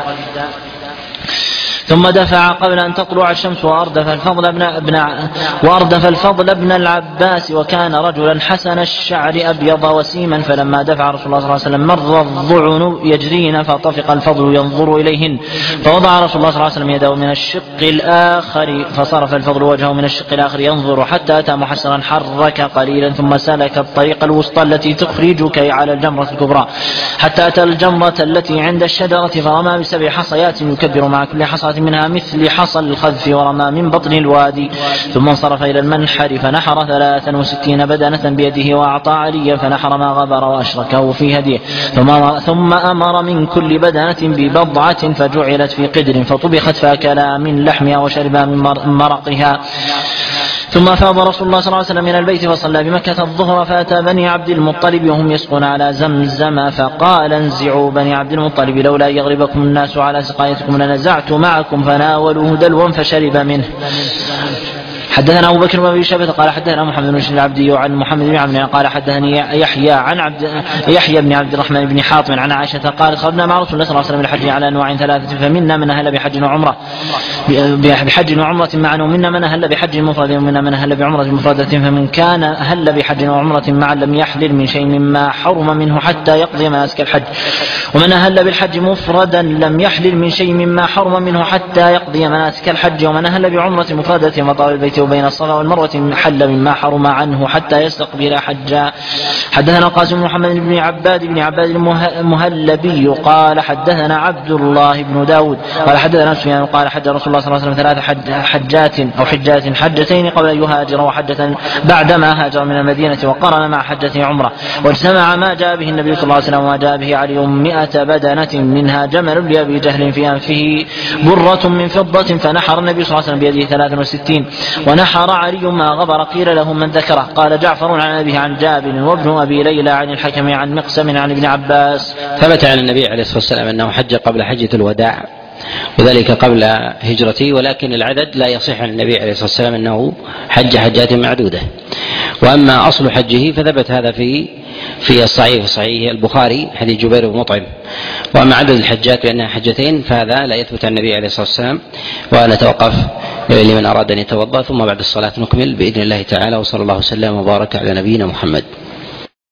ثم دفع قبل أن تطلع الشمس وأردف الفضل بن, ابن وأردف الفضل بن العباس، وكان رجلا حسن الشعر أبيض وسيما، فلما دفع رسول الله صلى الله عليه وسلم مر الضعن يجرين فطفق الفضل ينظر إليهن، فوضع رسول الله صلى الله عليه وسلم يده من الشق الآخر فصرف الفضل وجهه من الشق الآخر ينظر حتى أتى محسرا حرك قليلا، ثم سلك الطريق الوسطى التي تخرجك على الجمرة الكبرى حتى أتى الجمرة التي عند الشجرة فرمى بسبع حصيات يكبر مع كل حصاة منها مثل حصى الخذف، ورمى من بطن الوادي، ثم انصرف إلى المنحر فنحر ثلاثا وستين بدنة بيده وأعطى عليا فنحر ما غبر وأشركه في هديه، ثم, ثم أمر من كل بدنة ببضعة فجعلت في قدر فطبخت فأكلا من لحمها وشربا من مرقها، ثم أفاض رسول الله صلى الله عليه وسلم من البيت فصلى بمكة الظهر، فأتى بني عبد المطلب وهم يسقون على زمزم فقال انزعوا بني عبد المطلب لولا يغلبكم الناس على سقايتكم لنزعت معكم، فناولوه دلوا فشرب منه. حدثنا أبو بكر بن أبي شيبة قال حدثنا محمد بن بشير العبدي عن محمد بن عمرو قال حدثني يحيى عن عبد يحيى بن عبد الرحمن بن حاطم عن عائشة قالت خرجنا مع رسول الله صلى الله عليه وسلم الحج على أنواع ثلاثة، فمنا من أهل بحج وعمرة بحج وعمرة معا، ومنا من أهل بحج مفرد، ومنا من أهل بعمرة مفردة، فمن كان أهل بحج وعمرة معا لم يحلل من شيء مما حرم منه حتى يقضي مناسك الحج، ومن أهل بالحج مفردا لم يحلل من شيء مما حرم منه حتى يقضي مناسك الحج، ومن أهل بعمرة مفردة وطاف البيت وبين الصفا والمروة حل مما حرم عنه حتى يستقبل حجا. حدثنا القاسم بن محمد بن عباد بن عباد المهلبي قال حدثنا عبد الله بن داود قال حدثنا سفيان قال حج رسول الله صلى الله عليه وسلم ثلاث حجات أو حجات، حجتين قبل أن يهاجر وحجة بعدما هاجر من المدينة، وقرن مع حجة عمرة، واجتمع ما جاء به النبي صلى الله عليه وسلم وما جاء به علي مئة بدنة، منها جمل لأبي جهل في أنفه برة من فضة، فنحر النبي صلى الله عليه وسلم بيده ثلاث وستين، ونحر علي ما غبر قيل له من ذكره. قال جعفر عن أبيه عن جابر وابن أبي ليلى عن الحكم عن مقسم عن ابن عباس. ثبت عن النبي عليه الصلاة والسلام أنه حج قبل حجة الوداع وذلك قبل هجرته، ولكن العدد لا يصح عن النبي عليه الصلاة والسلام أنه حج حجات معدودة. وأما أصل حجه فثبت هذا في في الصحيح في صحيح البخاري حديث جبير بن مطعم. وأما عدد الحجات بأنها حجتين فهذا لا يثبت عن النبي عليه الصلاة والسلام. ونتوقف لمن أراد أن يتوضأ، ثم بعد الصلاة نكمل بإذن الله تعالى، وصلى الله وسلم وبارك على نبينا محمد.